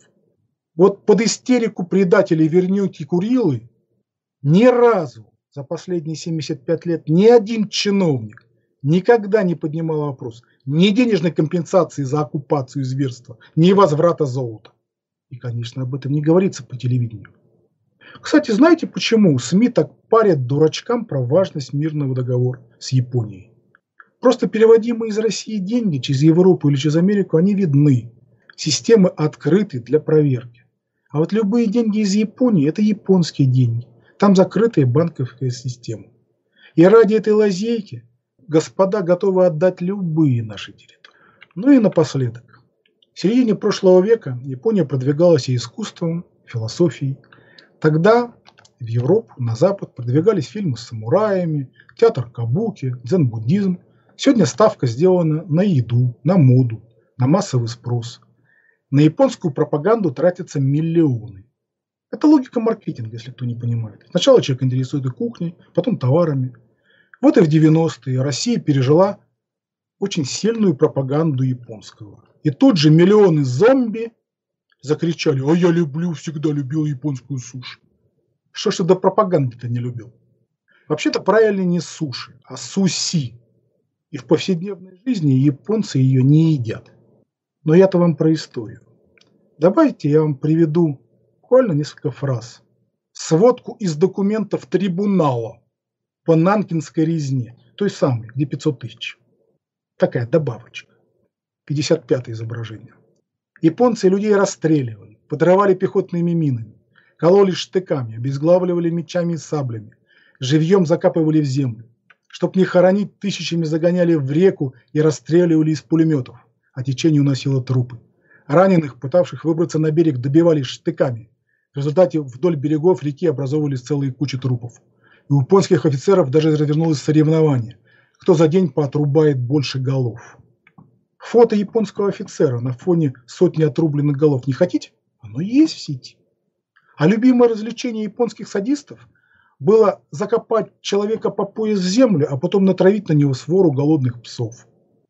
Вот под истерику предателей Вернюки Курилы ни разу за последние семьдесят пять лет ни один чиновник никогда не поднимал вопрос ни денежной компенсации за оккупацию и зверство, ни возврата золота. И, конечно, об этом не говорится по телевидению. Кстати, знаете, почему СМИ так парят дурачкам про важность мирного договора с Японией? Просто переводимые из России деньги через Европу или через Америку, они видны. Системы открыты для проверки. А вот любые деньги из Японии – это японские деньги. Там закрытая банковская система. И ради этой лазейки господа готовы отдать любые наши территории. Ну и напоследок. В середине прошлого века Япония продвигалась и искусством, и философией. Тогда в Европу, на Запад продвигались фильмы с самураями, театр кабуки, дзен-буддизм. Сегодня ставка сделана на еду, на моду, на массовый спрос. На японскую пропаганду тратятся миллионы. Это логика маркетинга, если кто не понимает. Сначала человек интересует и кухней, потом товарами. Вот и в девяностые Россия пережила очень сильную пропаганду японского. И тут же миллионы зомби закричали: «А я люблю, всегда любил японскую суши». Что ж ты до пропаганды-то не любил? Вообще-то правильно не суши, а суси. И в повседневной жизни японцы ее не едят. Но я-то вам про историю. Давайте я вам приведу буквально несколько фраз. Сводку из документов трибунала по Нанкинской резне, той самой, где пятьсот тысяч. Такая добавочка. пятьдесят пятое изображение. Японцы людей расстреливали, подрывали пехотными минами, кололи штыками, обезглавливали мечами и саблями, живьем закапывали в землю. Чтоб не хоронить, тысячами загоняли в реку и расстреливали из пулеметов, а течение уносило трупы. Раненых, пытавших выбраться на берег, добивали штыками. В результате вдоль берегов реки образовывались целые кучи трупов. И у японских офицеров даже развернулось соревнование, кто за день поотрубает больше голов. Фото японского офицера на фоне сотни отрубленных голов не хотите? Оно есть в сети. А любимое развлечение японских садистов было закопать человека по пояс в землю, а потом натравить на него свору голодных псов.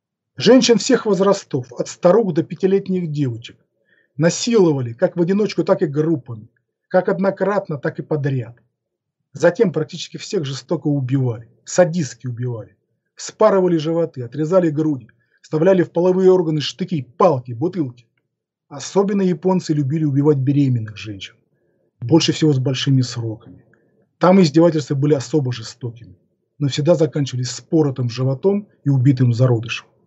Женщин всех возрастов, от старух до пятилетних девочек, насиловали как в одиночку, так и группами, как однократно, так и подряд. Затем практически всех жестоко убивали, садистски убивали, вспарывали животы, отрезали груди, вставляли в половые органы штыки, палки, бутылки. Особенно японцы любили убивать беременных женщин, больше всего с большими сроками. Там издевательства были особо жестокими, но всегда заканчивались споротым животом и убитым зародышем.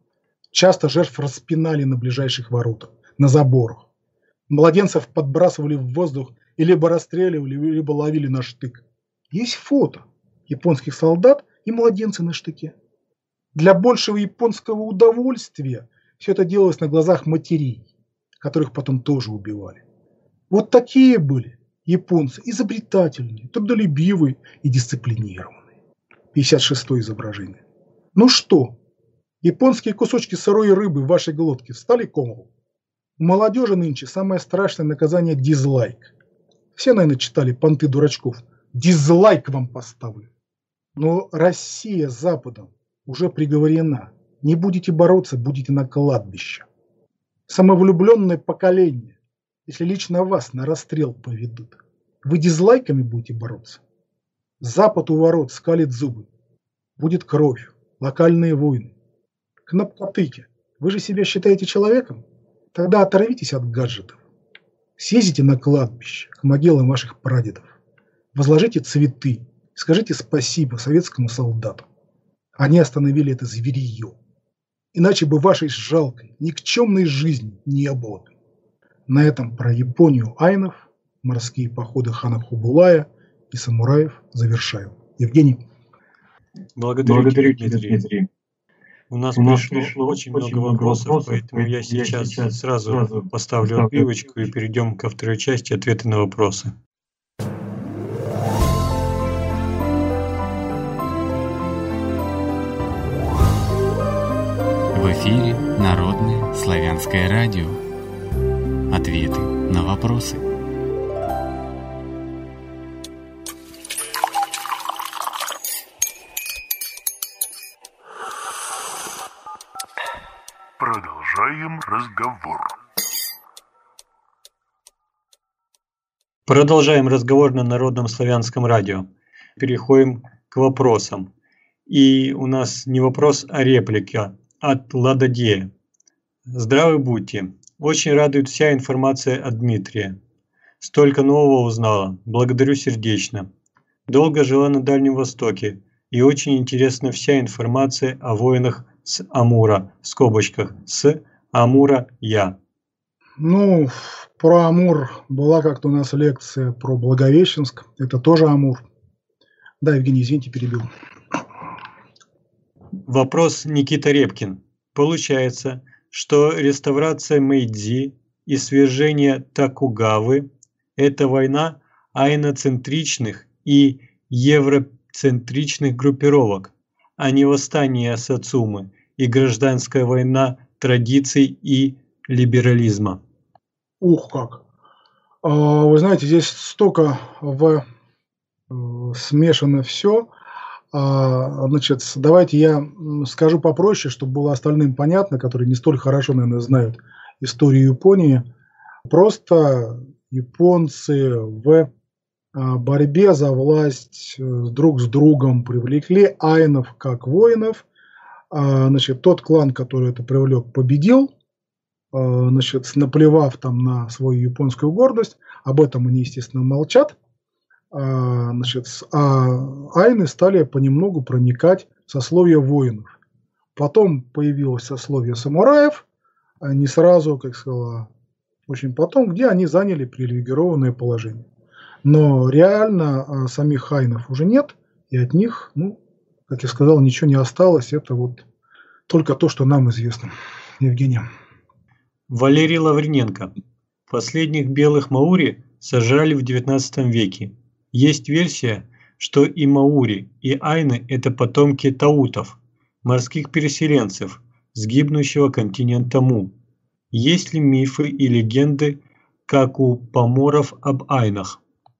Часто жертв распинали на ближайших воротах, на заборах. Младенцев подбрасывали в воздух и либо расстреливали, либо ловили на штык. Есть фото японских солдат и младенцы на штыке. Для большего японского удовольствия все это делалось на глазах матерей, которых потом тоже убивали. Вот такие были японцы, изобретательные, трудолюбивые и дисциплинированные. пятьдесят шестое изображение. Ну что, японские кусочки сырой рыбы в вашей глотке стали комом? У молодежи нынче самое страшное наказание – дизлайк. Все, наверное, читали «Понты дурачков». Дизлайк вам поставлю. Но Россия с Западом уже приговорена. Не будете бороться, будете на кладбище. Самовлюбленное поколение, если лично вас на расстрел поведут, вы дизлайками будете бороться. Запад у ворот скалит зубы. Будет кровь, локальные войны. Кнопкотыки. Вы же себя считаете человеком? Тогда оторвитесь от гаджетов. Съездите на кладбище, к могилам ваших прадедов. Возложите цветы. Скажите спасибо советскому солдату. Они остановили это зверье. Иначе бы вашей жалкой, никчемной жизни не было. На этом про Японию айнов, морские походы хана Хубилая и самураев завершаю. Евгений. Благодарю, Благодарю тебя, Дмитрий. Дмитрий. У нас, У нас пришло, пришло очень много вопросов, вопросов поэтому я сейчас, сейчас сразу, сразу поставлю отбивочку и перейдем ко второй части ответы на вопросы. В эфире Народное славянское радио. Ответы на вопросы. Продолжаем разговор. Продолжаем разговор на Народном славянском радио. Переходим к вопросам. И у нас не вопрос, а реплика от Ладодея. Здравы будьте. Очень радует вся информация от Дмитрия. Столько нового узнала. Благодарю сердечно. Долго жила на Дальнем Востоке. И очень интересна вся информация о воинах с Амура, в скобочках, с Амура я. Ну, про Амур была как-то у нас лекция про Благовещенск. Это тоже Амур. Да, Евгений, извините, перебил. Вопрос Никита Репкин. Получается, что реставрация Мэйдзи и свержение Токугавы – это война айноцентричных и евроцентричных группировок, а не восстание Сацумы и гражданская война традиций и либерализма. Ух, как! Вы знаете, здесь столько в... смешано все. Значит, давайте я скажу попроще, чтобы было остальным понятно, которые не столь хорошо, наверное, знают историю Японии. Просто японцы в борьбе за власть друг с другом привлекли айнов как воинов. Значит, тот клан, который это привлек, победил, значит, наплевав там на свою японскую гордость. Об этом они, естественно, молчат. Значит, а айны стали понемногу проникать в сословие воинов. Потом появилось сословие самураев, не сразу, как сказала, очень потом, где они заняли привилегированное положение. Но реально самих айнов уже нет, и от них, ну, как я сказал, ничего не осталось. Это вот только то, что нам известно. Евгений. Валерий Лавриненко. Последних белых маори сожрали в девятнадцатом веке. Есть версия, что и маори, и айны – это потомки таутов, морских переселенцев с гибнущего континента Му. Есть ли мифы и легенды, как у поморов, об айнах?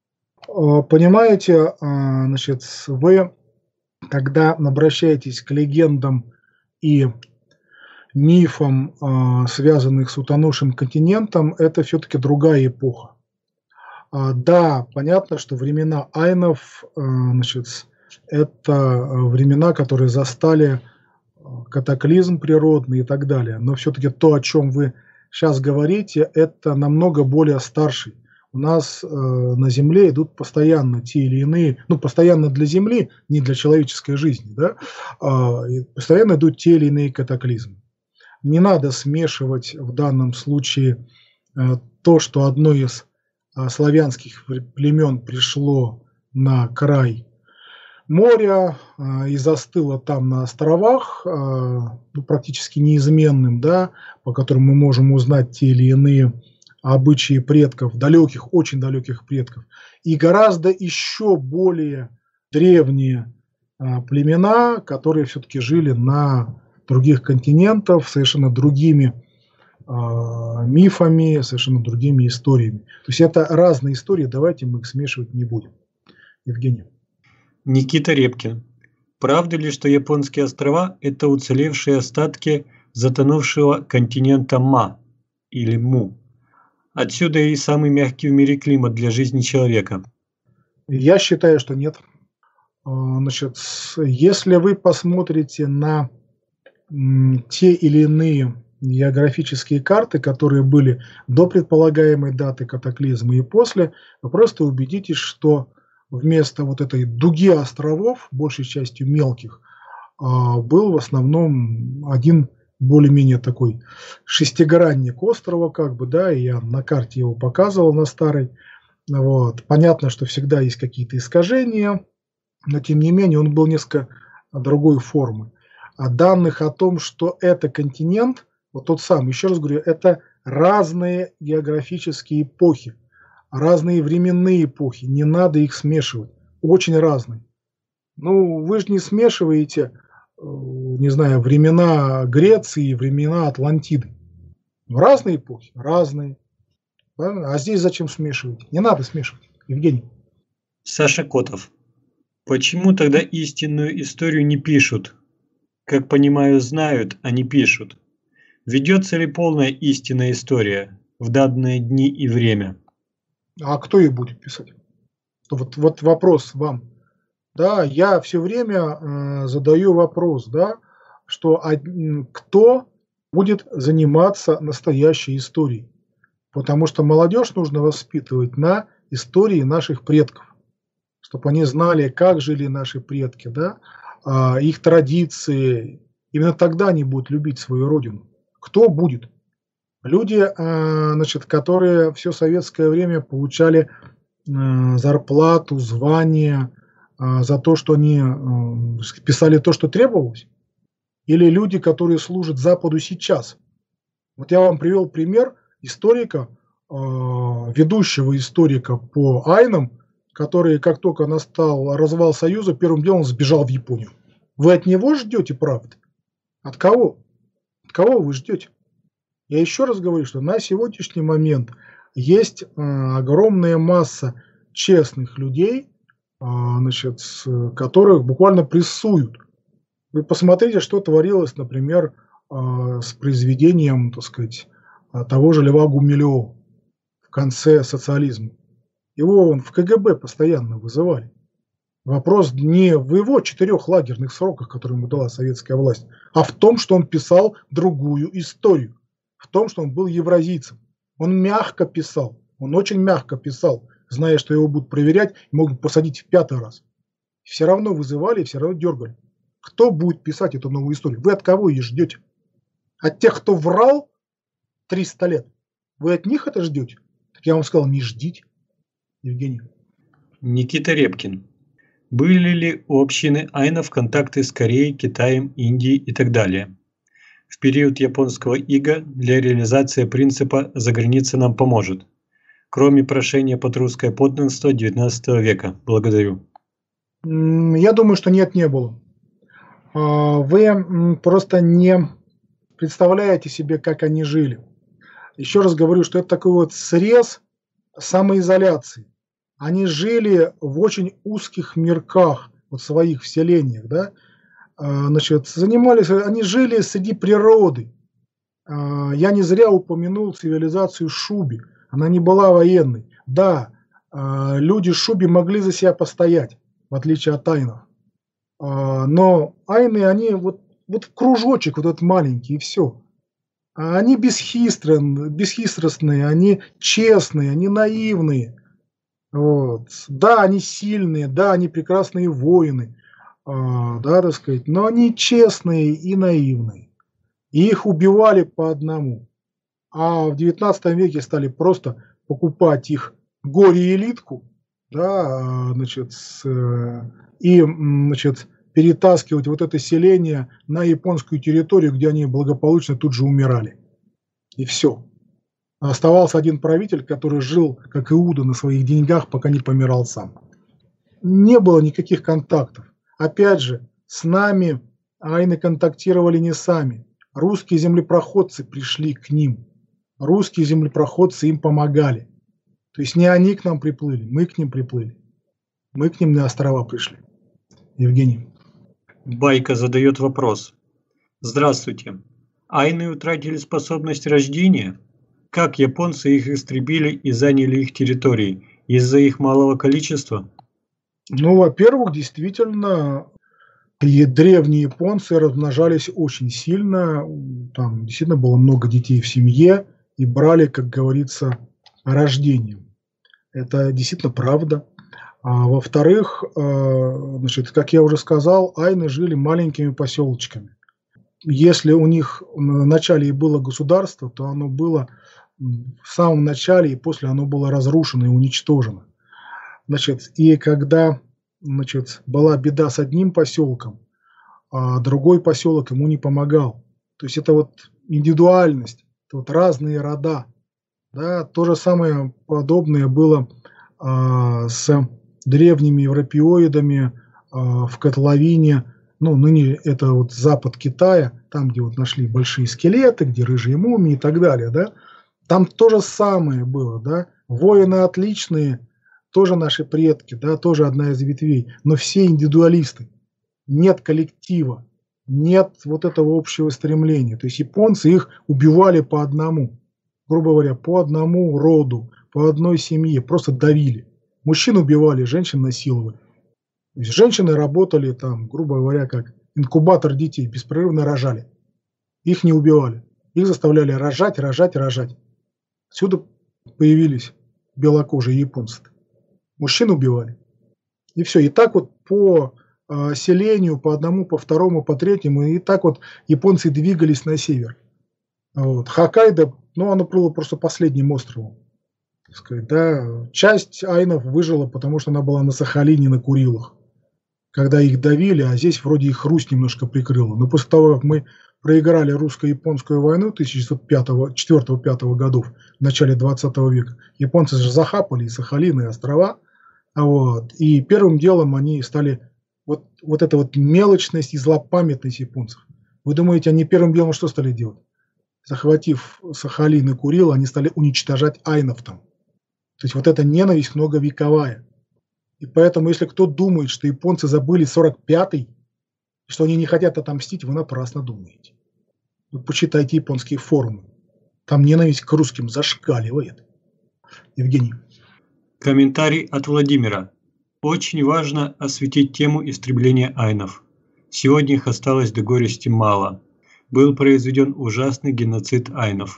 Понимаете, значит, вы, когда обращаетесь к легендам и мифам, связанных с утонувшим континентом, это все-таки другая эпоха. Да, понятно, что времена айнов, значит, это времена, которые застали катаклизм природный и так далее. Но все-таки то, о чем вы сейчас говорите, это намного более старший. У нас на Земле идут постоянно те или иные, ну, постоянно для Земли, не для человеческой жизни, да, постоянно идут те или иные катаклизмы. не надо смешивать в данном случае то, что одно из славянских племен пришло на край моря и застыло там на островах, ну, практически неизменным, да, по которым мы можем узнать те или иные обычаи предков, далеких, очень далеких предков, и гораздо еще более древние племена, которые все-таки жили на других континентах, совершенно другими э, мифами, совершенно другими историями. То есть это разные истории, давайте мы их смешивать не будем. Евгений. Никита Репкин. Правда ли, что японские острова – это уцелевшие остатки затонувшего континента Ма или Му? Отсюда и самый мягкий в мире климат для жизни человека. Я считаю, что нет. Значит, если вы посмотрите на те или иные географические карты, которые были до предполагаемой даты катаклизма и после, вы просто убедитесь, что вместо вот этой дуги островов, большей частью мелких, был в основном один более-менее такой шестигранник острова, как бы, да, и я на карте его показывал на старой. Вот. Понятно, что всегда есть какие-то искажения, но тем не менее он был несколько другой формы. А данных о том, что это континент, вот тот самый, еще раз говорю, это разные географические эпохи, разные временные эпохи, не надо их смешивать, очень разные. Ну, вы же не смешиваете, не знаю, времена Греции и времена Атлантиды. Разные эпохи, разные. Правильно? А здесь зачем смешивать? Не надо смешивать, Евгений. Саша Котов. Почему тогда истинную историю не пишут? Как понимаю, знают, а не пишут. Ведется ли полная истинная история в данные дни и время? А кто ее будет писать? Вот, вот вопрос вам. Да, я все время э, задаю вопрос, да, что а, кто будет заниматься настоящей историей? Потому что молодежь нужно воспитывать на истории наших предков, чтобы они знали, как жили наши предки, да, э, их традиции. Именно тогда они будут любить свою родину. Кто будет? Люди, э, значит, которые все советское время получали э, зарплату, звание, за то, что они писали то, что требовалось, или люди, которые служат Западу сейчас. Вот я вам привел пример историка, ведущего историка по айнам, который, как только настал развал Союза, первым делом сбежал в Японию. Вы от него ждете правды? От кого? От кого вы ждете? Я еще раз говорю, что на сегодняшний момент есть огромная масса честных людей, значит, которых буквально прессуют. Вы посмотрите, что творилось, например, с произведением, так сказать, того же Льва Гумилева в конце социализма. Его он в ка гэ бэ постоянно вызывали. Вопрос не в его четырех лагерных сроках, которые ему дала советская власть, а в том, что он писал другую историю, в том, что он был евразийцем. Он мягко писал, он очень мягко писал, зная, что его будут проверять и могут посадить в пятый раз. Все равно вызывали, все равно дергали. Кто будет писать эту новую историю? Вы от кого ее ждете? От тех, кто врал триста лет? Вы от них это ждете? Так я вам сказал, не ждите, Евгений. Никита Репкин. Были ли у общины айнов контакты с Кореей, Китаем, Индией и так далее? В период японского ига для реализации принципа «за граница нам поможет», кроме прошения под русское подданство девятнадцатого века. Благодарю. Я думаю, что нет, не было. Вы просто не представляете себе, как они жили. Еще раз говорю, что это такой вот срез самоизоляции. Они жили в очень узких мирках, вот своих вселениях, да. Значит, занимались, они жили среди природы. Я не зря упомянул цивилизацию Шуби. Она не была военной. Да, люди Шуби могли за себя постоять, в отличие от айнов. Но айны, они вот, вот в кружочек вот этот маленький, и все. Они бесхитростные, бесхитростные, они честные, они наивные. Вот. Да, они сильные, да, они прекрасные воины, да, так сказать, но они честные и наивные. И их убивали по одному. А в девятнадцатом веке стали просто покупать их горе-элитку, да, значит, с, и значит, перетаскивать вот это селение на японскую территорию, где они благополучно тут же умирали. И все. Оставался один правитель, который жил, как Иуда, на своих деньгах, пока не помирал сам. Не было никаких контактов. Опять же, с нами айны контактировали не сами. Русские землепроходцы пришли к ним. Русские землепроходцы им помогали. То есть не они к нам приплыли, мы к ним приплыли. Мы к ним на острова пришли. Евгений. Байка задает вопрос. Здравствуйте. Айны утратили способность рождения? Как японцы их истребили и заняли их территории? Из-за их малого количества? Ну, во-первых, действительно, и древние японцы размножались очень сильно. Там действительно было много детей в семье и брали, как говорится, рождением. Это действительно правда. А во-вторых, значит, как я уже сказал, айны жили маленькими поселочками. Если у них в начале и было государство, то оно было в самом начале, и после оно было разрушено и уничтожено. Значит, и когда, значит, была беда с одним поселком, а другой поселок ему не помогал. То есть это вот индивидуальность, это вот разные рода. Да, то же самое подобное было а, с древними европеоидами а, в котловине. Ну, ныне это вот запад Китая, там, где вот нашли большие скелеты, где рыжие мумии и так далее, да. Там то же самое было, да. Воины отличные, тоже наши предки, да, тоже одна из ветвей, но все индивидуалисты. Нет коллектива, нет вот этого общего стремления. То есть японцы их убивали по одному, грубо говоря, по одному роду, по одной семье, просто давили. Мужчин убивали, женщин насиловали. То есть женщины работали там, грубо говоря, как инкубатор детей, беспрерывно рожали. Их не убивали, их заставляли рожать, рожать, рожать. Отсюда появились белокожие японцы. Мужчин убивали. И все. И так вот по э, селению, по одному, по второму, по третьему, и так вот японцы двигались на север. Вот. Хоккайдо, ну, оно было просто последним островом. Так сказать, да. Часть айнов выжила, потому что она была на Сахалине, на Курилах. Когда их давили, а здесь вроде их Русь немножко прикрыла. Но после того, как мы проиграли русско-японскую войну тысяча девятьсот четвёртого-пятого годов, в начале двадцатого века, японцы же захапали и Сахалин, и острова. Вот. И первым делом они стали, вот, вот эта вот мелочность и злопамятность японцев. Вы думаете, они первым делом что стали делать? Захватив Сахалин и Курил, они стали уничтожать айнов там. То есть вот эта ненависть многовековая. И поэтому, если кто думает, что японцы забыли сорок пятый, что они не хотят отомстить, вы напрасно думаете. Вы почитайте японские форумы. Там ненависть к русским зашкаливает. Евгений. Комментарий от Владимира. Очень важно осветить тему истребления айнов. Сегодня их осталось до горести мало. Был произведен ужасный геноцид айнов.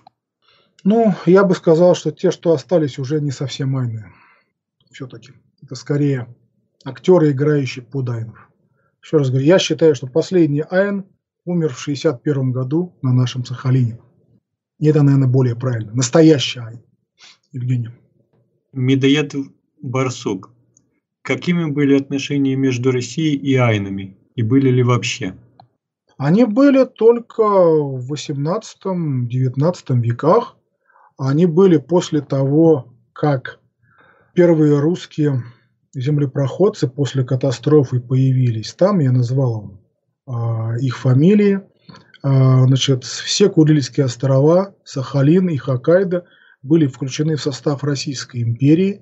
Ну, я бы сказал, что те, что остались, уже не совсем айны. Все-таки. Это скорее актеры, играющие под айнов. Еще раз говорю, я считаю, что последний айн умер в шестьдесят первом году на нашем Сахалине. И это, наверное, более правильно. Настоящий айн. Евгений. Медоед Барсук. Какими были отношения между Россией и айнами? И были ли вообще? Они были только в восемнадцатом-девятнадцатом веках. Они были после того, как первые русские землепроходцы после катастрофы появились. Там я назвал а, их фамилии. А, значит, все Курильские острова, Сахалин и Хоккайдо были включены в состав Российской империи.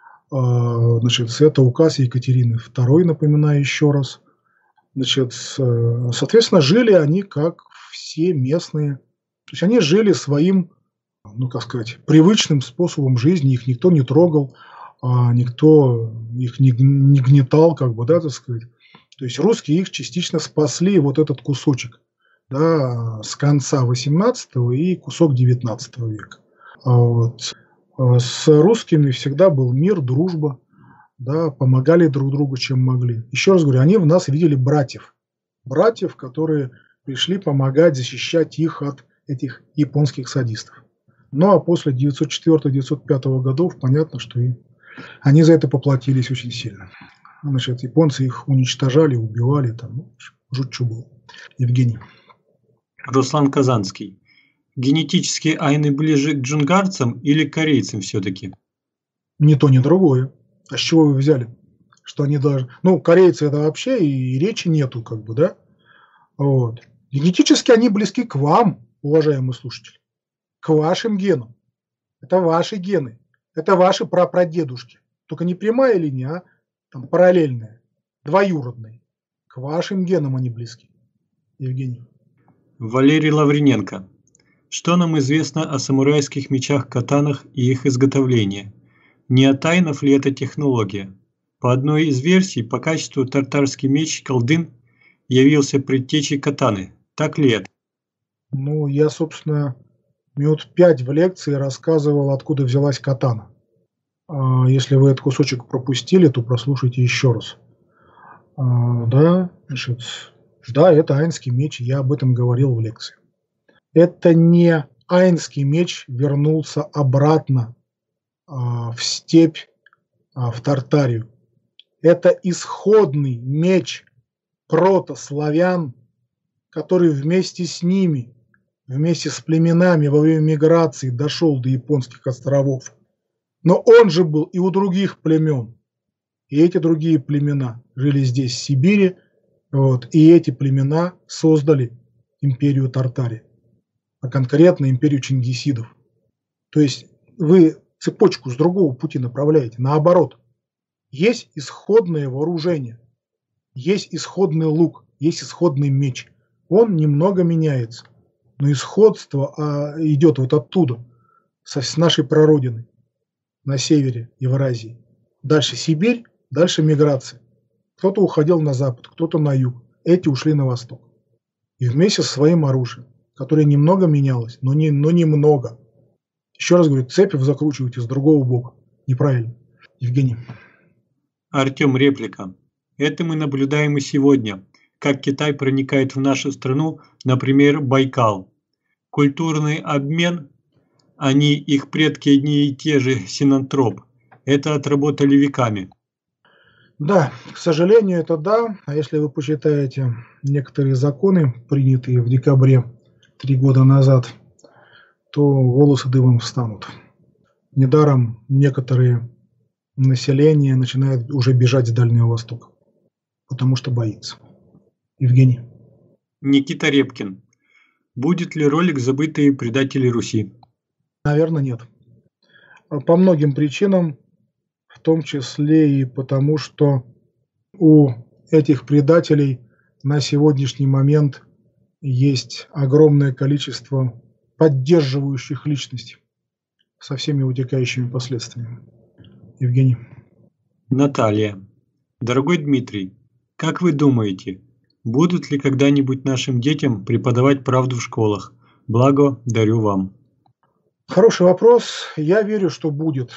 А, значит, это указ Екатерины второй, напоминаю еще раз. Значит, соответственно, жили они как все местные. То есть они жили своим, ну, как сказать, привычным способом жизни. Их никто не трогал. А никто их не, не гнетал, как бы, да, так сказать. То есть русские их частично спасли вот этот кусочек, да, с конца восемнадцатого и кусок девятнадцатого века. А вот. С русскими всегда был мир, дружба, да, помогали друг другу, чем могли. Еще раз говорю, они в нас видели братьев. Братьев, которые пришли помогать, защищать их от этих японских садистов. Ну а после девятьсот четвёртого — девятьсот пятого годов понятно, что и они за это поплатились очень сильно. Значит, японцы их уничтожали, убивали, там, ну, жуть что было. Евгений. Руслан Казанский. Генетически айны ближе к джунгарцам или к корейцам все-таки? Ни то, ни другое. А с чего вы взяли? Что они даже... Ну, корейцы это вообще и речи нету, как бы, да? Вот. Генетически они близки к вам, уважаемые слушатели. К вашим генам. Это ваши гены. Это ваши прапрадедушки. Только не прямая линия, а там параллельная, двоюродная. К вашим генам они близки. Евгений. Валерий Лавриненко. Что нам известно о самурайских мечах-катанах и их изготовлении? Не от айнов ли эта технология? По одной из версий, по качеству тартарский меч колдын явился предтечей катаны. Так ли это? Ну, я, собственно, минут пять в лекции рассказывал, откуда взялась катана. Если вы этот кусочек пропустили, то прослушайте еще раз. Да, значит, да, это айнский меч, я об этом говорил в лекции. Это не айнский меч вернулся обратно в степь, в Тартарию. Это исходный меч протославян, который вместе с ними, вместе с племенами во время миграции дошел до японских островов. Но он же был и у других племен. И эти другие племена жили здесь, в Сибири. Вот, и эти племена создали империю Тартария. А конкретно империю чингисидов. То есть вы цепочку с другого пути направляете. Наоборот. Есть исходное вооружение. Есть исходный лук. Есть исходный меч. Он немного меняется. Но исходство а, идет вот оттуда. Со, с нашей прародины. На севере Евразии. Дальше Сибирь, дальше миграция. Кто-то уходил на запад, кто-то на юг. Эти ушли на восток. И вместе со своим оружием, которое немного менялось, но, не, но немного. Еще раз говорю, цепи вы закручиваете с другого бока. Неправильно. Евгений. Артем, реплика. Это мы наблюдаем и сегодня. Как Китай проникает в нашу страну, например, Байкал. Культурный обмен, они, их предки одни и те же, синантроп. Это отработали веками. Да, к сожалению, это да. А если вы почитаете некоторые законы, принятые в декабре три года назад, то волосы дыбом встанут. Недаром некоторые население начинает уже бежать с Дальнего Востока, потому что боится. Евгений. Никита Репкин. Будет ли ролик «Забытые предатели Руси»? Наверное, нет. По многим причинам, в том числе и потому, что у этих предателей на сегодняшний момент есть огромное количество поддерживающих личностей со всеми вытекающими последствиями. Евгений. Наталья. Дорогой Дмитрий, как вы думаете, будут ли когда-нибудь нашим детям преподавать правду в школах? Благо, дарю вам. Хороший вопрос. Я верю, что будет.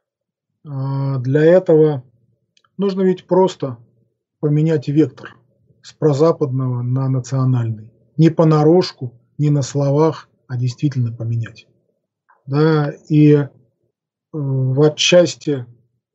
Для этого нужно ведь просто поменять вектор с прозападного на национальный. Не понарошку, не на словах, а действительно поменять. Да, и в отчасти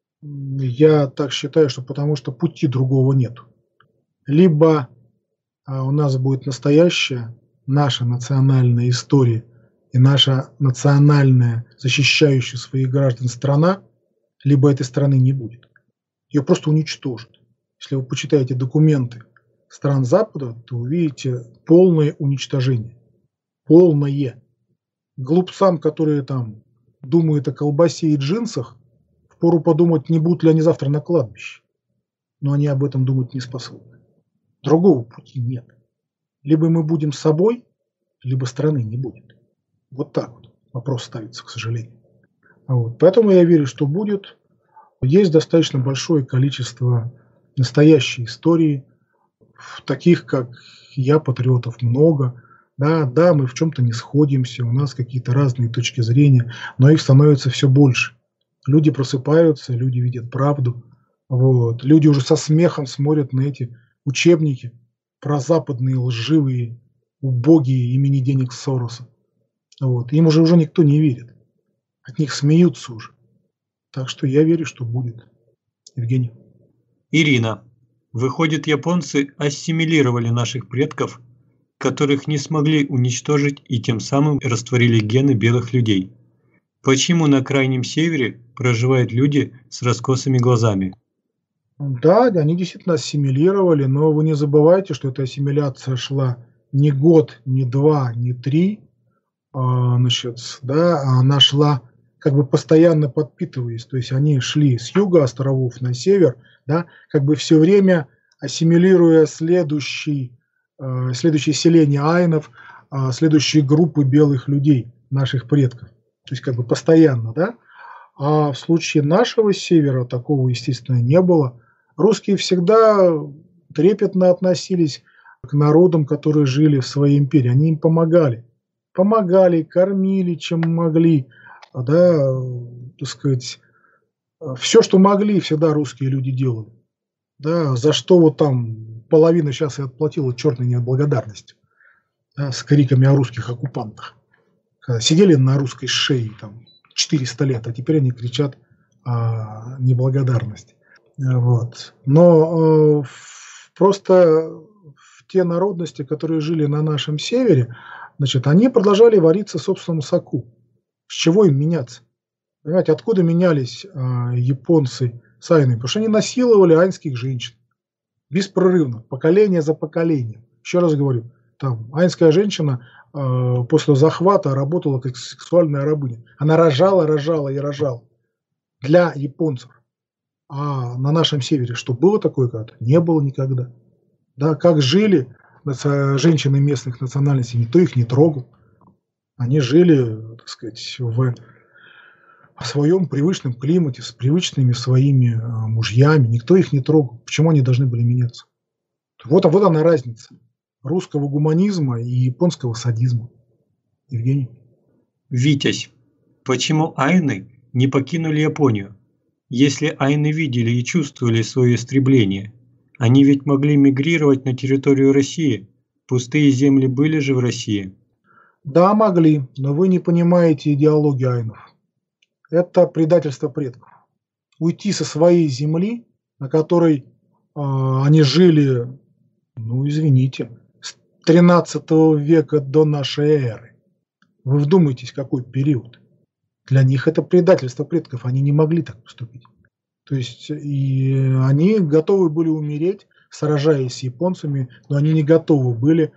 я так считаю, что потому что пути другого нет. Либо у нас будет настоящая наша национальная история и наша национальная, защищающая своих граждан страна, либо этой страны не будет. Ее просто уничтожат. Если вы почитаете документы стран Запада, то увидите полное уничтожение. Полное. Глупцам, которые там думают о колбасе и джинсах, впору подумать, не будут ли они завтра на кладбище. Но они об этом думать не способны. Другого пути нет. Либо мы будем собой, либо страны не будет. Вот так вот вопрос ставится, к сожалению. Вот. Поэтому я верю, что будет. Есть достаточно большое количество настоящей истории, таких как я, патриотов много. Да, да, мы в чем-то не сходимся, у нас какие-то разные точки зрения, но их становится все больше. Люди просыпаются, люди видят правду. Вот. Люди уже со смехом смотрят на эти учебники про западные лживые убогие имени денег Сороса. Вот. Им уже уже никто не верит. От них смеются уже. Так что я верю, что будет. Евгений. Ирина. Выходит, японцы ассимилировали наших предков, которых не смогли уничтожить и тем самым растворили гены белых людей. Почему на Крайнем Севере проживают люди с раскосыми глазами? Да, они действительно ассимилировали, но вы не забывайте, что эта ассимиляция шла не год, не два, не три, а, значит, да, а она шла как бы постоянно подпитываясь, то есть они шли с юга островов на север, да, как бы все время ассимилируя следующий, э, следующее селение айнов, э, следующие группы белых людей, наших предков, то есть как бы постоянно, да. А в случае нашего севера такого, естественно, не было. Русские всегда трепетно относились к народам, которые жили в своей империи. Они им помогали. Помогали, кормили, чем могли. Да, так сказать, все, что могли, всегда русские люди делали. Да, за что вот там половина сейчас и отплатила черной неблагодарностью. Да, с криками о русских оккупантах. Когда сидели на русской шее там четыреста лет, а теперь они кричат о неблагодарности. Вот. Но э, просто в те народности, которые жили на нашем севере, значит, они продолжали вариться в собственном соку. С чего им меняться? Понимаете, откуда менялись э, японцы с айнами? Потому что они насиловали айнских женщин. Беспрерывно, поколение за поколением. Еще раз говорю, там айнская женщина э, после захвата работала как сексуальная рабыня. Она рожала, рожала и рожала. Для японцев. А на нашем севере что, было такое когда-то? Не было никогда. Да, как жили женщины местных национальностей, никто их не трогал. Они жили, так сказать, в, в своем привычном климате, с привычными своими э, мужьями. Никто их не трогал. Почему они должны были меняться? Вот, вот она разница русского гуманизма и японского садизма. Евгений. Витязь. Почему айны не покинули Японию? Если айны видели и чувствовали свое истребление, они ведь могли мигрировать на территорию России. Пустые земли были же в России. Да, могли, но вы не понимаете идеологию айнов. Это предательство предков. Уйти со своей земли, на которой э, они жили, ну извините, с тринадцатого века до нашей эры. Вы вдумайтесь, какой период. Для них это предательство предков, они не могли так поступить. То есть и они готовы были умереть, сражаясь с японцами, но они не готовы были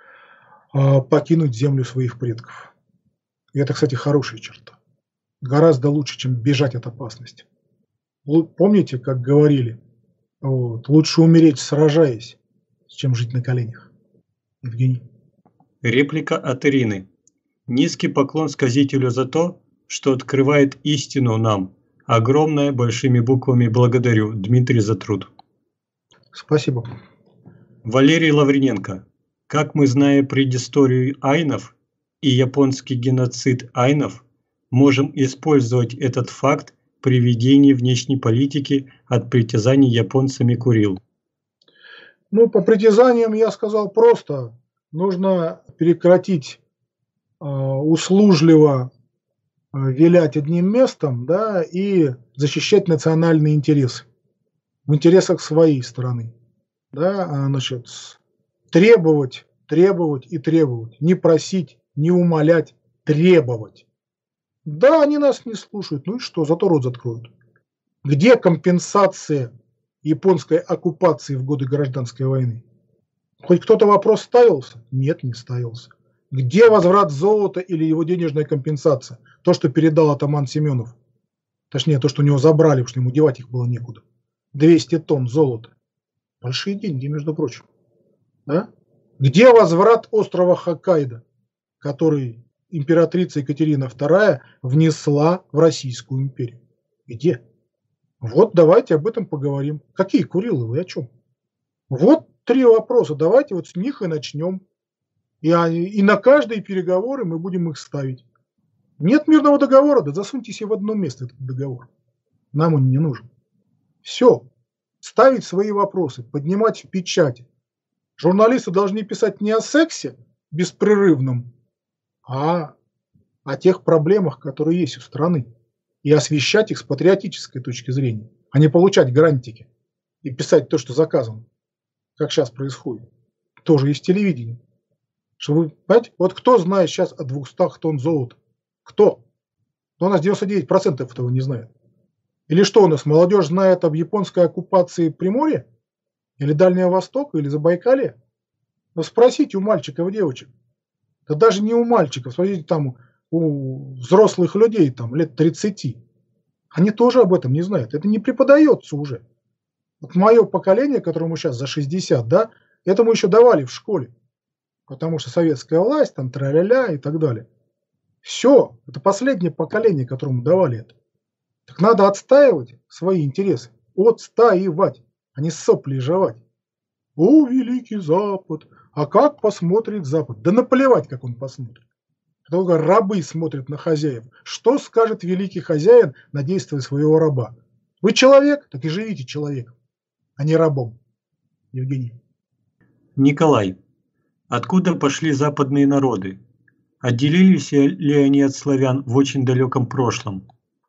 э, покинуть землю своих предков. И это, кстати, хорошая черта. Гораздо лучше, чем бежать от опасности. Помните, как говорили, вот, лучше умереть, сражаясь, чем жить на коленях. Евгений. Реплика от Ирины. Низкий поклон сказителю за то, что открывает истину нам. Огромное, большими буквами благодарю, Дмитрий, за труд. Спасибо. Валерий Лавриненко. Как мы, зная предысторию айнов и японский геноцид айнов, можем использовать этот факт при ведении внешней политики от притязаний японцами Курил? Ну, по притязаниям я сказал просто. Нужно прекратить э, услужливо вилять одним местом, да, и защищать национальные интересы в интересах своей страны, да, значит, требовать, требовать и требовать, не просить, не умолять, требовать. Да, они нас не слушают, ну и что, зато рот закроют. Где компенсация японской оккупации в годы гражданской войны? Хоть кто-то вопрос ставился? Нет, не ставился. Где возврат золота или его денежная компенсация? То, что передал атаман Семенов. Точнее, то, что у него забрали, потому что ему девать их было некуда. двести тонн золота. Большие деньги, между прочим. Да? Где возврат острова Хоккайдо, который императрица Екатерина вторая внесла в Российскую империю? Где? Вот давайте об этом поговорим. Какие Курилы, вы о чем? Вот три вопроса. Давайте вот с них и начнем. И, и на каждые переговоры мы будем их ставить. Нет мирного договора, да засуньте себе в одно место этот договор. Нам он не нужен. Все. Ставить свои вопросы, поднимать в печати. Журналисты должны писать не о сексе беспрерывном, а о тех проблемах, которые есть у страны, и освещать их с патриотической точки зрения, а не получать грантики и писать то, что заказано, как сейчас происходит. Тоже есть телевидение. Что вы, понимаете, вот кто знает сейчас о двухстах тонн золота? Кто? Но у нас девяносто девять процентов этого не знает. Или что у нас, молодежь знает об японской оккупации Приморья? Или Дальнего Востока? Или Забайкалья? Ну спросите у мальчиков и девочек. Да даже не у мальчиков, спросите там у взрослых людей там, лет тридцати. Они тоже об этом не знают. Это не преподается уже. Вот мое поколение, которому сейчас за шестьдесят, да, этому еще давали в школе. Потому что советская власть, там тра-ля-ля и так далее. Все, это последнее поколение, которому давали это. Так надо отстаивать свои интересы. Отстаивать, а не сопли жевать. О, Великий Запад! А как посмотрит Запад? Да наплевать, как он посмотрит. Только рабы смотрят на хозяев. Что скажет великий хозяин на действия своего раба? Вы человек, так и живите человеком, а не рабом. Евгений. Николай, откуда пошли западные народы? Отделились ли они от славян в очень далеком прошлом?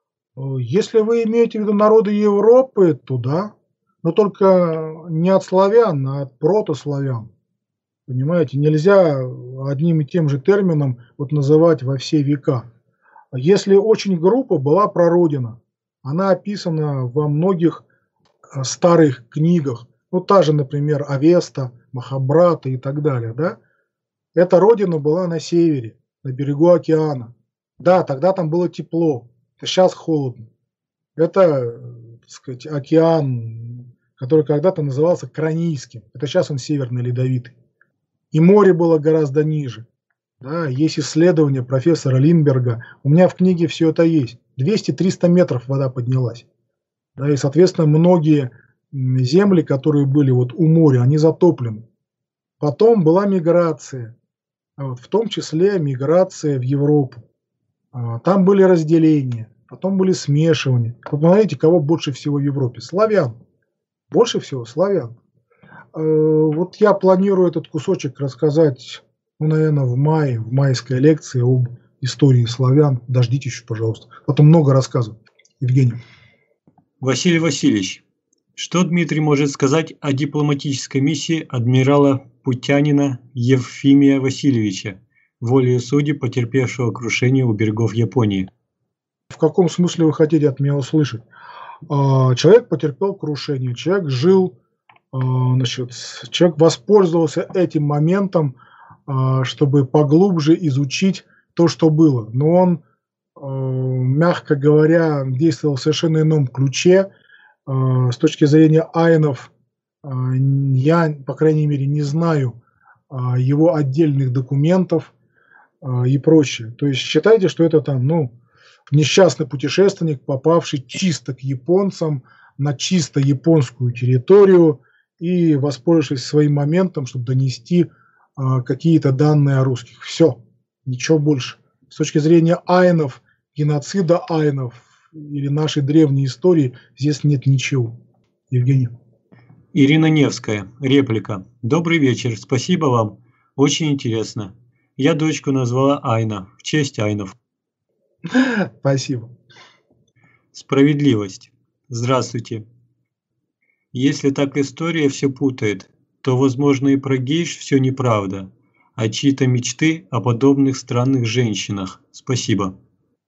Если вы имеете в виду народы Европы, то да. Но только не от славян, а от протославян. Понимаете, нельзя одним и тем же термином вот называть во все века. Если очень группа была прародина, она описана во многих старых книгах, ну та же, например, Авеста, Махабрата и так далее, да? Эта родина была на севере, на берегу океана. Да, тогда там было тепло, а сейчас холодно. Это, так сказать, океан, который когда-то назывался Кранийским. Это сейчас он Северный Ледовитый. И море было гораздо ниже. Да, есть исследования профессора Линдберга. У меня в книге все это есть. двести-триста метров вода поднялась. Да, и, соответственно, многие земли, которые были вот у моря, они затоплены. Потом была миграция. Вот, в том числе миграция в Европу. Там были разделения. Потом были смешивания. Вот смотрите, кого больше всего в Европе? Славян. Больше всего славян. Вот я планирую этот кусочек рассказать, ну, наверное, в мае, в майской лекции об истории славян. Дождитесь, пожалуйста. Потом много рассказов. Евгений. Василий Васильевич, что Дмитрий может сказать о дипломатической миссии адмирала Путянина Евфимия Васильевича, волею судеб потерпевшего крушение у берегов Японии? В каком смысле вы хотите от меня услышать? Человек потерпел крушение, человек жил, значит, человек воспользовался этим моментом, чтобы поглубже изучить то, что было. Но он, мягко говоря, действовал в совершенно ином ключе. С точки зрения айнов, я, по крайней мере, не знаю его отдельных документов и прочее. То есть считайте, что это там, ну, несчастный путешественник, попавший чисто к японцам, на чисто японскую территорию и воспользовавшись своим моментом, чтобы донести а, какие-то данные о русских. Все, ничего больше. С точки зрения айнов, геноцида айнов или нашей древней истории здесь нет ничего. Евгений. Ирина Невская, реплика. Добрый вечер, спасибо вам. Очень интересно. Я дочку назвала Айна, в честь айнов. Спасибо. Справедливость. Здравствуйте. Если так история все путает, то, возможно, и про гейш все неправда, а чьи-то мечты о подобных странных женщинах. Спасибо.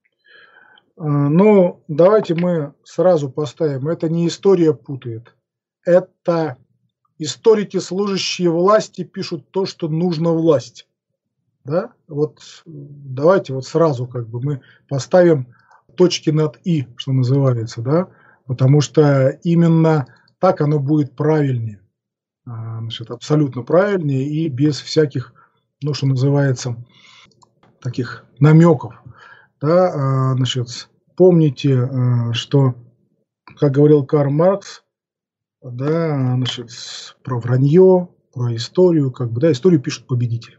Ну, давайте мы сразу поставим. Это не история путает. Это историки, служащие власти, пишут то, что нужно власти. Да? Вот давайте вот сразу как бы мы поставим точки над «и», что называется, да? Потому что именно так оно будет правильнее, значит, абсолютно правильнее и без всяких, ну, что называется, таких намеков. Да? Значит, помните, что, как говорил Карл Маркс, да, значит, про вранье, про историю, как бы, да, историю пишут победители.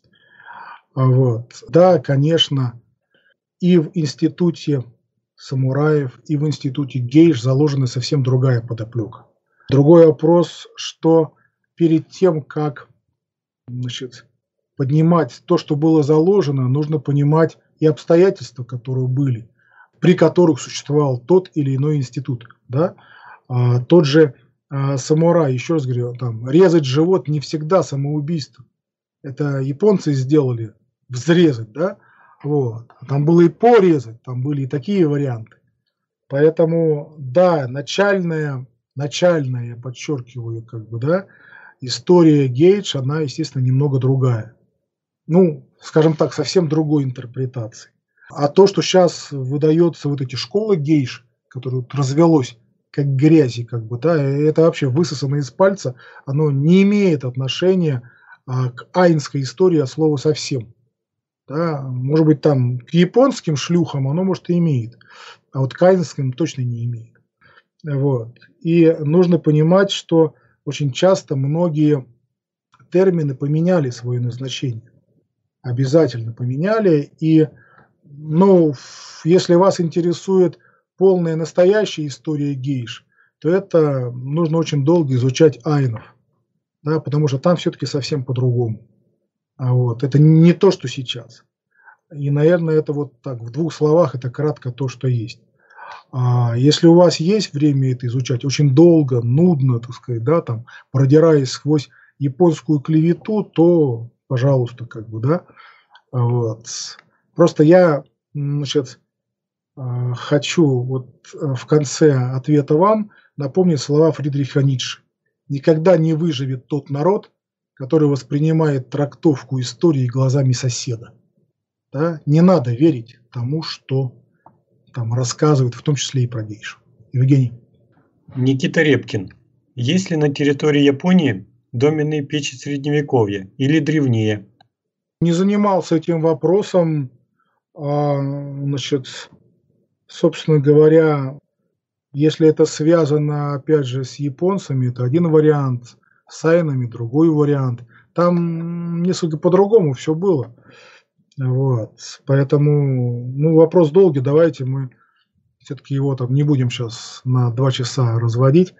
Вот. Да, конечно, и в институте самураев, и в институте гейш заложена совсем другая подоплека. Другой вопрос, что перед тем, как, значит, поднимать то, что было заложено, нужно понимать и обстоятельства, которые были, при которых существовал тот или иной институт. Да? А, тот же а, самурай, еще раз говорю, там, резать живот не всегда самоубийство. Это японцы сделали, взрезать, да? Вот. Там было и порезать, там были и такие варианты. Поэтому, да, начальная, начальная, я подчеркиваю, как бы, да, история Гейдж, она, естественно, немного другая. Ну, скажем так, совсем другой интерпретации. А то, что сейчас выдается вот эти школы гейш, которые вот развелось как грязи, как бы, да, это вообще высосано из пальца, оно не имеет отношения а, к айнской истории от слова совсем. Да, может быть, там к японским шлюхам оно, может, и имеет, а вот к айнским точно не имеет. Вот. И нужно понимать, что очень часто многие термины поменяли свое назначение. Обязательно поменяли. И, ну, если вас интересует полная настоящая история гейш, то это нужно очень долго изучать айнов. Да, потому что там все-таки совсем по-другому. А вот. Это не то, что сейчас. И, наверное, это вот так, в двух словах, это кратко то, что есть. А если у вас есть время это изучать, очень долго, нудно, так сказать, да, там, продираясь сквозь японскую клевету, то, пожалуйста, как бы, да. Вот. Просто я, значит, хочу вот в конце ответа вам напомнить слова Фридриха Ницше. Никогда не выживет тот народ, который воспринимает трактовку истории глазами соседа. Да? Не надо верить тому, что там рассказывают, в том числе и про гейшу. Евгений. Никита Репкин. Есть ли на территории Японии доменные печи средневековья или древнее? Не занимался этим вопросом. А, значит, собственно говоря, если это связано, опять же, с японцами, это один вариант, с айнами другой вариант. Там несколько по-другому все было. Вот. Поэтому, ну, вопрос долгий, давайте мы все-таки его там не будем сейчас на два часа разводить.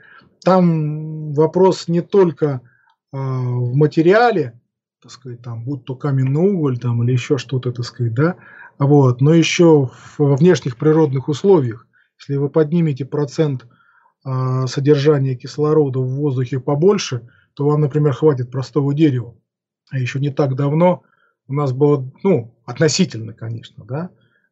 Там вопрос не только а, в материале, так сказать, там, будь то каменный уголь там, или еще что-то, так сказать, да, вот, но еще во внешних природных условиях. Если вы поднимете процент а, содержания кислорода в воздухе побольше, то вам, например, хватит простого дерева. А еще не так давно у нас было, ну, относительно, конечно, да,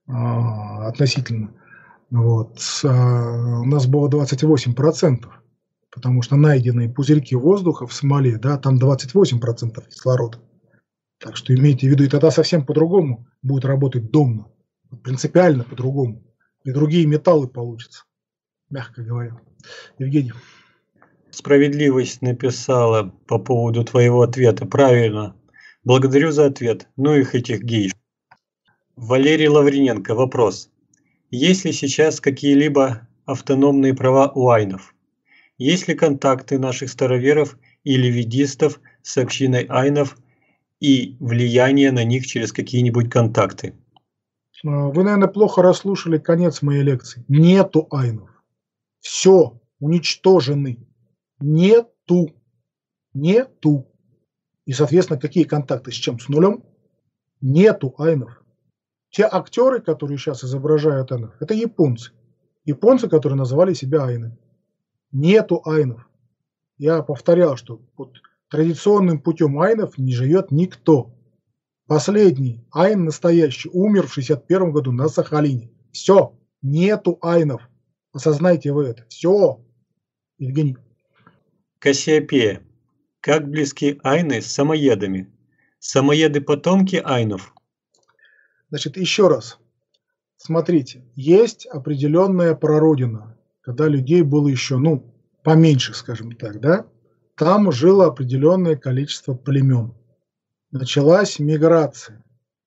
а, относительно, вот, а, у нас было двадцать восемь процентов, потому что найденные пузырьки воздуха в смоле, да, там двадцать восемь процентов кислорода. Так что имейте в виду, и тогда совсем по-другому будет работать домно, принципиально по-другому, и другие металлы получатся, мягко говоря. Евгений. Справедливость написала по поводу твоего ответа. Правильно. Благодарю за ответ. Ну их этих гейш. Валерий Лавриненко. Вопрос. Есть ли сейчас какие-либо автономные права у айнов? Есть ли контакты наших староверов или ведистов с общиной айнов и влияние на них через какие-нибудь контакты? Вы, наверное, плохо расслушали конец моей лекции. Нету айнов. Все, уничтожены. Нету. Нету. И, соответственно, какие контакты с чем? С нулем? Нету айнов. Те актеры, которые сейчас изображают айнов, это японцы. Японцы, которые называли себя айны. Нету айнов. Я повторял, что вот традиционным путем айнов не живет никто. Последний айн настоящий умер в шестьдесят первом году на Сахалине. Все. Нету айнов. Осознайте вы это. Все. Евгений. Кассиопея. Как близки айны с самоедами? Самоеды потомки айнов? Значит, еще раз. Смотрите, есть определенная прародина, когда людей было еще, ну, поменьше, скажем так, да? Там жило определенное количество племен. Началась миграция.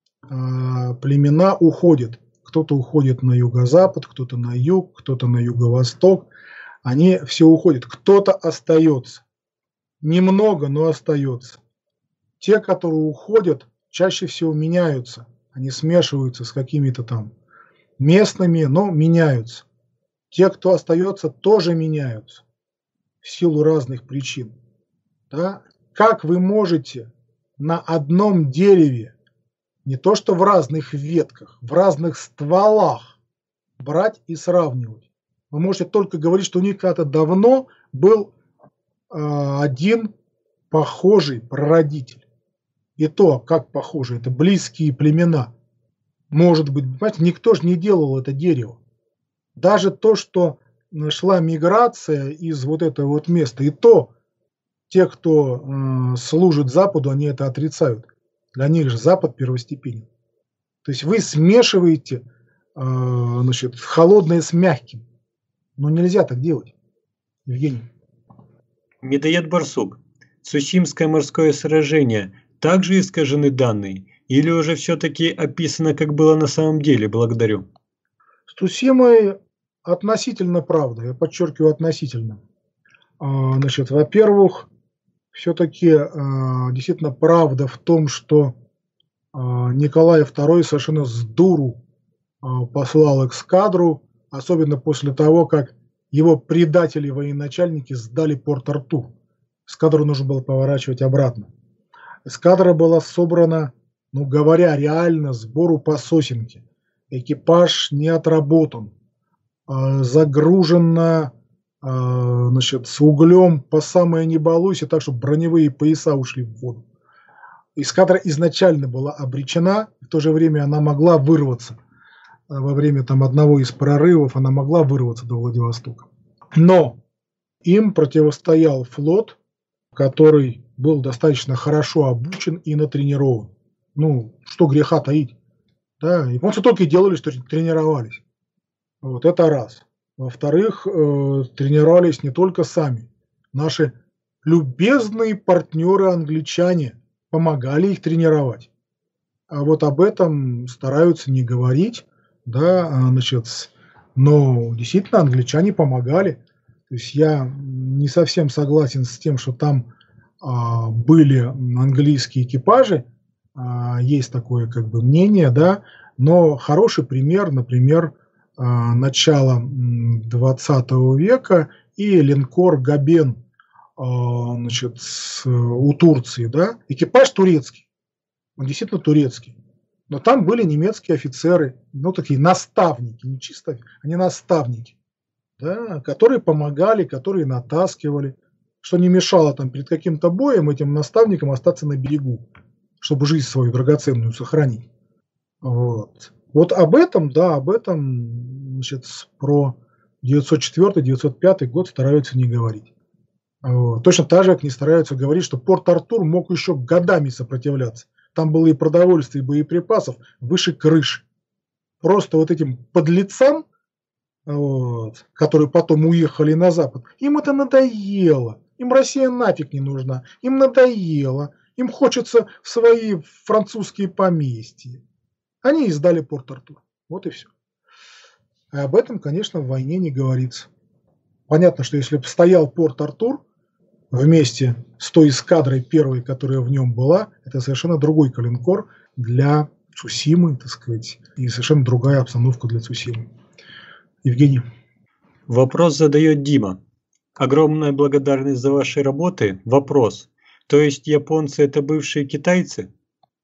А, племена уходят. Кто-то уходит на юго-запад, кто-то на юг, кто-то на юго-восток. Они все уходят. Кто-то остается. Немного, но остается. Те, которые уходят, чаще всего меняются. Они смешиваются с какими-то там местными, но меняются. Те, кто остается, тоже меняются в силу разных причин. Да? Как вы можете на одном дереве, не то что в разных ветках, в разных стволах брать и сравнивать. Вы можете только говорить, что у них когда-то давно был э, один похожий прародитель. И то, как похожи, это близкие племена. Может быть, понимаете, никто же не делал это дерево. Даже то, что шла миграция из вот этого вот места, и то те, кто э, служит Западу, они это отрицают. Для них же Запад первостепенен. То есть вы смешиваете э, значит, холодное с мягким. Но нельзя так делать, Евгений. Медоед Барсук. Цусимское морское сражение. Также искажены данные? Или уже все-таки описано, как было на самом деле? Благодарю. С Цусимой относительно правда. Я подчеркиваю относительно. А, значит, во-первых, все-таки а, действительно правда в том, что а, Николай второй совершенно с дуру а, послал эскадру, особенно после того, как его предатели-военачальники сдали Порт-Артур. Эскадру нужно было поворачивать обратно. Эскадра была собрана, ну говоря реально, сбору по сосенке. Экипаж не отработан, э, загружена э, значит, с углем по самое не балуйся, так что броневые пояса ушли в воду. Эскадра изначально была обречена, в то же время она могла вырваться. Во время там, одного из прорывов она могла вырваться до Владивостока. Но им противостоял флот, который был достаточно хорошо обучен и натренирован. Ну, что греха таить. Да, японцы только и делали, что тренировались. Вот это раз. Во-вторых, э, тренировались не только сами. Наши любезные партнеры-англичане помогали их тренировать. А вот об этом стараются не говорить. Да, значит, но действительно англичане помогали. То есть я не совсем согласен с тем, что там а, были английские экипажи. А, есть такое как бы мнение, да, но хороший пример, например, а, начала двадцатого века и линкор Габен, а, значит, с, у Турции, да, экипаж турецкий, он действительно турецкий. Но там были немецкие офицеры, ну такие наставники, не чисто, они наставники, да, которые помогали, которые натаскивали, что не мешало там перед каким-то боем этим наставникам остаться на берегу, чтобы жизнь свою драгоценную сохранить. Вот, вот об этом, да, об этом, значит, про девятьсот четвёртый — девятьсот пятый год стараются не говорить. Вот. Точно так же, как не стараются говорить, что Порт-Артур мог еще годами сопротивляться. Там было и продовольствие, и боеприпасов выше крыши. Просто вот этим подлецам, вот, которые потом уехали на Запад, им это надоело. Им Россия нафиг не нужна. Им надоело. Им хочется в свои французские поместья. Они издали Порт-Артур. Вот и все. А об этом, конечно, в войне не говорится. Понятно, что если бы стоял Порт-Артур вместе с той эскадрой первой, которая в нем была, это совершенно другой калинкор для Цусимы, так сказать, и совершенно другая обстановка для Цусимы. Евгений. Вопрос задает Дима. Огромная благодарность за ваши работы. Вопрос. То есть японцы это бывшие китайцы?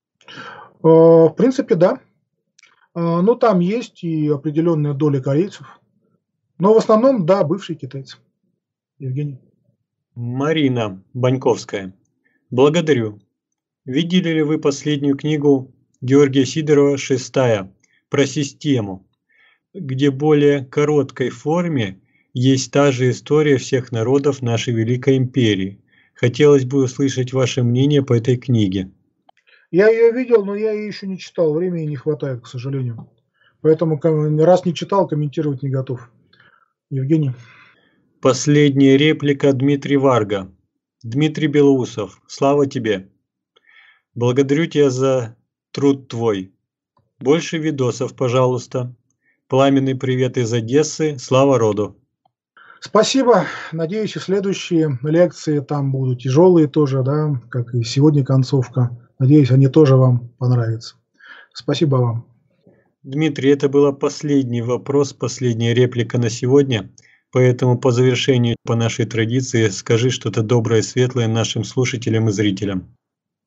В принципе, да. Ну, там есть и определенная доля корейцев. Но в основном, да, бывшие китайцы. Евгений. Марина Баньковская. Благодарю. Видели ли вы последнюю книгу Георгия Сидорова «Шестая» про систему, где в более короткой форме есть та же история всех народов нашей Великой Империи? Хотелось бы услышать ваше мнение по этой книге. Я ее видел, но я ее еще не читал. Времени не хватает, к сожалению. Поэтому, раз не читал, комментировать не готов. Евгений. Последняя реплика Дмитрий Варга. Дмитрий Белоусов, слава тебе. Благодарю тебя за труд твой. Больше видосов, пожалуйста. Пламенный привет из Одессы. Слава роду. Спасибо. Надеюсь, и следующие лекции там будут тяжелые тоже, да, как и сегодня концовка. Надеюсь, они тоже вам понравятся. Спасибо вам. Дмитрий, это был последний вопрос, последняя реплика на сегодня. Поэтому по завершению, по нашей традиции, скажи что-то доброе и светлое нашим слушателям и зрителям.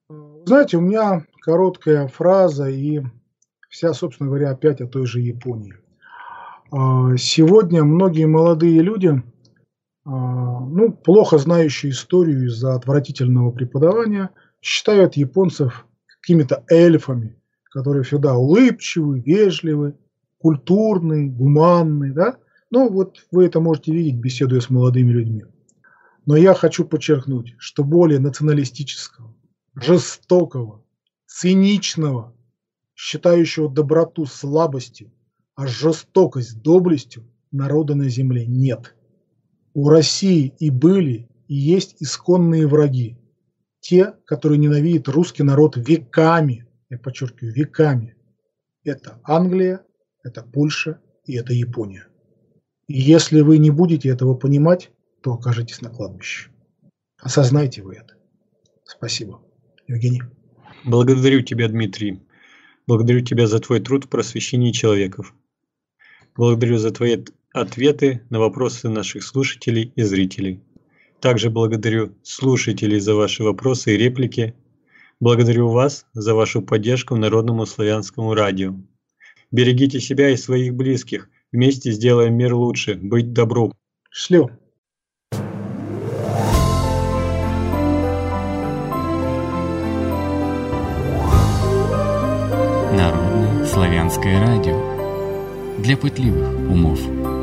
Знаете, у меня короткая фраза и вся, собственно говоря, опять о той же Японии. Сегодня многие молодые люди, ну, плохо знающие историю из-за отвратительного преподавания, считают японцев какими-то эльфами, которые всегда улыбчивы, вежливы, культурные, гуманные, да? Ну, вот вы это можете видеть, беседуя с молодыми людьми. Но я хочу подчеркнуть, что более националистического, жестокого, циничного, считающего доброту слабостью, а жестокость доблестью народа на земле нет. У России и были, и есть исконные враги. Те, которые ненавидят русский народ веками, я подчеркиваю, веками. Это Англия, это Польша и это Япония. И если вы не будете этого понимать, то окажетесь на кладбище. Осознайте вы это. Спасибо. Евгений. Благодарю тебя, Дмитрий. Благодарю тебя за твой труд в просвещении человеков. Благодарю за твои ответы на вопросы наших слушателей и зрителей. Также благодарю слушателей за ваши вопросы и реплики. Благодарю вас за вашу поддержку Народному славянскому радио. Берегите себя и своих близких. Вместе сделаем мир лучше. Быть добру. Счастливо. Народное славянское радио для пытливых умов.